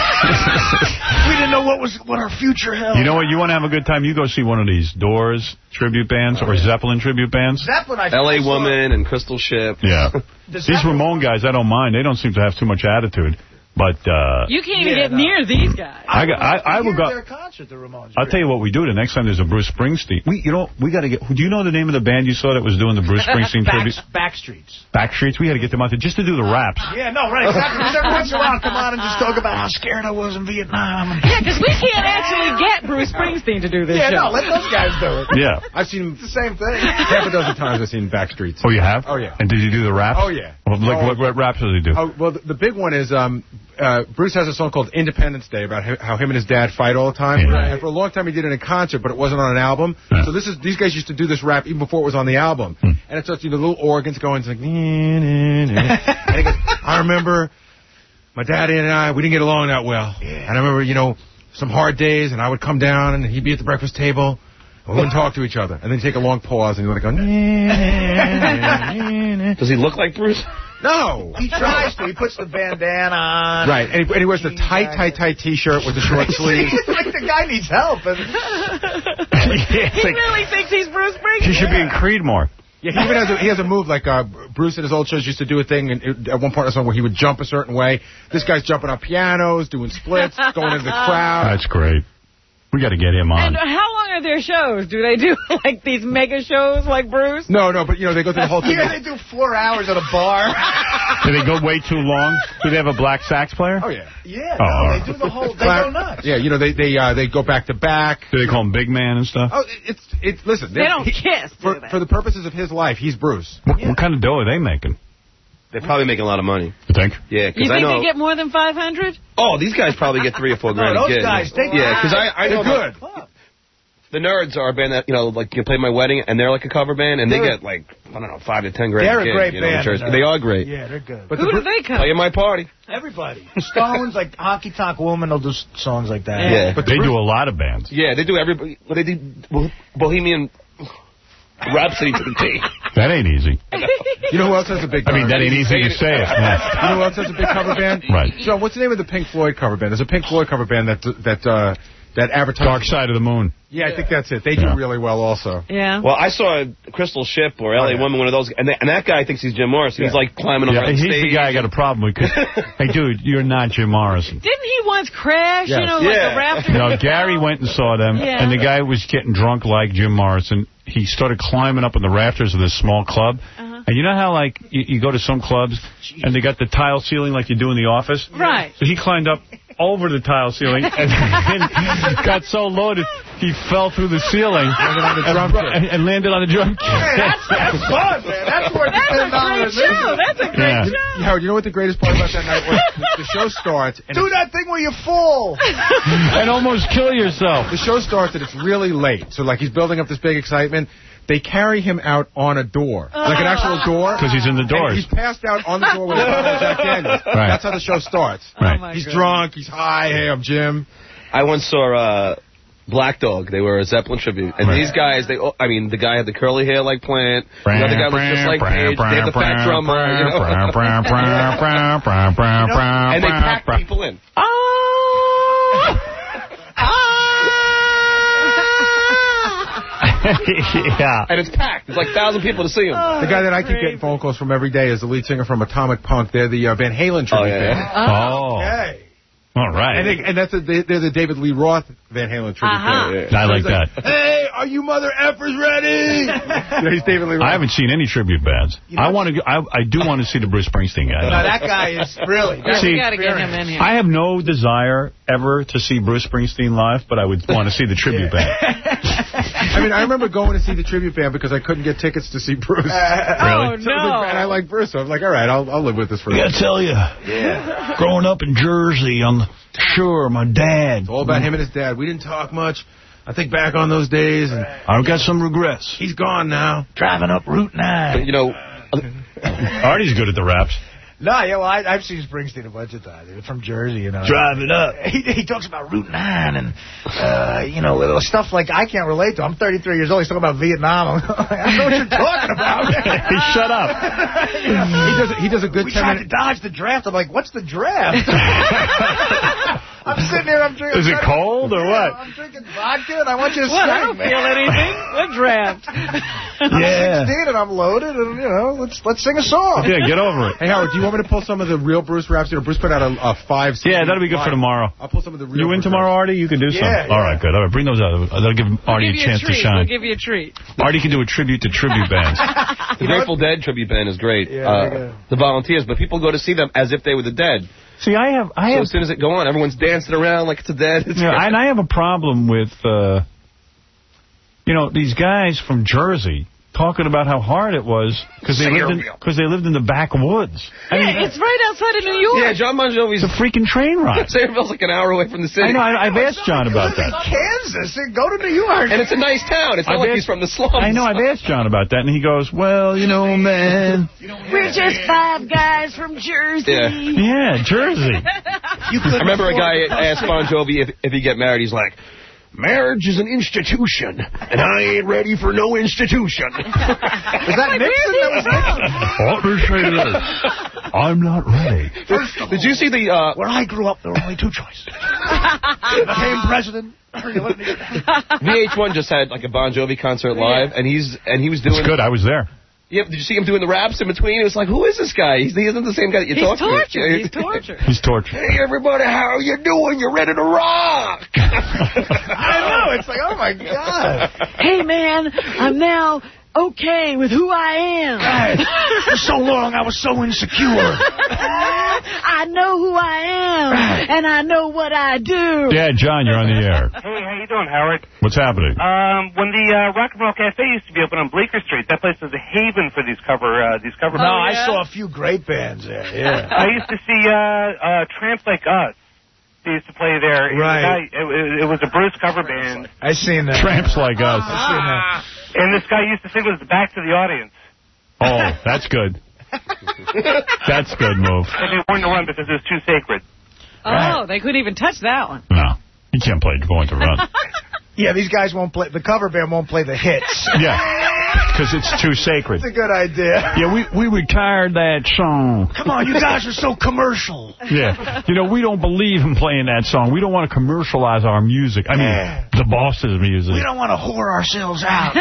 We didn't know what was what our future held. You know what? You want to have a good time? You go see one of these Doors tribute bands or Zeppelin tribute bands. Zeppelin, I L A saw- Woman and Crystal Ship. Yeah. The These Zeppelin- Ramon guys, I don't mind. They don't seem to have too much attitude. But uh, You can't even Yeah, get no. near these guys. I, got, I, I will go. Their concert, the Ramones. I'll tell you what we do the next time there's a Bruce Springsteen. We, you know, we got to get. Do you know the name of the band you saw that was doing the Bruce Springsteen Back, tribute? Backstreets. Backstreets. We got to get them out there just to do the raps. Yeah, no, right, exactly. Because every once in a while, come on and just talk about how scared I was in Vietnam. Yeah, because we can't actually get Bruce Springsteen to do this Yeah, show. no, let those guys do it. Yeah. I've seen It's the same thing. half a dozen times. I've seen Backstreets. Oh, you have? Oh, yeah. And did you do the raps? Oh, yeah. Well, like, Oh. what, what raps does he do? Oh, well, the, the big one is um, uh, Bruce has a song called Independence Day about hi- how him and his dad fight all the time. Yeah. And for a long time, he did it in a concert, but it wasn't on an album. Yeah. So this is these guys used to do this rap even before it was on the album. Hmm. And it starts, you know, little organs going, it's like, "Nee, nee, nee." And he goes, I remember my daddy and I, we didn't get along that well. And I remember, you know, some hard days, and I would come down, and he'd be at the breakfast table. We wouldn't talk to each other. And then he'd take a long pause, and he'd go, "Nee, nee, nee, nee." Does he look like Bruce? No. He tries to. He puts the bandana on. Right, and he, and he wears the tight, tight, tight T-shirt with the short sleeves. It's like the guy needs help. And... Yeah, it's He like, really thinks he's Bruce Springsteen. he should be in Creedmoor. Yeah, he even has a, he has a move like uh, Bruce at his old shows used to do a thing and it, at one part of the song where he would jump a certain way. This guy's jumping on pianos, doing splits, going into the crowd. That's great. We got to get him on. And how long are their shows? Do they do, like, these mega shows like Bruce? No, no, but, you know, they go through the whole thing. Yeah, they do four hours at a bar. Do they go way too long? Do they have a black sax player? Oh, yeah. Yeah, Oh, no, right. they do the whole, they go nuts. Yeah, you know, they they uh, they go back to back. Do they call him Big Man and stuff? Oh, it's it's listen. They don't he, kiss, do for, they? for the purposes of his life, he's Bruce. What, what kind of dough are they making? They're probably making a lot of money. You think? Yeah, You because I think know. they get more than five hundred? Oh, these guys probably get three or four grand those a gig. guys, they- yeah, because I, I know They're that good. the Nerds are a band that, you know, like you play my wedding, and they're like a cover band, and they They're- get like, I don't know, five to ten grand They're a a gig. great you know, in band, Jersey. uh, They are great. Yeah, they're good. But Who the, do they come? Play in my party. Everybody. Stones, like Honky Tonk Woman, will do s- songs like that. Yeah. But they do a lot of bands. Yeah, they do everybody. Well, they do Bo- Bohemian Rhapsody to the T. That ain't easy. You know who else has a big? I mean, that ain't easy to say it. You know who else has a big cover band? Right. John, what's the name of the Pink Floyd cover band? There's a Pink Floyd cover band that that uh, that advertises. Dark Side of the Moon. Yeah, I think that's it. They do Yeah. really well also. Yeah. Well, I saw Crystal Ship or L A Oh, yeah. Woman, one of those, and, they, and that guy thinks he's Jim Morrison. He's Yeah. like climbing Yeah, around he's the stage. the guy I got a problem with. 'Cause, hey, dude, you're not Jim Morrison. Didn't he once crash, Yes. you know, like Yeah. the rafters? No, Gary went and saw them, Yeah. and the guy was getting drunk like Jim Morrison. He started climbing up on the rafters of this small club. Uh-huh. And you know how, like, you, you go to some clubs, and they got the tile ceiling like you do in the office? Right. So he climbed up over the tile ceiling and, and got so loaded, he fell through the ceiling Landed on the and, drum bro- kit. and, and landed on the drum kit. Hey, that's, that's fun, man. That's worth That's a ten dollars. great show. That's a great Yeah. show. Howard, you know what the greatest part about that night was? The show starts and Do it's, that thing where you fall. And almost kill yourself. the show starts and it's really late. So like he's building up this big excitement. They carry him out on a door, like an actual door. Because he's in the And doors. he's passed out on the door with a bottle of Jack Daniels. Right. That's how the show starts. Right. Oh, my He's goodness. drunk. He's high. Hey, I'm Jim. I once saw uh, Black Dog. They were a Zeppelin tribute. And Right. these guys, they, oh, I mean, the guy had the curly hair like Plant. The other guy was just like Page. They had the fat drummer. You know? And they packed people in. Yeah. And it's packed. There's like a thousand people to see him. The guy that I keep getting phone calls from every day is the lead singer from Atomic Punk. They're the uh, Van Halen tribute Oh, yeah. band. Oh. Okay. All right. And, they, and that's a, they, they're the David Lee Roth Van Halen tribute Uh-huh. band. Yeah. I like that. Hey, are you mother effers ready? You know, he's David Lee Roth. I haven't seen any tribute bands. I want to. I, I do want to see the Bruce Springsteen guy. Now, that guy is really... Yeah, See, we got to get him in here. I have no desire ever to see Bruce Springsteen live, but I would want to see the tribute band. I mean, I remember going to see the tribute band because I couldn't get tickets to see Bruce. Oh, Really? So I was like, and I no. like Bruce, so I'm like, all right, I'll, I'll live with this for a I while. gotta tell you, yeah. growing up in Jersey on the shore, my dad. It's all about him and his dad. We didn't talk much. I think back on those days, and I've got some regrets. he's gone now. Driving up Route nine. You know, Artie's good at the raps. No, yeah, well, I, I've seen Springsteen a bunch of times. He's from Jersey, you know. Driving up. He, he talks about Route nine and, uh, you know, little stuff like I can't relate to. I'm thirty-three years old. He's talking about Vietnam. I'm like, I don't know what you're talking about. Shut up. He does. He does a good We ten tried minute. to dodge the draft. I'm like, what's the draft? I'm sitting here. I'm drinking. Is it cold or what? I'm drinking vodka, and I want you to What? I sing, don't man. feel anything. What draft? I'm Yeah. sixteen, and I'm loaded, and, you know, let's let's sing a song. Yeah, get over it. Hey Howard, do you want me to pull some of the real Bruce raps? You know, Bruce put out a, a five. Yeah, that'll be good for tomorrow. I'll pull some of the real. You in Bruce tomorrow, raps. Artie? You can do some. Yeah, All yeah. right, good. All right, bring those out. That'll give Artie We'll a give you chance a to treat. shine. We'll give you a treat. Artie can do a tribute to tribute bands. the Grateful Dead tribute band is great. Yeah, uh, they go. the Volunteers, but people go to see them as if they were the Dead. See, I have, I So have, as soon as it go on, everyone's dancing around like it's a Dead. It's yeah, great. and I have a problem with, uh, you know, these guys from Jersey talking about how hard it was because they lived in because they lived in the backwoods. I mean, Yeah, it's right outside of New York. Yeah, John Bon Jovi's it's a freaking train ride. Sayreville's like an hour away from the city. I know. I, I've asked John about Live in that. Kansas. Go to New York. And it's a nice town. It's not I've like asked- he's from the slums. I know. I've asked John about that, and he goes, "Well, you know, man, We're just five guys from Jersey. Yeah. yeah, Jersey." I remember a guy asked Bon Jovi if, if he'd get married. He's like, marriage is an institution, and I ain't ready for no institution. Was that Nixon? That was Nixon. Let me say this. I'm not ready. Did you see the... Uh, Where I grew up, there were only two choices. Became president. V H one just had like a Bon Jovi concert live, and he's and he was doing... It's good. I was there. Yep, did you see him doing the raps in between? It was like, who is this guy? He's, he isn't the same guy that you He's talk to. tortured. He's tortured. He's tortured. Hey, everybody, how are you doing? You ready to rock? I know. It's like, oh, my God. Hey, man, I'm now okay with who I am. Right. For so long, I was so insecure. I know who I am, and I know what I do. Yeah, John, you're on the air. Hey, how you doing, Howard? What's happening? Um, when the uh, Rock and Roll Cafe used to be open on Bleecker Street, that place was a haven for these cover uh, these cover. No, bands. I saw a few great bands there. Yeah. I used to see uh, uh, Tramps Like Us. They used to play there. Right. It, it, it was a Bruce cover band. I seen that. Tramps Like Us. I seen that. And this guy used to sing with his back to the audience. Oh, that's good. That's good move. And they warned to run because it was too sacred. Oh, Right. they couldn't even touch that one. No, you can't play Going to Run. Yeah, these guys won't play. The cover band won't play the hits. Yeah, because it's too sacred. It's a good idea. Yeah, we, we retired that song. Come on, you guys are so commercial. Yeah. You know, we don't believe in playing that song. We don't want to commercialize our music. I mean, Yeah. the boss's music. We don't want to whore ourselves out.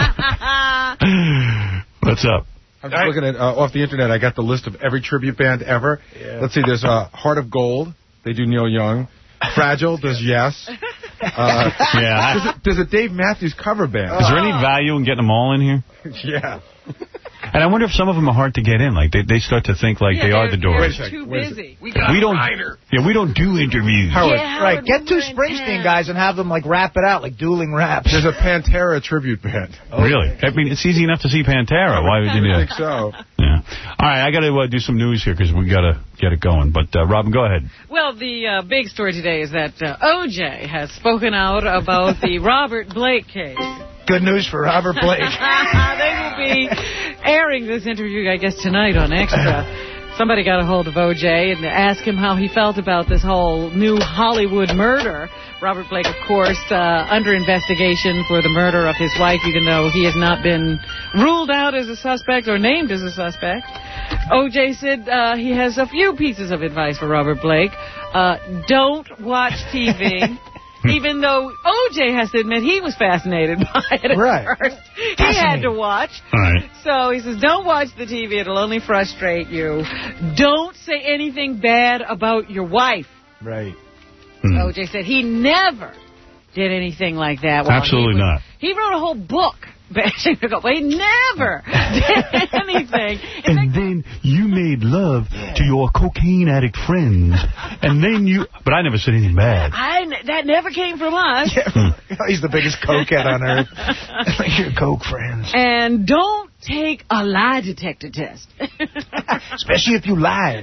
What's up? I'm just looking at, uh, off the internet, I got the list of every tribute band ever. Yeah. Let's see, there's uh, Heart of Gold. They do Neil Young. Fragile does Yes. Uh, Yeah. There's a, there's a Dave Matthews cover band. Is there any value in getting them all in here? Yeah. And I wonder if some of them are hard to get in. Like, they, they start to think like Yeah, they are the they're- Doors. they're too busy. We don't. Yeah, we don't do interviews. Howard, Yeah, right, Howard, get when two we're in Springsteen town. guys and have them, like, rap it out, like dueling raps. There's a Pantera tribute band. Really? I mean, it's easy enough to see Pantera. Why would you do I that? think so. Yeah. All right, I got to uh, do some news here because we got to get it going. But, uh, Robin, go ahead. Well, the uh, big story today is that uh, O J has spoken out about the Robert Blake case. Good news for Robert Blake. They will be airing this interview, I guess, tonight on Extra. Somebody got a hold of O J and asked him how he felt about this whole new Hollywood murder. Robert Blake, of course, uh, under investigation for the murder of his wife, even though he has not been ruled out as a suspect or named as a suspect. O J said uh, he has a few pieces of advice for Robert Blake. Uh, don't watch T V. Even though O J has to admit he was fascinated by it at Right. first. He had to watch. All right. So he says, don't watch the T V. It'll only frustrate you. Don't say anything bad about your wife. Right. Hmm. O J said he never did anything like that. while Absolutely he was- not. He wrote a whole book bashing the couple. He never did anything. And then you made love to your cocaine addict friends. And then you... But I never said anything bad. I, that never came from us. He's the biggest cokehead on earth. Like your coke friends. And don't take a lie detector test. Especially if you lied.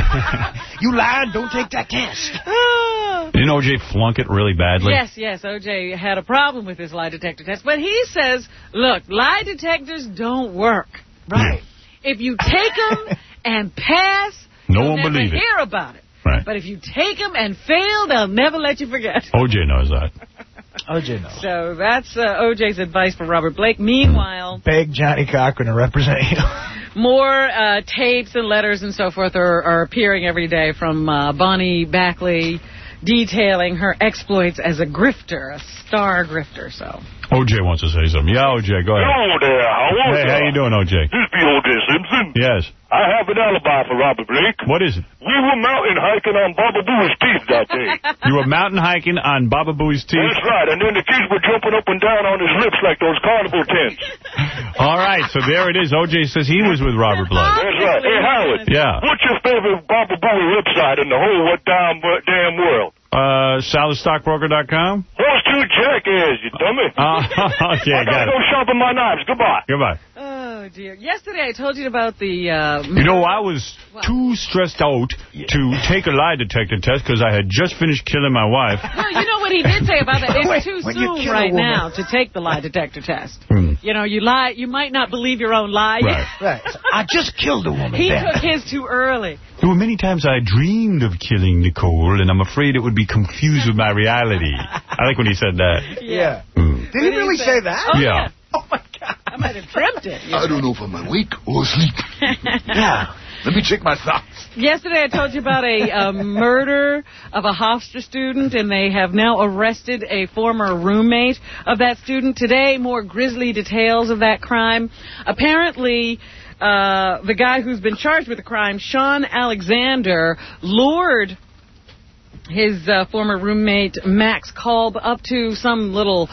You lied, don't take that test. Didn't O J flunk it really badly? Yes, yes, O J had a problem with his lie detector test. But he says, look, lie detectors don't work. Right. If you take them and pass, No you'll one never believe it. hear about it. Right. But if you take them and fail, they'll never let you forget. O J knows that. O J knows. So that's uh, O J's advice for Robert Blake. Meanwhile, Beg Johnny Cochran to represent you. more uh, tapes and letters and so forth are, are appearing every day from uh, Bonnie Backley detailing her exploits as a grifter, a star grifter. So O J wants to say something. Yeah, O J, go ahead. Hello there, Howard. Hey, how you doing, O J? This be O J Simpson. Yes. I have an alibi for Robert Blake. What is it? We were mountain hiking on Baba Booey's teeth that day. You were mountain hiking on Baba Booey's teeth? That's right, and then the kids were jumping up and down on his lips like those carnival tents. All right, so there it is. O J says he was with Robert Blake. That's right. Hey, Howard. Yeah. What's your favorite Baba Booey website in the whole what damn, what damn world? Uh, Salad Stockbroker dot com? Horse two jackass, you dummy. Uh, okay, I got gotta go it. sharpen my knives. Goodbye. Goodbye. oh dear. Yesterday I told you about the. Uh, You know, I was too stressed out to take a lie detector test because I had just finished killing my wife. Well, you know what he did say about that? It's Wait, too when you soon kill a right woman. now to take the lie detector test. Hmm. You know, you lie. You might not believe your own lie. Right. Right. I just killed a woman. He then. took his too early. There were many times I dreamed of killing Nicole, and I'm afraid it would be confused with my reality. I like when he said that. Yeah. Mm. Did he really say that? Oh, Yeah. Oh, my God. I might have dreamt it. I don't know if I'm awake or asleep. Yeah. Let me check my thoughts. Yesterday I told you about a uh, murder of a Hofstra student, and they have now arrested a former roommate of that student. Today, more grisly details of that crime. Apparently, uh, the guy who's been charged with the crime, Sean Alexander, lured his uh, former roommate, Max Kolb, up to some little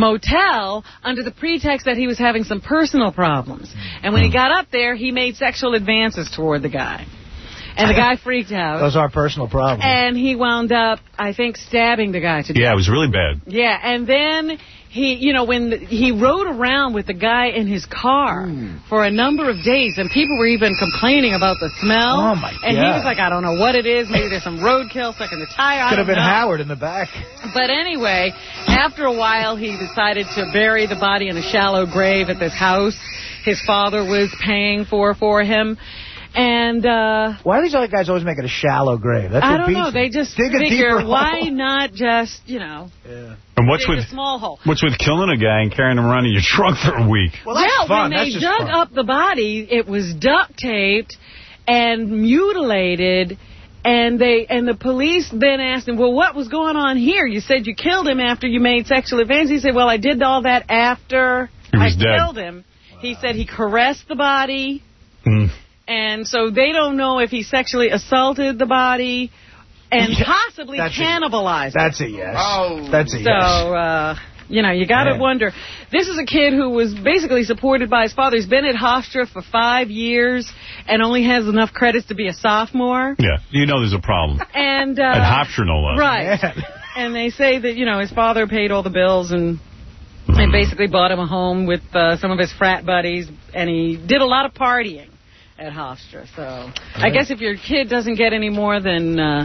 motel under the pretext that he was having some personal problems. And when he got up there, he made sexual advances toward the guy. And the guy freaked out. Those are personal problems. And he wound up, I think, stabbing the guy to death. Yeah, it was really bad. Yeah, and then he, you know, when the, he rode around with the guy in his car mm. for a number of days, and people were even complaining about the smell. Oh, my God. And he was like, I don't know what it is. Maybe there's some roadkill stuck in the tire. Could have been know. Howard in the back. But anyway, after a while, he decided to bury the body in a shallow grave at this house his father was paying for for him. And, uh... why are these other guys always making a shallow grave? That's I what don't beats know. them. They just Dig a figure, deeper why hole. not just, you know... Yeah. And what's dig with a small hole? What's with killing a guy and carrying him around in your trunk for a week? Well, that's well, fun. when That's they just dug fun. up the body, it was duct taped and mutilated. And they and the police then asked him, well, what was going on here? You said you killed him after you made sexual advances. He said, well, I did all that after he was I dead. killed him. Wow. He said he caressed the body. Mm. And so they don't know if he sexually assaulted the body and Yeah, possibly that's cannibalized a, That's a yes. Oh. That's a so, yes. So, uh, you know, you got to wonder. This is a kid who was basically supported by his father. He's been at Hofstra for five years and only has enough credits to be a sophomore. Yeah, you know there's a problem. And uh, At Hofstra, no less. Right. Yeah. And they say that, you know, his father paid all the bills and... and basically bought him a home with uh, some of his frat buddies, and he did a lot of partying at Hofstra. So right. I guess if your kid doesn't get any more than uh,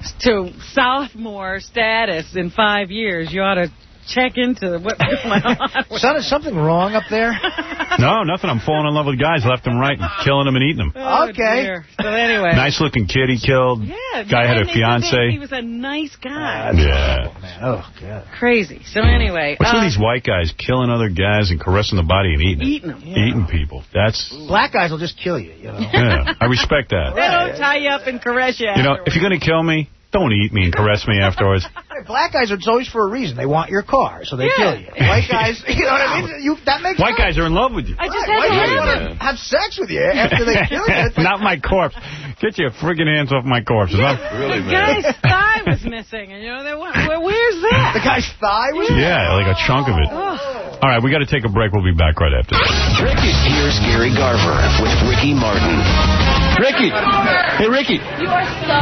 to sophomore status in five years, you ought to check into what's going on. Son, is something wrong up there? No, nothing. I'm falling in love with guys left and right and killing them and eating them. Oh, okay. Dear. So anyway. Nice-looking kid he killed. Yeah. Guy had a and they fiance. think He was a nice guy. Uh, yeah. Oh, man. Oh, God. Crazy. So anyway. What's uh, with these white guys killing other guys and caressing the body and eating it? Eating them. Yeah. Eating people. That's... Black guys will just kill you, you know. Yeah, I respect that. They don't tie you up and caress you. You know, if you're going to kill me, don't eat me and caress me afterwards. Black guys, it's always for a reason. They want your car, so they Yeah. kill you. White guys, you know what I mean? You, that makes White sense. guys are in love with you. I just Right. had to White have guys it. want to have sex with you after they kill you. It's like, Not my corpse. Get your friggin' hands off my corpse. Yeah, I'm, really, the man. guy's thigh was missing, and you know, they went, well, where's that? the guy's thigh was yeah, like a chunk of it. Oh. All right, we got to take a break. We'll be back right after this. Here's Gary Garver with Ricky Martin. Ricky. Hey, Ricky. You are so...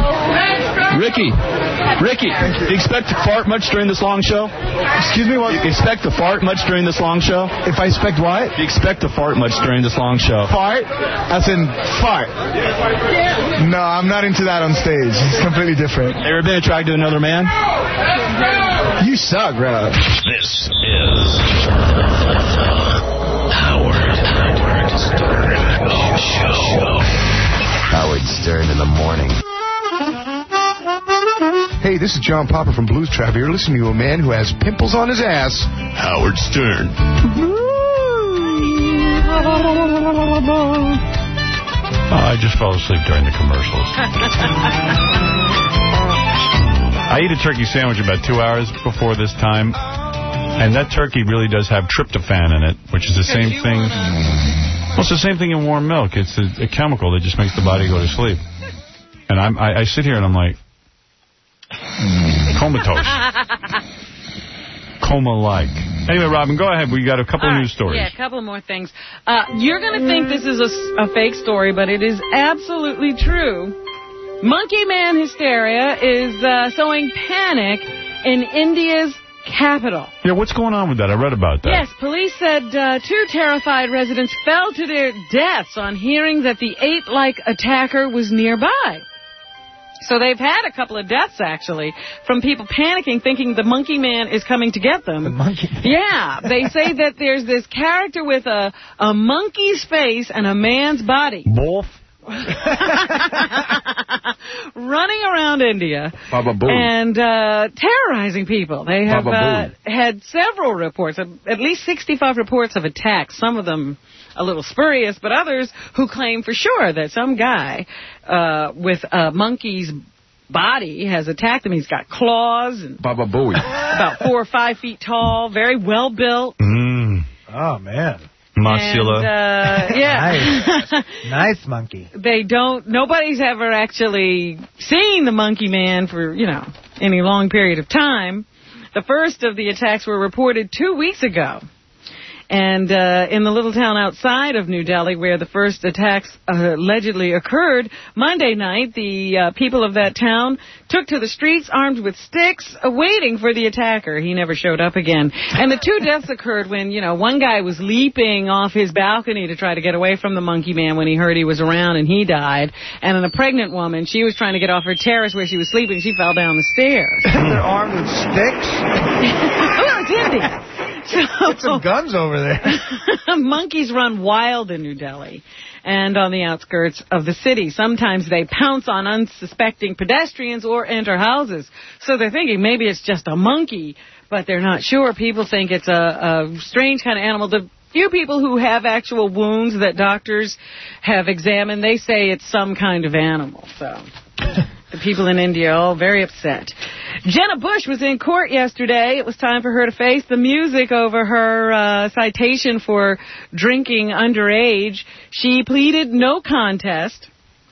Ricky. Ricky. Do you expect to fart much during this long show? Excuse me, what? Do you expect to fart much during this long show? If I expect what? Do you expect to fart much during this long show? Fart? As in fart? No, I'm not into that on stage. It's completely different. Ever been attracted to another man? You suck, bro. This is Howard Howard Stern Show. Howard Stern in the morning. Hey, this is John Popper from Blues Trap. You're listening to a man who has pimples on his ass. Howard Stern. Oh, I just fell asleep during the commercials. I eat a turkey sandwich about two hours before this time, and that turkey really does have tryptophan in it, which is the same thing. Well, it's the same thing in warm milk. It's a, a chemical that just makes the body go to sleep. And I'm, I, I sit here and I'm like, comatose. Coma-like. Anyway, Robin, go ahead. We got a couple All of right. news stories. Yeah, a couple more things. Uh, you're going to think this is a, a fake story, but it is absolutely true. Monkey man hysteria is uh, sowing panic in India's capital. Yeah, what's going on with that? I read about that. Yes, police said uh, two terrified residents fell to their deaths on hearing that the ape-like attacker was nearby. So they've had a couple of deaths, actually, from people panicking, thinking the monkey man is coming to get them. The monkey man. Yeah, they say that there's this character with a, a monkey's face and a man's body. Wolf? running around India Baba Booey. and uh, terrorizing people. They have uh, had several reports, at least sixty-five reports of attacks, some of them a little spurious, but others who claim for sure that some guy uh, with a monkey's body has attacked him. He's got claws. And Baba Booey. About four or five feet tall, very well built. Mm. Oh, man. Muscular. And, uh, yeah. Nice. Nice monkey. They don't, nobody's ever actually seen the monkey man for, you know, any long period of time. The first of the attacks were reported two weeks ago. And uh, in the little town outside of New Delhi, where the first attacks uh, allegedly occurred, Monday night, the uh, people of that town took to the streets armed with sticks, uh, waiting for the attacker. He never showed up again. And the two deaths occurred when, you know, one guy was leaping off his balcony to try to get away from the monkey man when he heard he was around, and he died. And then a pregnant woman, she was trying to get off her terrace where she was sleeping. She fell down the stairs. They're armed with sticks? Well, it's India. So, Get some guns over there. Monkeys run wild in New Delhi and on the outskirts of the city. Sometimes they pounce on unsuspecting pedestrians or enter houses. So they're thinking maybe it's just a monkey, but they're not sure. People think it's a, a strange kind of animal. The few people who have actual wounds that doctors have examined, they say it's some kind of animal. So the people in India are all very upset. Jenna Bush was in court yesterday. It was time for her to face the music over her uh, citation for drinking underage. She pleaded no contest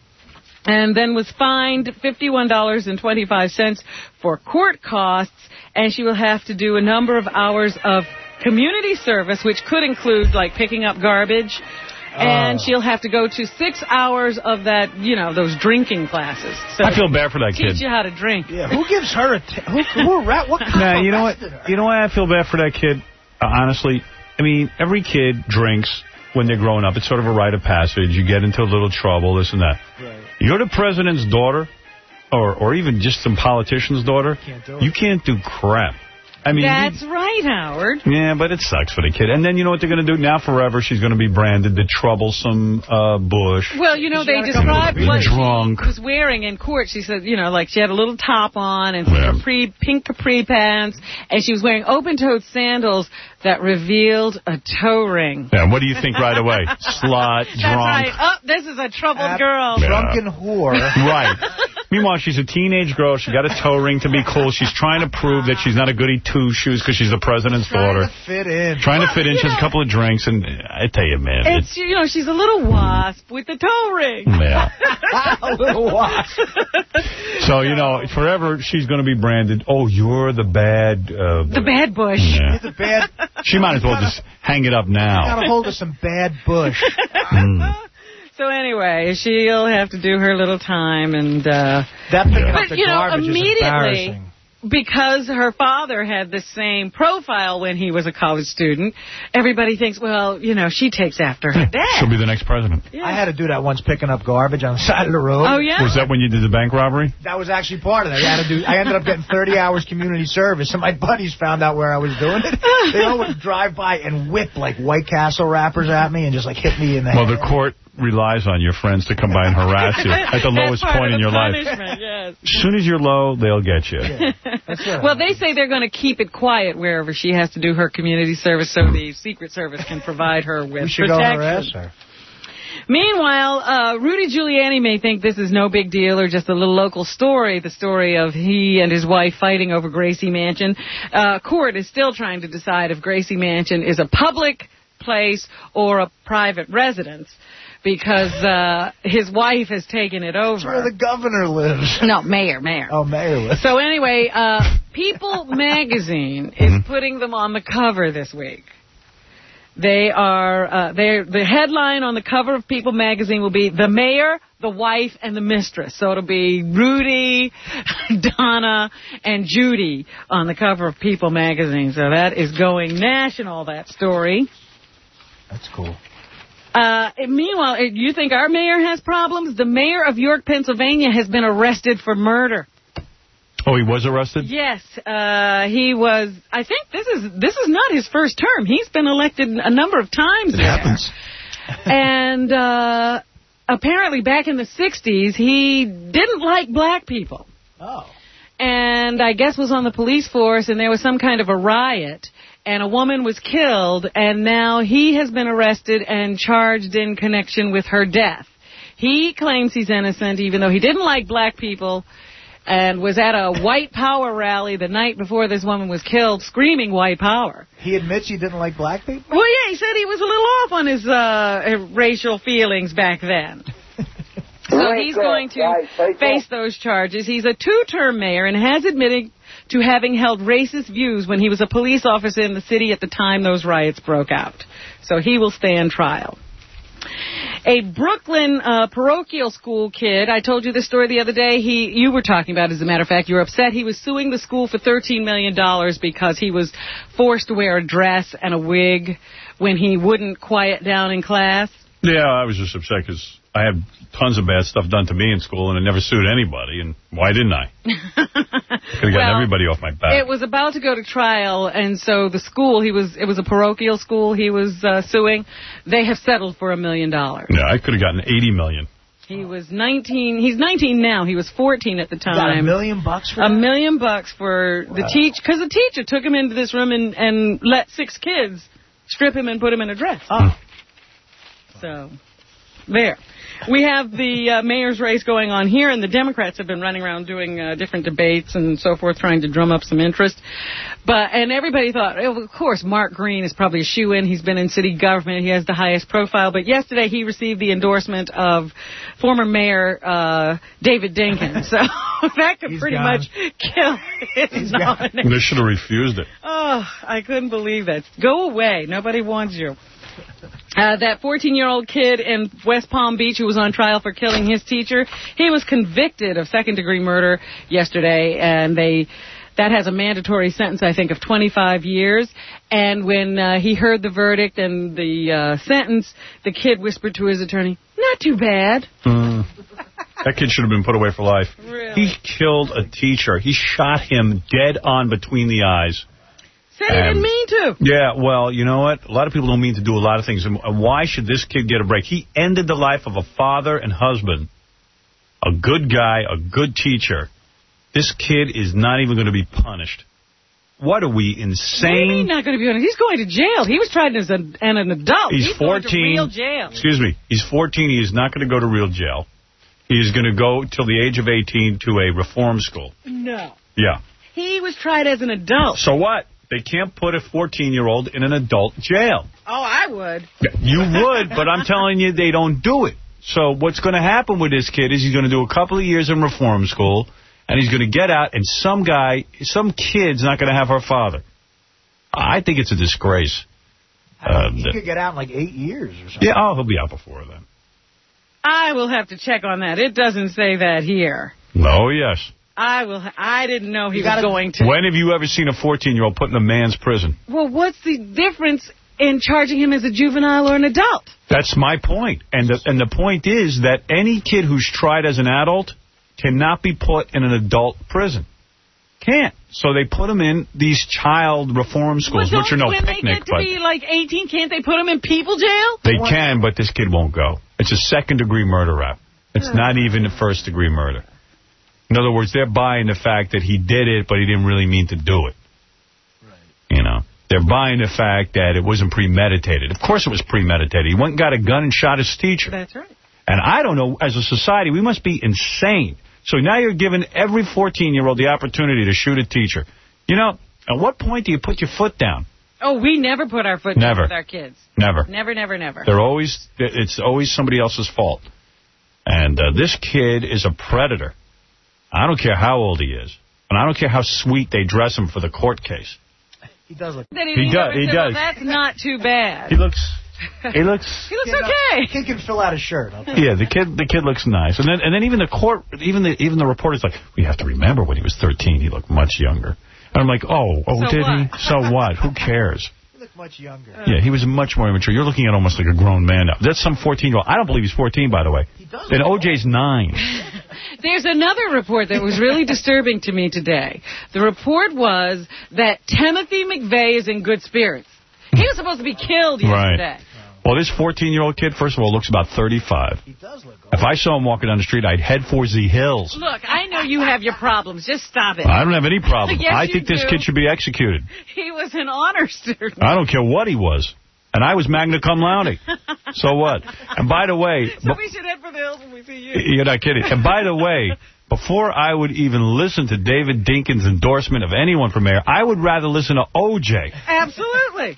and then was fined fifty-one dollars and twenty-five cents for court costs, and she will have to do a number of hours of community service, which could include, like, picking up garbage. And she'll have to go to six hours of that, you know, those drinking classes. So I feel bad for that kid. Teach you how to drink. Yeah, who gives her a... T- who, who, rat, what kind Nah, of you know what? arrested her? You know why I feel bad for that kid? Uh, honestly, I mean, every kid drinks when they're growing up. It's sort of a rite of passage. You get into a little trouble, this and that. Right. You're the president's daughter, or or even just some politician's daughter. Can't do it. You can't do crap. I mean, That's you, right, Howard. yeah, but it sucks for the kid. And then you know what they're going to do? Now forever she's going to be branded the troublesome uh, Bush. Well, you know, they She's described be what drunk. she was wearing in court. She said, you know, like she had a little top on and some Yeah. capri, pink capri pants, and she was wearing open-toed sandals that revealed a toe ring. Yeah, what do you think right away? Slut, That's drunk. right. Oh, this is a troubled Ab- girl. Yeah. Drunken whore. Right. Meanwhile, she's a teenage girl. She got a toe ring to be cool. She's trying to prove that she's not a goody two-shoes because she's the president's Trying daughter. to fit in. Trying to fit in. She has a couple of drinks, and I tell you, man. It's, you know, she's a little wasp with the toe ring. Yeah. A little wasp. So, you know, forever she's going to be branded, oh, you're the bad... Uh, The bad Bush. Yeah. It's a bad... She might as well just hang it up now. Got a hold of some bad Bush. Mm. So anyway, she'll have to do her little time, and uh, That picking Yeah. up but the you know, garbage is immediately, embarrassing. because her father had the same profile when he was a college student, everybody thinks, well, you know, she takes after her dad. She'll be the next president. Yeah. I had to do that once, picking up garbage on the side of the road. Oh, yeah? Was that when you did the bank robbery? That was actually part of it. I had to do. I ended up getting thirty hours community service, and my buddies found out where I was doing it. They all would drive by and whip like White Castle wrappers at me and just like hit me in the Well, head. the court relies on your friends to come by and harass you at the That's lowest part point of in the your life. punishment, yes. As soon as you're low, they'll get you. That's it. Well, they say they're going to keep it quiet wherever she has to do her community service so the Secret Service can provide her with we should go protection. harass her. Meanwhile, uh, Rudy Giuliani may think this is no big deal or just a little local story, the story of he and his wife fighting over Gracie Mansion. Uh, court is still trying to decide if Gracie Mansion is a public place or a private residence, because uh, his wife has taken it over. That's where the governor lives. No, mayor, mayor. Oh, mayor lives. So anyway, uh, People magazine is putting them on the cover this week. They are, uh, they're, the headline on the cover of People magazine will be The Mayor, the Wife, and the Mistress. So it'll be Rudy, Donna, and Judy on the cover of People magazine. So that is going national, that story. That's cool. Uh, meanwhile, you think our mayor has problems? The mayor of York, Pennsylvania has been arrested for murder. Oh, he was arrested? Yes, uh, he was. I think this is this is not his first term. He's been elected a number of times. It there. happens. And uh, apparently back in the sixties, he didn't like black people. Oh. And I guess was on the police force, and there was some kind of a riot, and a woman was killed, and now he has been arrested and charged in connection with her death. He claims he's innocent, even though he didn't like black people, and was at a white power rally the night before this woman was killed, screaming white power. He admits he didn't like black people? Well, yeah, he said he was a little off on his uh, racial feelings back then. So he's going to face those charges. He's a two-term mayor and has admitted to having held racist views when he was a police officer in the city at the time those riots broke out. So he will stand trial. A Brooklyn uh, parochial school kid, I told you this story the other day, he you were talking about, as a matter of fact, you were upset. He was suing the school for thirteen million dollars because he was forced to wear a dress and a wig when he wouldn't quiet down in class. Yeah, I was just upset because I had tons of bad stuff done to me in school, and I never sued anybody, and why didn't I? Could have gotten well, everybody off my back. It was about to go to trial, and so the school, he was it was a parochial school he was uh, suing. They have settled for a million dollars. Yeah, I could have gotten eighty million. He was nineteen. He's nineteen now. He was fourteen at the time. Got a million bucks for A that? million bucks for Wow. the teach, because the teacher took him into this room and, and let six kids strip him and put him in a dress. Oh. So, there. We have the uh, mayor's race going on here, and the Democrats have been running around doing uh, different debates and so forth, trying to drum up some interest. But and everybody thought, oh, of course, Mark Green is probably a shoo-in. He's been in city government. He has the highest profile. But yesterday he received the endorsement of former mayor uh, David Dinkins. So that could He's pretty gone. much kill his nomination. They should have refused it. Oh, I couldn't believe that. Go away. Nobody wants you. Uh, that fourteen-year-old kid in West Palm Beach who was on trial for killing his teacher, he was convicted of second-degree murder yesterday, and they that has a mandatory sentence, I think, of twenty-five years. And when uh, he heard the verdict and the uh, sentence, the kid whispered to his attorney, "Not too bad." Mm. That kid should have been put away for life. Really? He killed a teacher. He shot him dead on between the eyes. Said he didn't mean to. Yeah, well, you know what? A lot of people don't mean to do a lot of things. And why should this kid get a break? He ended the life of a father and husband, a good guy, a good teacher. This kid is not even going to be punished. What are we, insane? What do you mean not going to be punished? He's going to jail. He was tried as an, an adult. He's, He's fourteen. Going to real jail. Excuse me. He's fourteen. He is not going to go to real jail. He is going to go till the age of eighteen to a reform school. No. Yeah. He was tried as an adult. So what? They can't put a fourteen-year-old in an adult jail. Oh, I would. You would, but I'm telling you, they don't do it. So what's going to happen with this kid is he's going to do a couple of years in reform school, and he's going to get out, and some guy, some kid's not going to have her father. I think it's a disgrace. Uh, he could get out in like eight years or something. Yeah, oh, he'll be out before then. I will have to check on that. It doesn't say that here. Oh, yes. I will. I didn't know he You was gotta- going to. When have you ever seen a fourteen-year-old put in a man's prison? Well, what's the difference in charging him as a juvenile or an adult? That's my point. And the, and the point is that any kid who's tried as an adult cannot be put in an adult prison. Can't. So they put him in these child reform schools, Well, which are no when picnic. they get to but be like eighteen, can't they put him in people jail? they can, but this kid won't go. It's a second-degree murder rap. It's not even a first-degree murder. In other words, they're buying the fact that he did it, but he didn't really mean to do it. Right. You know, they're buying the fact that it wasn't premeditated. Of course it was premeditated. He went and got a gun and shot his teacher. That's right. And I don't know, as a society, we must be insane. So now you're giving every fourteen-year-old the opportunity to shoot a teacher. You know, at what point do you put your foot down? Oh, we never put our foot Never. down with our kids. Never. Never, never, never. They're always, it's always somebody else's fault. And uh, this kid is a predator. I don't care how old he is. And I don't care how sweet they dress him for the court case. He does look... Then He he does, never he said, well, does. that's not too bad. He looks, he looks... He looks Kid, uh, okay. Kid can fill out a shirt. I'll tell you. Yeah, the kid the kid looks nice. And then and then even the court, even the even the reporter's like, we have to remember when he was thirteen, he looked much younger. And I'm like, oh, oh, So did what? he? So what? Who cares? He looked much younger. Yeah, he was much more immature. You're looking at almost like a grown man now. That's some fourteen-year-old. I don't believe he's fourteen, by the way. He does. And O J's nine. There's another report that was really disturbing to me today. The report was that Timothy McVeigh is in good spirits. He was supposed to be killed yesterday. Right. Well, this fourteen-year-old kid, first of all, looks about thirty-five. He does look old. If I saw him walking down the street, I'd head for the hills. Look, I know you have your problems. Just stop it. I don't have any problem. Yes, I you think this do. kid should be executed. He was an honor student. I don't care what he was. And I was magna cum laude. So what? And by the way... So we should head for the hills when we see you. You're not kidding. And by the way, before I would even listen to David Dinkins' endorsement of anyone for mayor, I would rather listen to O J. Absolutely.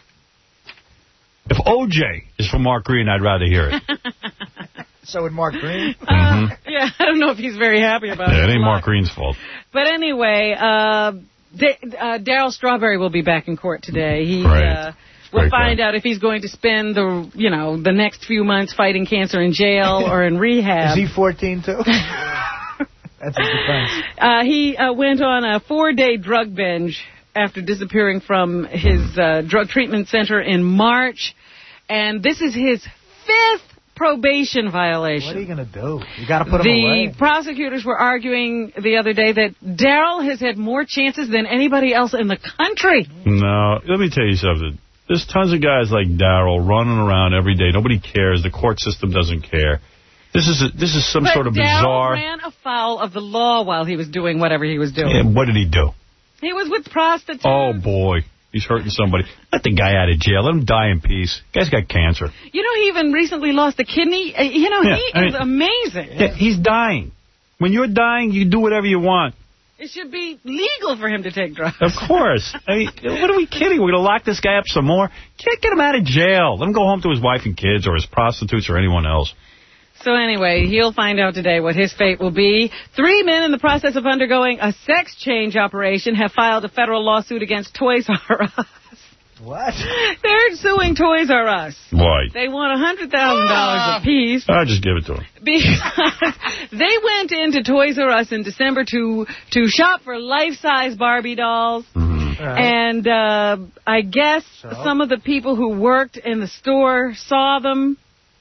If O J is for Mark Green, I'd rather hear it. So would Mark Green? Mm-hmm. Yeah, I don't know if he's very happy about Yeah, it. it ain't Mark Green's fault. But anyway, uh, D- uh, Darryl Strawberry will be back in court today. He Great. uh, will Great find guy. out if he's going to spend the, you know, the next few months fighting cancer in jail or in rehab. Is he fourteen, too? That's his defense. Uh, he uh, went on a four-day drug binge after disappearing from his uh, drug treatment center in March. And this is his fifth probation violation. What are you going to do? You got to put him The away. prosecutors were arguing the other day that Darryl has had more chances than anybody else in the country. No, let me tell you something. There's tons of guys like Darryl running around every day. Nobody cares. The court system doesn't care. This is a, this is some but sort of Darryl bizarre... ran afoul of the law while he was doing whatever he was doing. Yeah, what did he do? He was with prostitutes. Oh, boy. He's hurting somebody. Let the guy out of jail. Let him die in peace. Guy's got cancer. You know, he even recently lost a kidney. Uh, You know, Yeah, he I is mean- amazing. Yeah, he's dying. When you're dying, you do whatever you want. It should be legal for him to take drugs. Of course. I mean, what are we kidding? We're going to lock this guy up some more? Get, get him out of jail. Let him go home to his wife and kids or his prostitutes or anyone else. So anyway, he'll find out today what his fate will be. Three men in the process of undergoing a sex change operation have filed a federal lawsuit against Toys R Us. What? They're suing Toys R Us. Why? They want one hundred thousand dollars apiece I'll just give it to him. because they went into Toys R Us in December to to shop for life-size Barbie dolls. Mm-hmm. Right. And uh, I guess So? some of the people who worked in the store saw them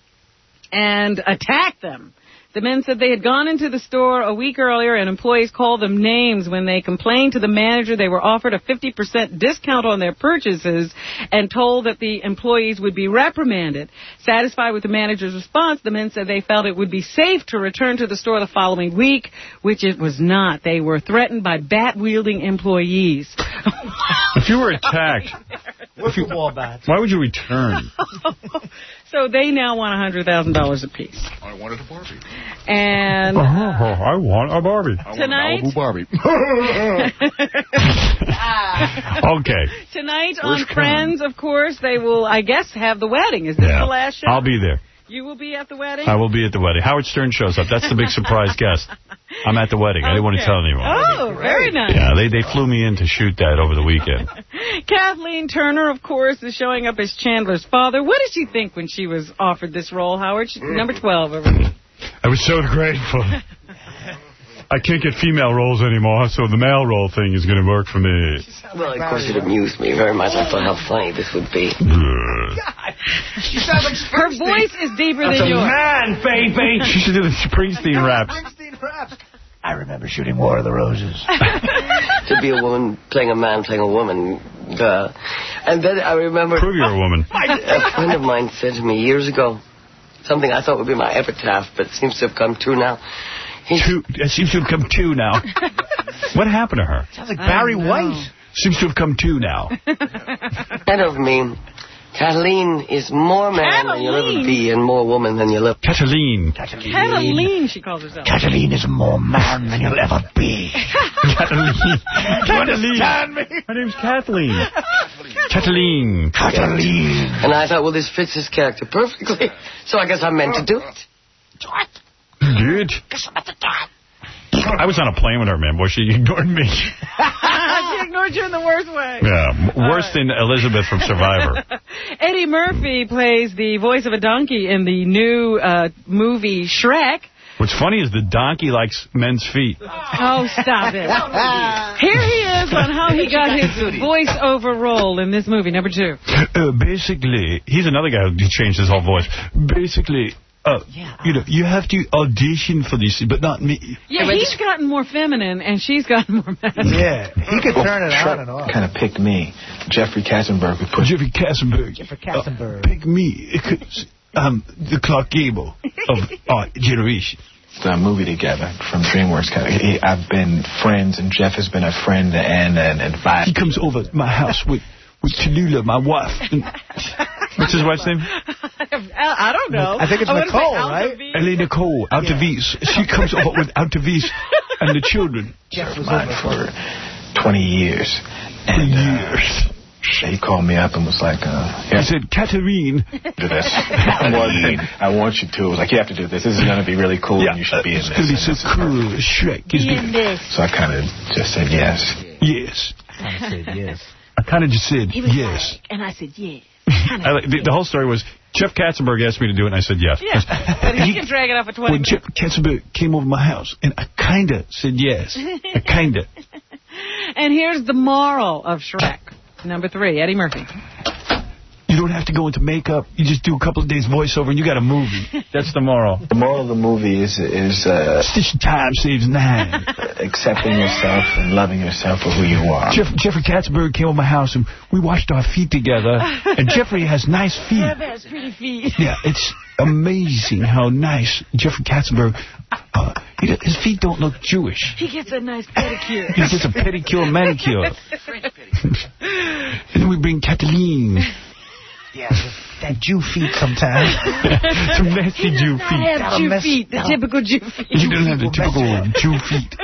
and attacked them. The men said they had gone into the store a week earlier and employees called them names. When they complained to the manager, they were offered a fifty percent discount on their purchases and told that the employees would be reprimanded. Satisfied with the manager's response, the men said they felt it would be safe to return to the store the following week, which it was not. They were threatened by bat-wielding employees. If you were attacked, What's the wall bat? why would you return? So they now want one hundred thousand dollars apiece. I wanted a Barbie. And Oh, I want a Barbie. tonight, Malibu Barbie. Okay. tonight Where's on Ken? Friends, of course, they will, I guess, have the wedding. Is this Yeah. the last show? I'll be there. You will be at the wedding? I will be at the wedding. Howard Stern shows up. That's the big surprise guest. I'm at the wedding. I didn't want to Okay. tell anyone. Oh, very nice. Yeah, they, they flew me in to shoot that over the weekend. Kathleen Turner, of course, is showing up as Chandler's father. What did she think when she was offered this role, Howard? She's number twelve over here. I was so grateful. I can't get female roles anymore, so the male role thing is going to work for me. Well, of course, it amused me very much. I thought how funny this would be. She sounds like Her voice is deeper That's than a yours. man, baby. She should do the Springsteen raps. Springsteen raps. I remember shooting War of the Roses. To be a woman playing a man playing a woman. Duh. And then I remember... Prove you're a woman. A friend of mine said to me years ago, something I thought would be my epitaph, but it seems to have come true now. Two, it seems to have come two now. What happened to her? Sounds like Barry White. Seems to have come two now. And of me, Kathleen is more man than you'll ever be and more woman than you'll ever be. Cataline. Cataline, she calls herself. Cataline is more man than you'll ever be. Cataline. Do you understand me? Her name's Kathleen. Cataline. Cataline. And I thought, well, this fits his character perfectly, so I guess I'm meant to do it. Good. I was on a plane with her, man. Boy, she ignored me. She ignored you in the worst way. Yeah, m- worse than Elizabeth from Survivor. Eddie Murphy plays the voice of a donkey in the new uh, movie Shrek. What's funny is the donkey likes men's feet. Oh, stop it. Here he is on how he got his voice-over role in this movie, number two. Uh, basically, he's another guy who changed his whole voice. Basically, Uh, you know, you have to audition for this, but not me. Yeah, he's gotten more feminine, and she's gotten more masculine. Yeah, he could turn it on and off. Kind of picked me. Jeffrey Katzenberg. We put Jeffrey Katzenberg. Jeffrey Katzenberg. Uh, pick me. I'm the Clark Gable of our generation. The movie together from DreamWorks. He, I've been friends, and Jeff has been a friend and an advisor. He comes over to my house with, with Tallulah, my wife. And, what's his wife's name? I don't know. I think it's I Nicole, right? Ellie Nicole, Altavis. Yeah. She comes over with Altavis and the children. Jeff was mine for twenty years. And, years. Uh, he called me up and was like, uh, he said, Catherine. Do this. I want, I want you to. It was like, you have to do this. This is going to be really cool, yeah, and you should be in this. It's going to be so cool. Shrek is in this. So I kind of just said yes. Yes. I said yes. I kind of just said he was yes. Like, and I said yes. I, the, the whole story was, Jeff Katzenberg asked me to do it, and I said yes. Yeah, but he, he can drag it out for twenty when minutes. Jeff Katzenberg came over my house, and I kind of said yes. I kind of. And here's the moral of Shrek. Number three, Eddie Murphy. You don't have to go into makeup. You just do a couple of days voiceover, and you got a movie. That's the moral. The moral of the movie is is uh, Stitch time saves nine. Accepting yourself and loving yourself for who you are. Jeff, Jeffrey Katzenberg came over my house, and we washed our feet together. And Jeffrey has nice feet. Jeffrey has pretty feet. Yeah, it's amazing how nice Jeffrey Katzenberg. Uh, he, his feet don't look Jewish. He gets a nice pedicure. He gets a pedicure, manicure. And then we bring Kathleen. Yeah, that Jew feet sometimes. Some nasty Jew feet. He doesn't have Jew feet, the typical Jew feet. He doesn't have the typical Jew feet.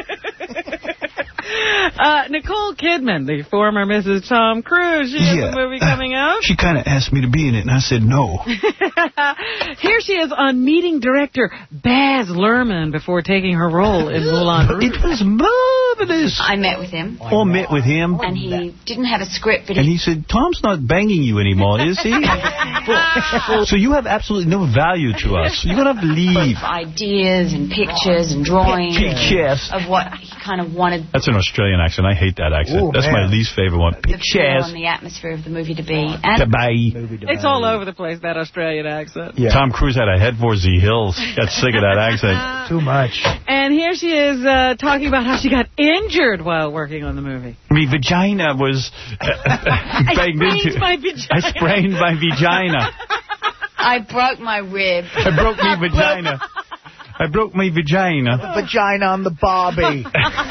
Uh, Nicole Kidman, the former Missus Tom Cruise, she has yeah. a movie coming out. She kind of asked me to be in it, and I said no. Here she is on meeting director Baz Luhrmann before taking her role in Moulin Rouge. It was marvelous. I met with him. Or met with him. And he didn't have a script, but And he... he said, Tom's not banging you anymore, is he? So you have absolutely no value to us. You're going to have to leave. Ideas and pictures and drawings Pictures. of what he kind of wanted. That's an Australian accent. I hate that accent. Ooh, That's man. my least favorite one. The feel Pictures. and the atmosphere of the movie to be. And It's all over the place, that Australian accent. Yeah. Tom Cruise had a head for Z Hills. Got sick of that accent. Too much. And here she is uh, talking about how she got injured while working on the movie. My vagina was uh, banged I sprained into. my vagina. I sprained my vagina. I broke my rib. I broke my vagina. I broke my vagina. The vagina on the Barbie.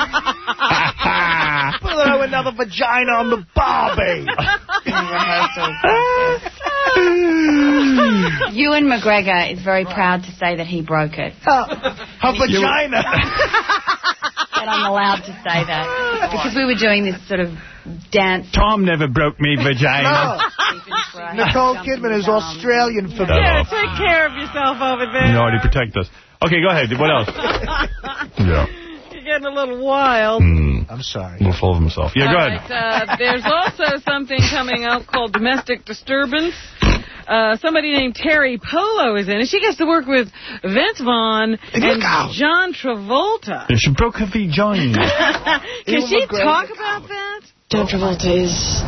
Throw another vagina on the Barbie. Ewan McGregor is very proud to say that he broke it. Uh, her vagina. That I'm allowed to say that. Because we were doing this sort of dance. Tom never broke me vagina. No. Nicole Kidman is Australian for me. Yeah, take care of yourself over there. You already protect us. Okay, go ahead. What else? Yeah. You're getting a little wild. Mm. I'm sorry. More full of himself. Yeah, All go ahead. right, uh, there's also something coming out called Domestic Disturbance. Uh, somebody named Terry Polo is in it. She gets to work with Vince Vaughn and John Travolta. Yeah, she broke her vagina. Can she talk about that? John Travolta is...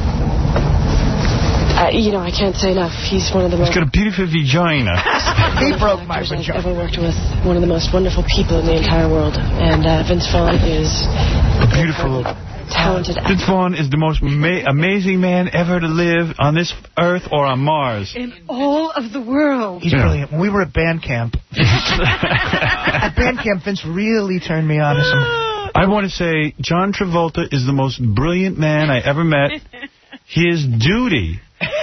Uh, you know, I can't say enough. He's one of the most... He's got a beautiful vagina. He broke my I've vagina. ever worked with. One of the most wonderful people in the entire world. And uh, Vince Vaughn is... A beautiful... Talented actor. Vince Vaughn is the most ma amazing man ever to live on this earth or on Mars. In all of the world. He's Yeah. brilliant. When we were at band camp, at band camp, Vince really turned me on to some... I want to say John Travolta is the most brilliant man I ever met. His duty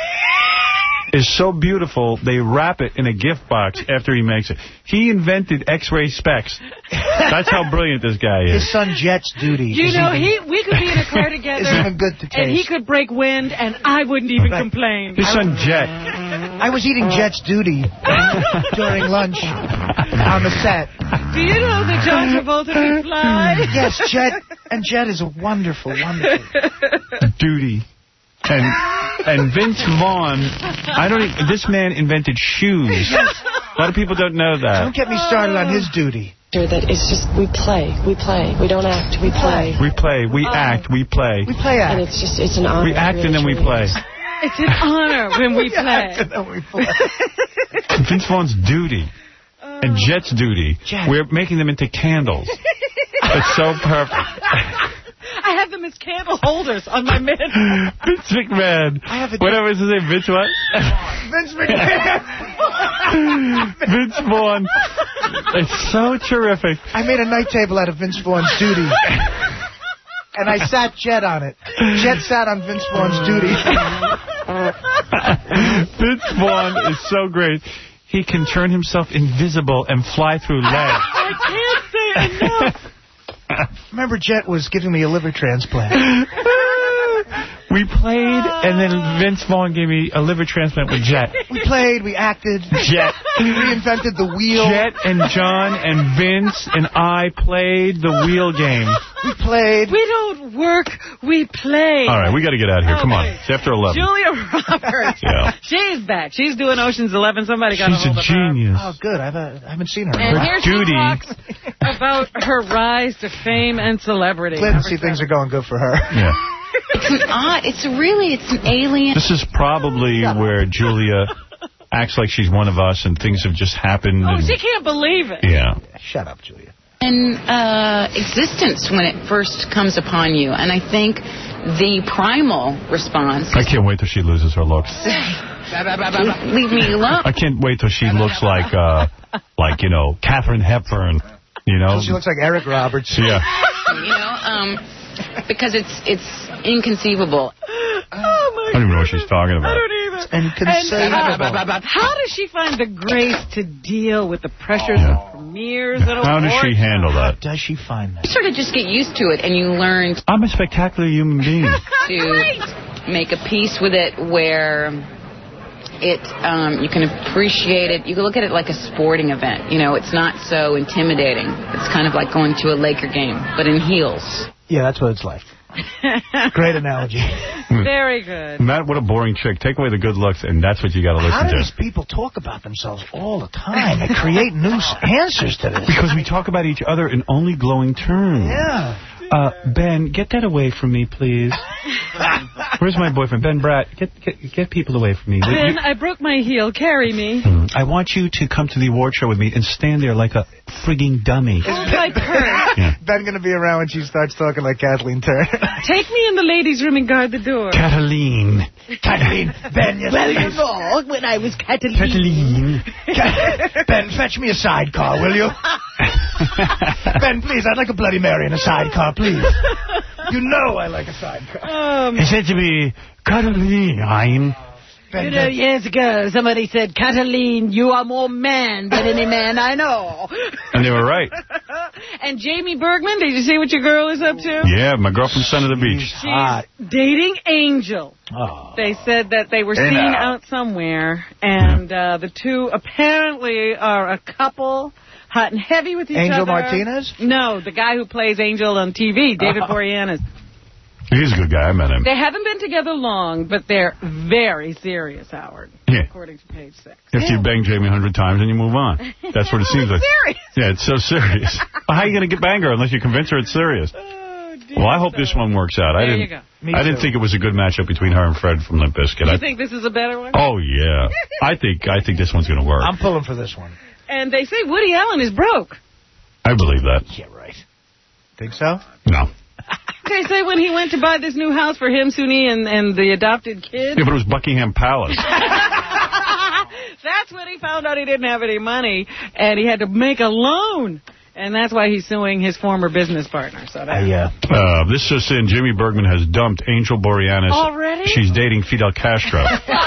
is so beautiful, they wrap it in a gift box after he makes it. He invented X-ray specs. That's how brilliant this guy is. His son Jet's duty. You is know, even, he we could be in a car together, is even good to taste. and he could break wind, and I wouldn't even Right. complain. His son Jet. I was eating Jet's duty during lunch on the set. Do you know that John Travolta can fly? Yes, Jet, and Jet is a wonderful, wonderful. Duty. And and Vince Vaughn, I don't. Even, this man invented shoes. A lot of people don't know that. Don't get me started on his duty. That it's just, we play, we play. We don't act, we play. We play, we act, we play. We play act. And it's just, it's an honor. We act and then we play. It's an honor when we play. And then we play. Vince Vaughn's duty. and Jet's duty, Jet. we're making them into candles. It's so perfect. I have them as candle holders on my mid. Vince McMahon. I have a Whatever is his name, Vince what? Vince McMahon. Vince Vaughn. It's so terrific. I made a night table out of Vince Vaughn's duty. And I sat Jet on it. Jet sat on Vince Vaughn's duty. Vince Vaughn is so great. He can turn himself invisible and fly through legs. I can't say enough. Remember, Jet was giving me a liver transplant. We played, and then Vince Vaughn gave me a liver transplant with Jet. We played, we acted. Jet. We reinvented the wheel. Jet and John and Vince and I played the wheel game. We played. We don't work, we play. All right, we got to get out of here. Come on. It's after eleven. Julia Roberts. Yeah. She's back. She's doing Ocean's Eleven. Somebody got She's a hold a of genius. Oh, good. I've, uh, I haven't seen her. her. And Her here duty. she talks about her rise to fame and celebrity. Glad to see things are going good for her. Yeah. It's an odd, it's really, it's an alien. This is probably where Julia acts like she's one of us and things have just happened. Oh, and, she can't believe it. yeah. Shut up, Julia. In uh, existence when it first comes upon you. And I think the primal response I can't wait till she loses her looks. leave me alone. I can't wait till she looks like, uh, like you know, Katharine Hepburn. You know? She looks like Eric Roberts. Yeah. You know, um, because it's it's inconceivable. Oh, my I don't even know what she's talking about. I don't either. Inconceivable. And, uh, how does she find the grace to deal with the pressures of premieres? And How does she handle that? How does she find that? You sort of just get used to it, and you learn I'm a spectacular human being. to make a peace with it where it um, you can appreciate it. You can look at it like a sporting event. You know, it's not so intimidating. It's kind of like going to a Laker game, but in heels. Yeah, that's what it's like. Great analogy. Very good. Matt, what a boring chick. Take away the good looks, and that's what you got to listen How do to. these people talk about themselves all the time? They create new answers to this. Because we talk about each other in only glowing terms. Yeah. Uh, Ben, get that away from me, please. Where's my boyfriend? Ben Bratt, get get, get people away from me. Ben, I broke my heel. Carry me. I want you to come to the award show with me and stand there like a frigging dummy. Hold my purse. Yeah. Ben going to be around when she starts talking like Kathleen Turner. Take me in the ladies' room and guard the door. Cataline. Kathleen, Ben, yes, Well, please. you know, when I was Cataline. Cataline. Ca- Ben, fetch me a sidecar, will you? Ben, please, I'd like a Bloody Mary in a sidecar, please. You know I like a sidecar. Um, He said to me, Cataline, I'm... Ben, you know, Ben, years ago, somebody said, Cataline, you are more man than any man I know. And they were right. And Jamie Bergman, did you see what your girl is up to? Yeah, my girl from Son of the Beach. She's hot. dating Angel. Oh. They said that they were Hey, seen now. out somewhere, and uh, the two apparently are a couple, hot and heavy with each Angel other. Martinez? No, the guy who plays Angel on T V, David Oh. Boreanaz. He's a good guy. I met him. They haven't been together long, but they're very serious, Howard, Yeah. according to page six. After you bang Jamie a hundred times and you move on. That's what it seems like. Serious. Yeah, it's so serious. Well, how are you going to get bang her unless you convince her it's serious? Well, I hope this one works out. I There didn't. you go. Me I didn't too. think it was a good matchup between her and Fred from Limp Bizkit. You I, think this is a better one? oh yeah, I think I think this one's going to work. I'm pulling for this one. And they say Woody Allen is broke. I believe that. Yeah, right. Think so? No. They say when he went to buy this new house for him, Suni, and, and the adopted kid. Yeah, but it was Buckingham Palace. That's when he found out he didn't have any money, and he had to make a loan. And that's why he's suing his former business partner. So that, Yeah. Uh, this just in, Jimmy Bergman has dumped Angel Boreanaz. Already? She's dating Fidel Castro.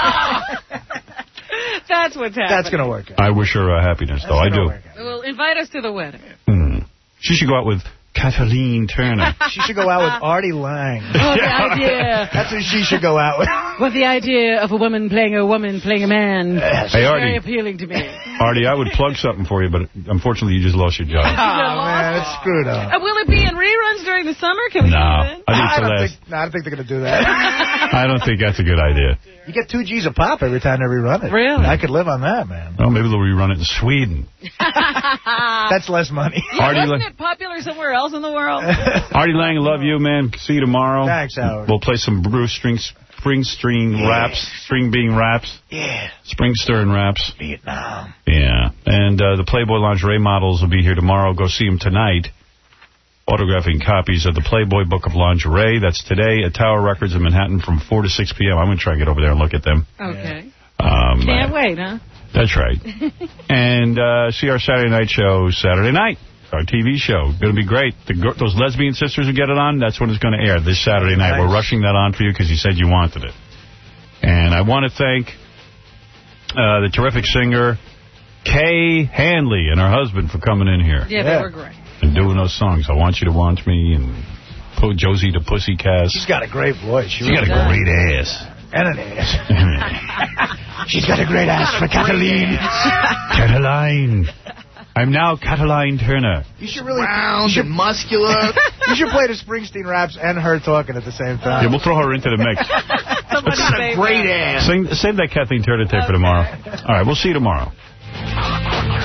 That's what's happening. That's going to work out. I wish her uh, happiness, though. I do. Well, invite us to the wedding. Hmm. She should go out with Kathleen Turner. She should go out with Artie Lang. Oh, the idea. That's who she should go out with. Well, the idea of a woman playing a woman playing a man is Hey, very Artie. appealing to me. Artie, I would plug something for you, but unfortunately you just lost your job. Oh, man, it's screwed up. Uh, will it be in reruns during the summer? Can we No. do that? I think I it's the don't last. think, no, I don't think they're going to do that. I don't think that's a good idea. You get two G's a pop every time they rerun it. Really? I could live on that, man. Well, maybe they'll rerun it in Sweden. That's less money. Yeah, Artie wasn't Lang- it popular somewhere else in the world? Artie Lang, love you, man. See you tomorrow. Thanks, Howard. We'll play some Bruce String, Spring String Yeah. raps, String Bean raps, Yeah. Spring Stirring raps. Vietnam. Yeah. And uh, the Playboy lingerie models will be here tomorrow. Go see them tonight. Autographing copies of the Playboy Book of Lingerie. That's today at Tower Records in Manhattan from four to six p m I'm going to try and get over there and look at them. Okay. Um, Can't wait, huh? That's right. And uh, see our Saturday night show Saturday night. Our T V show. Going to be great. The, those lesbian sisters who get it on, that's when it's going to air, this Saturday night. Nice. We're rushing that on for you because you said you wanted it. And I want to thank uh, the terrific singer, Kay Hanley, and her husband for coming in here. Yeah, they were great. And doing those songs. I Want You to Want Me and Put Josie to Pussycat. She's got a great voice. She She's really got a great does. ass. And an ass. She's got a great ass for Cataline. Cataline. I'm now Cataline Turner. You should really... Round you should, and muscular. You should play the Springsteen raps and her talking at the same time. Yeah, we'll throw her into the mix. She's got a great ass. Sing, save that Kathleen Turner tape for tomorrow. All right, we'll see you tomorrow.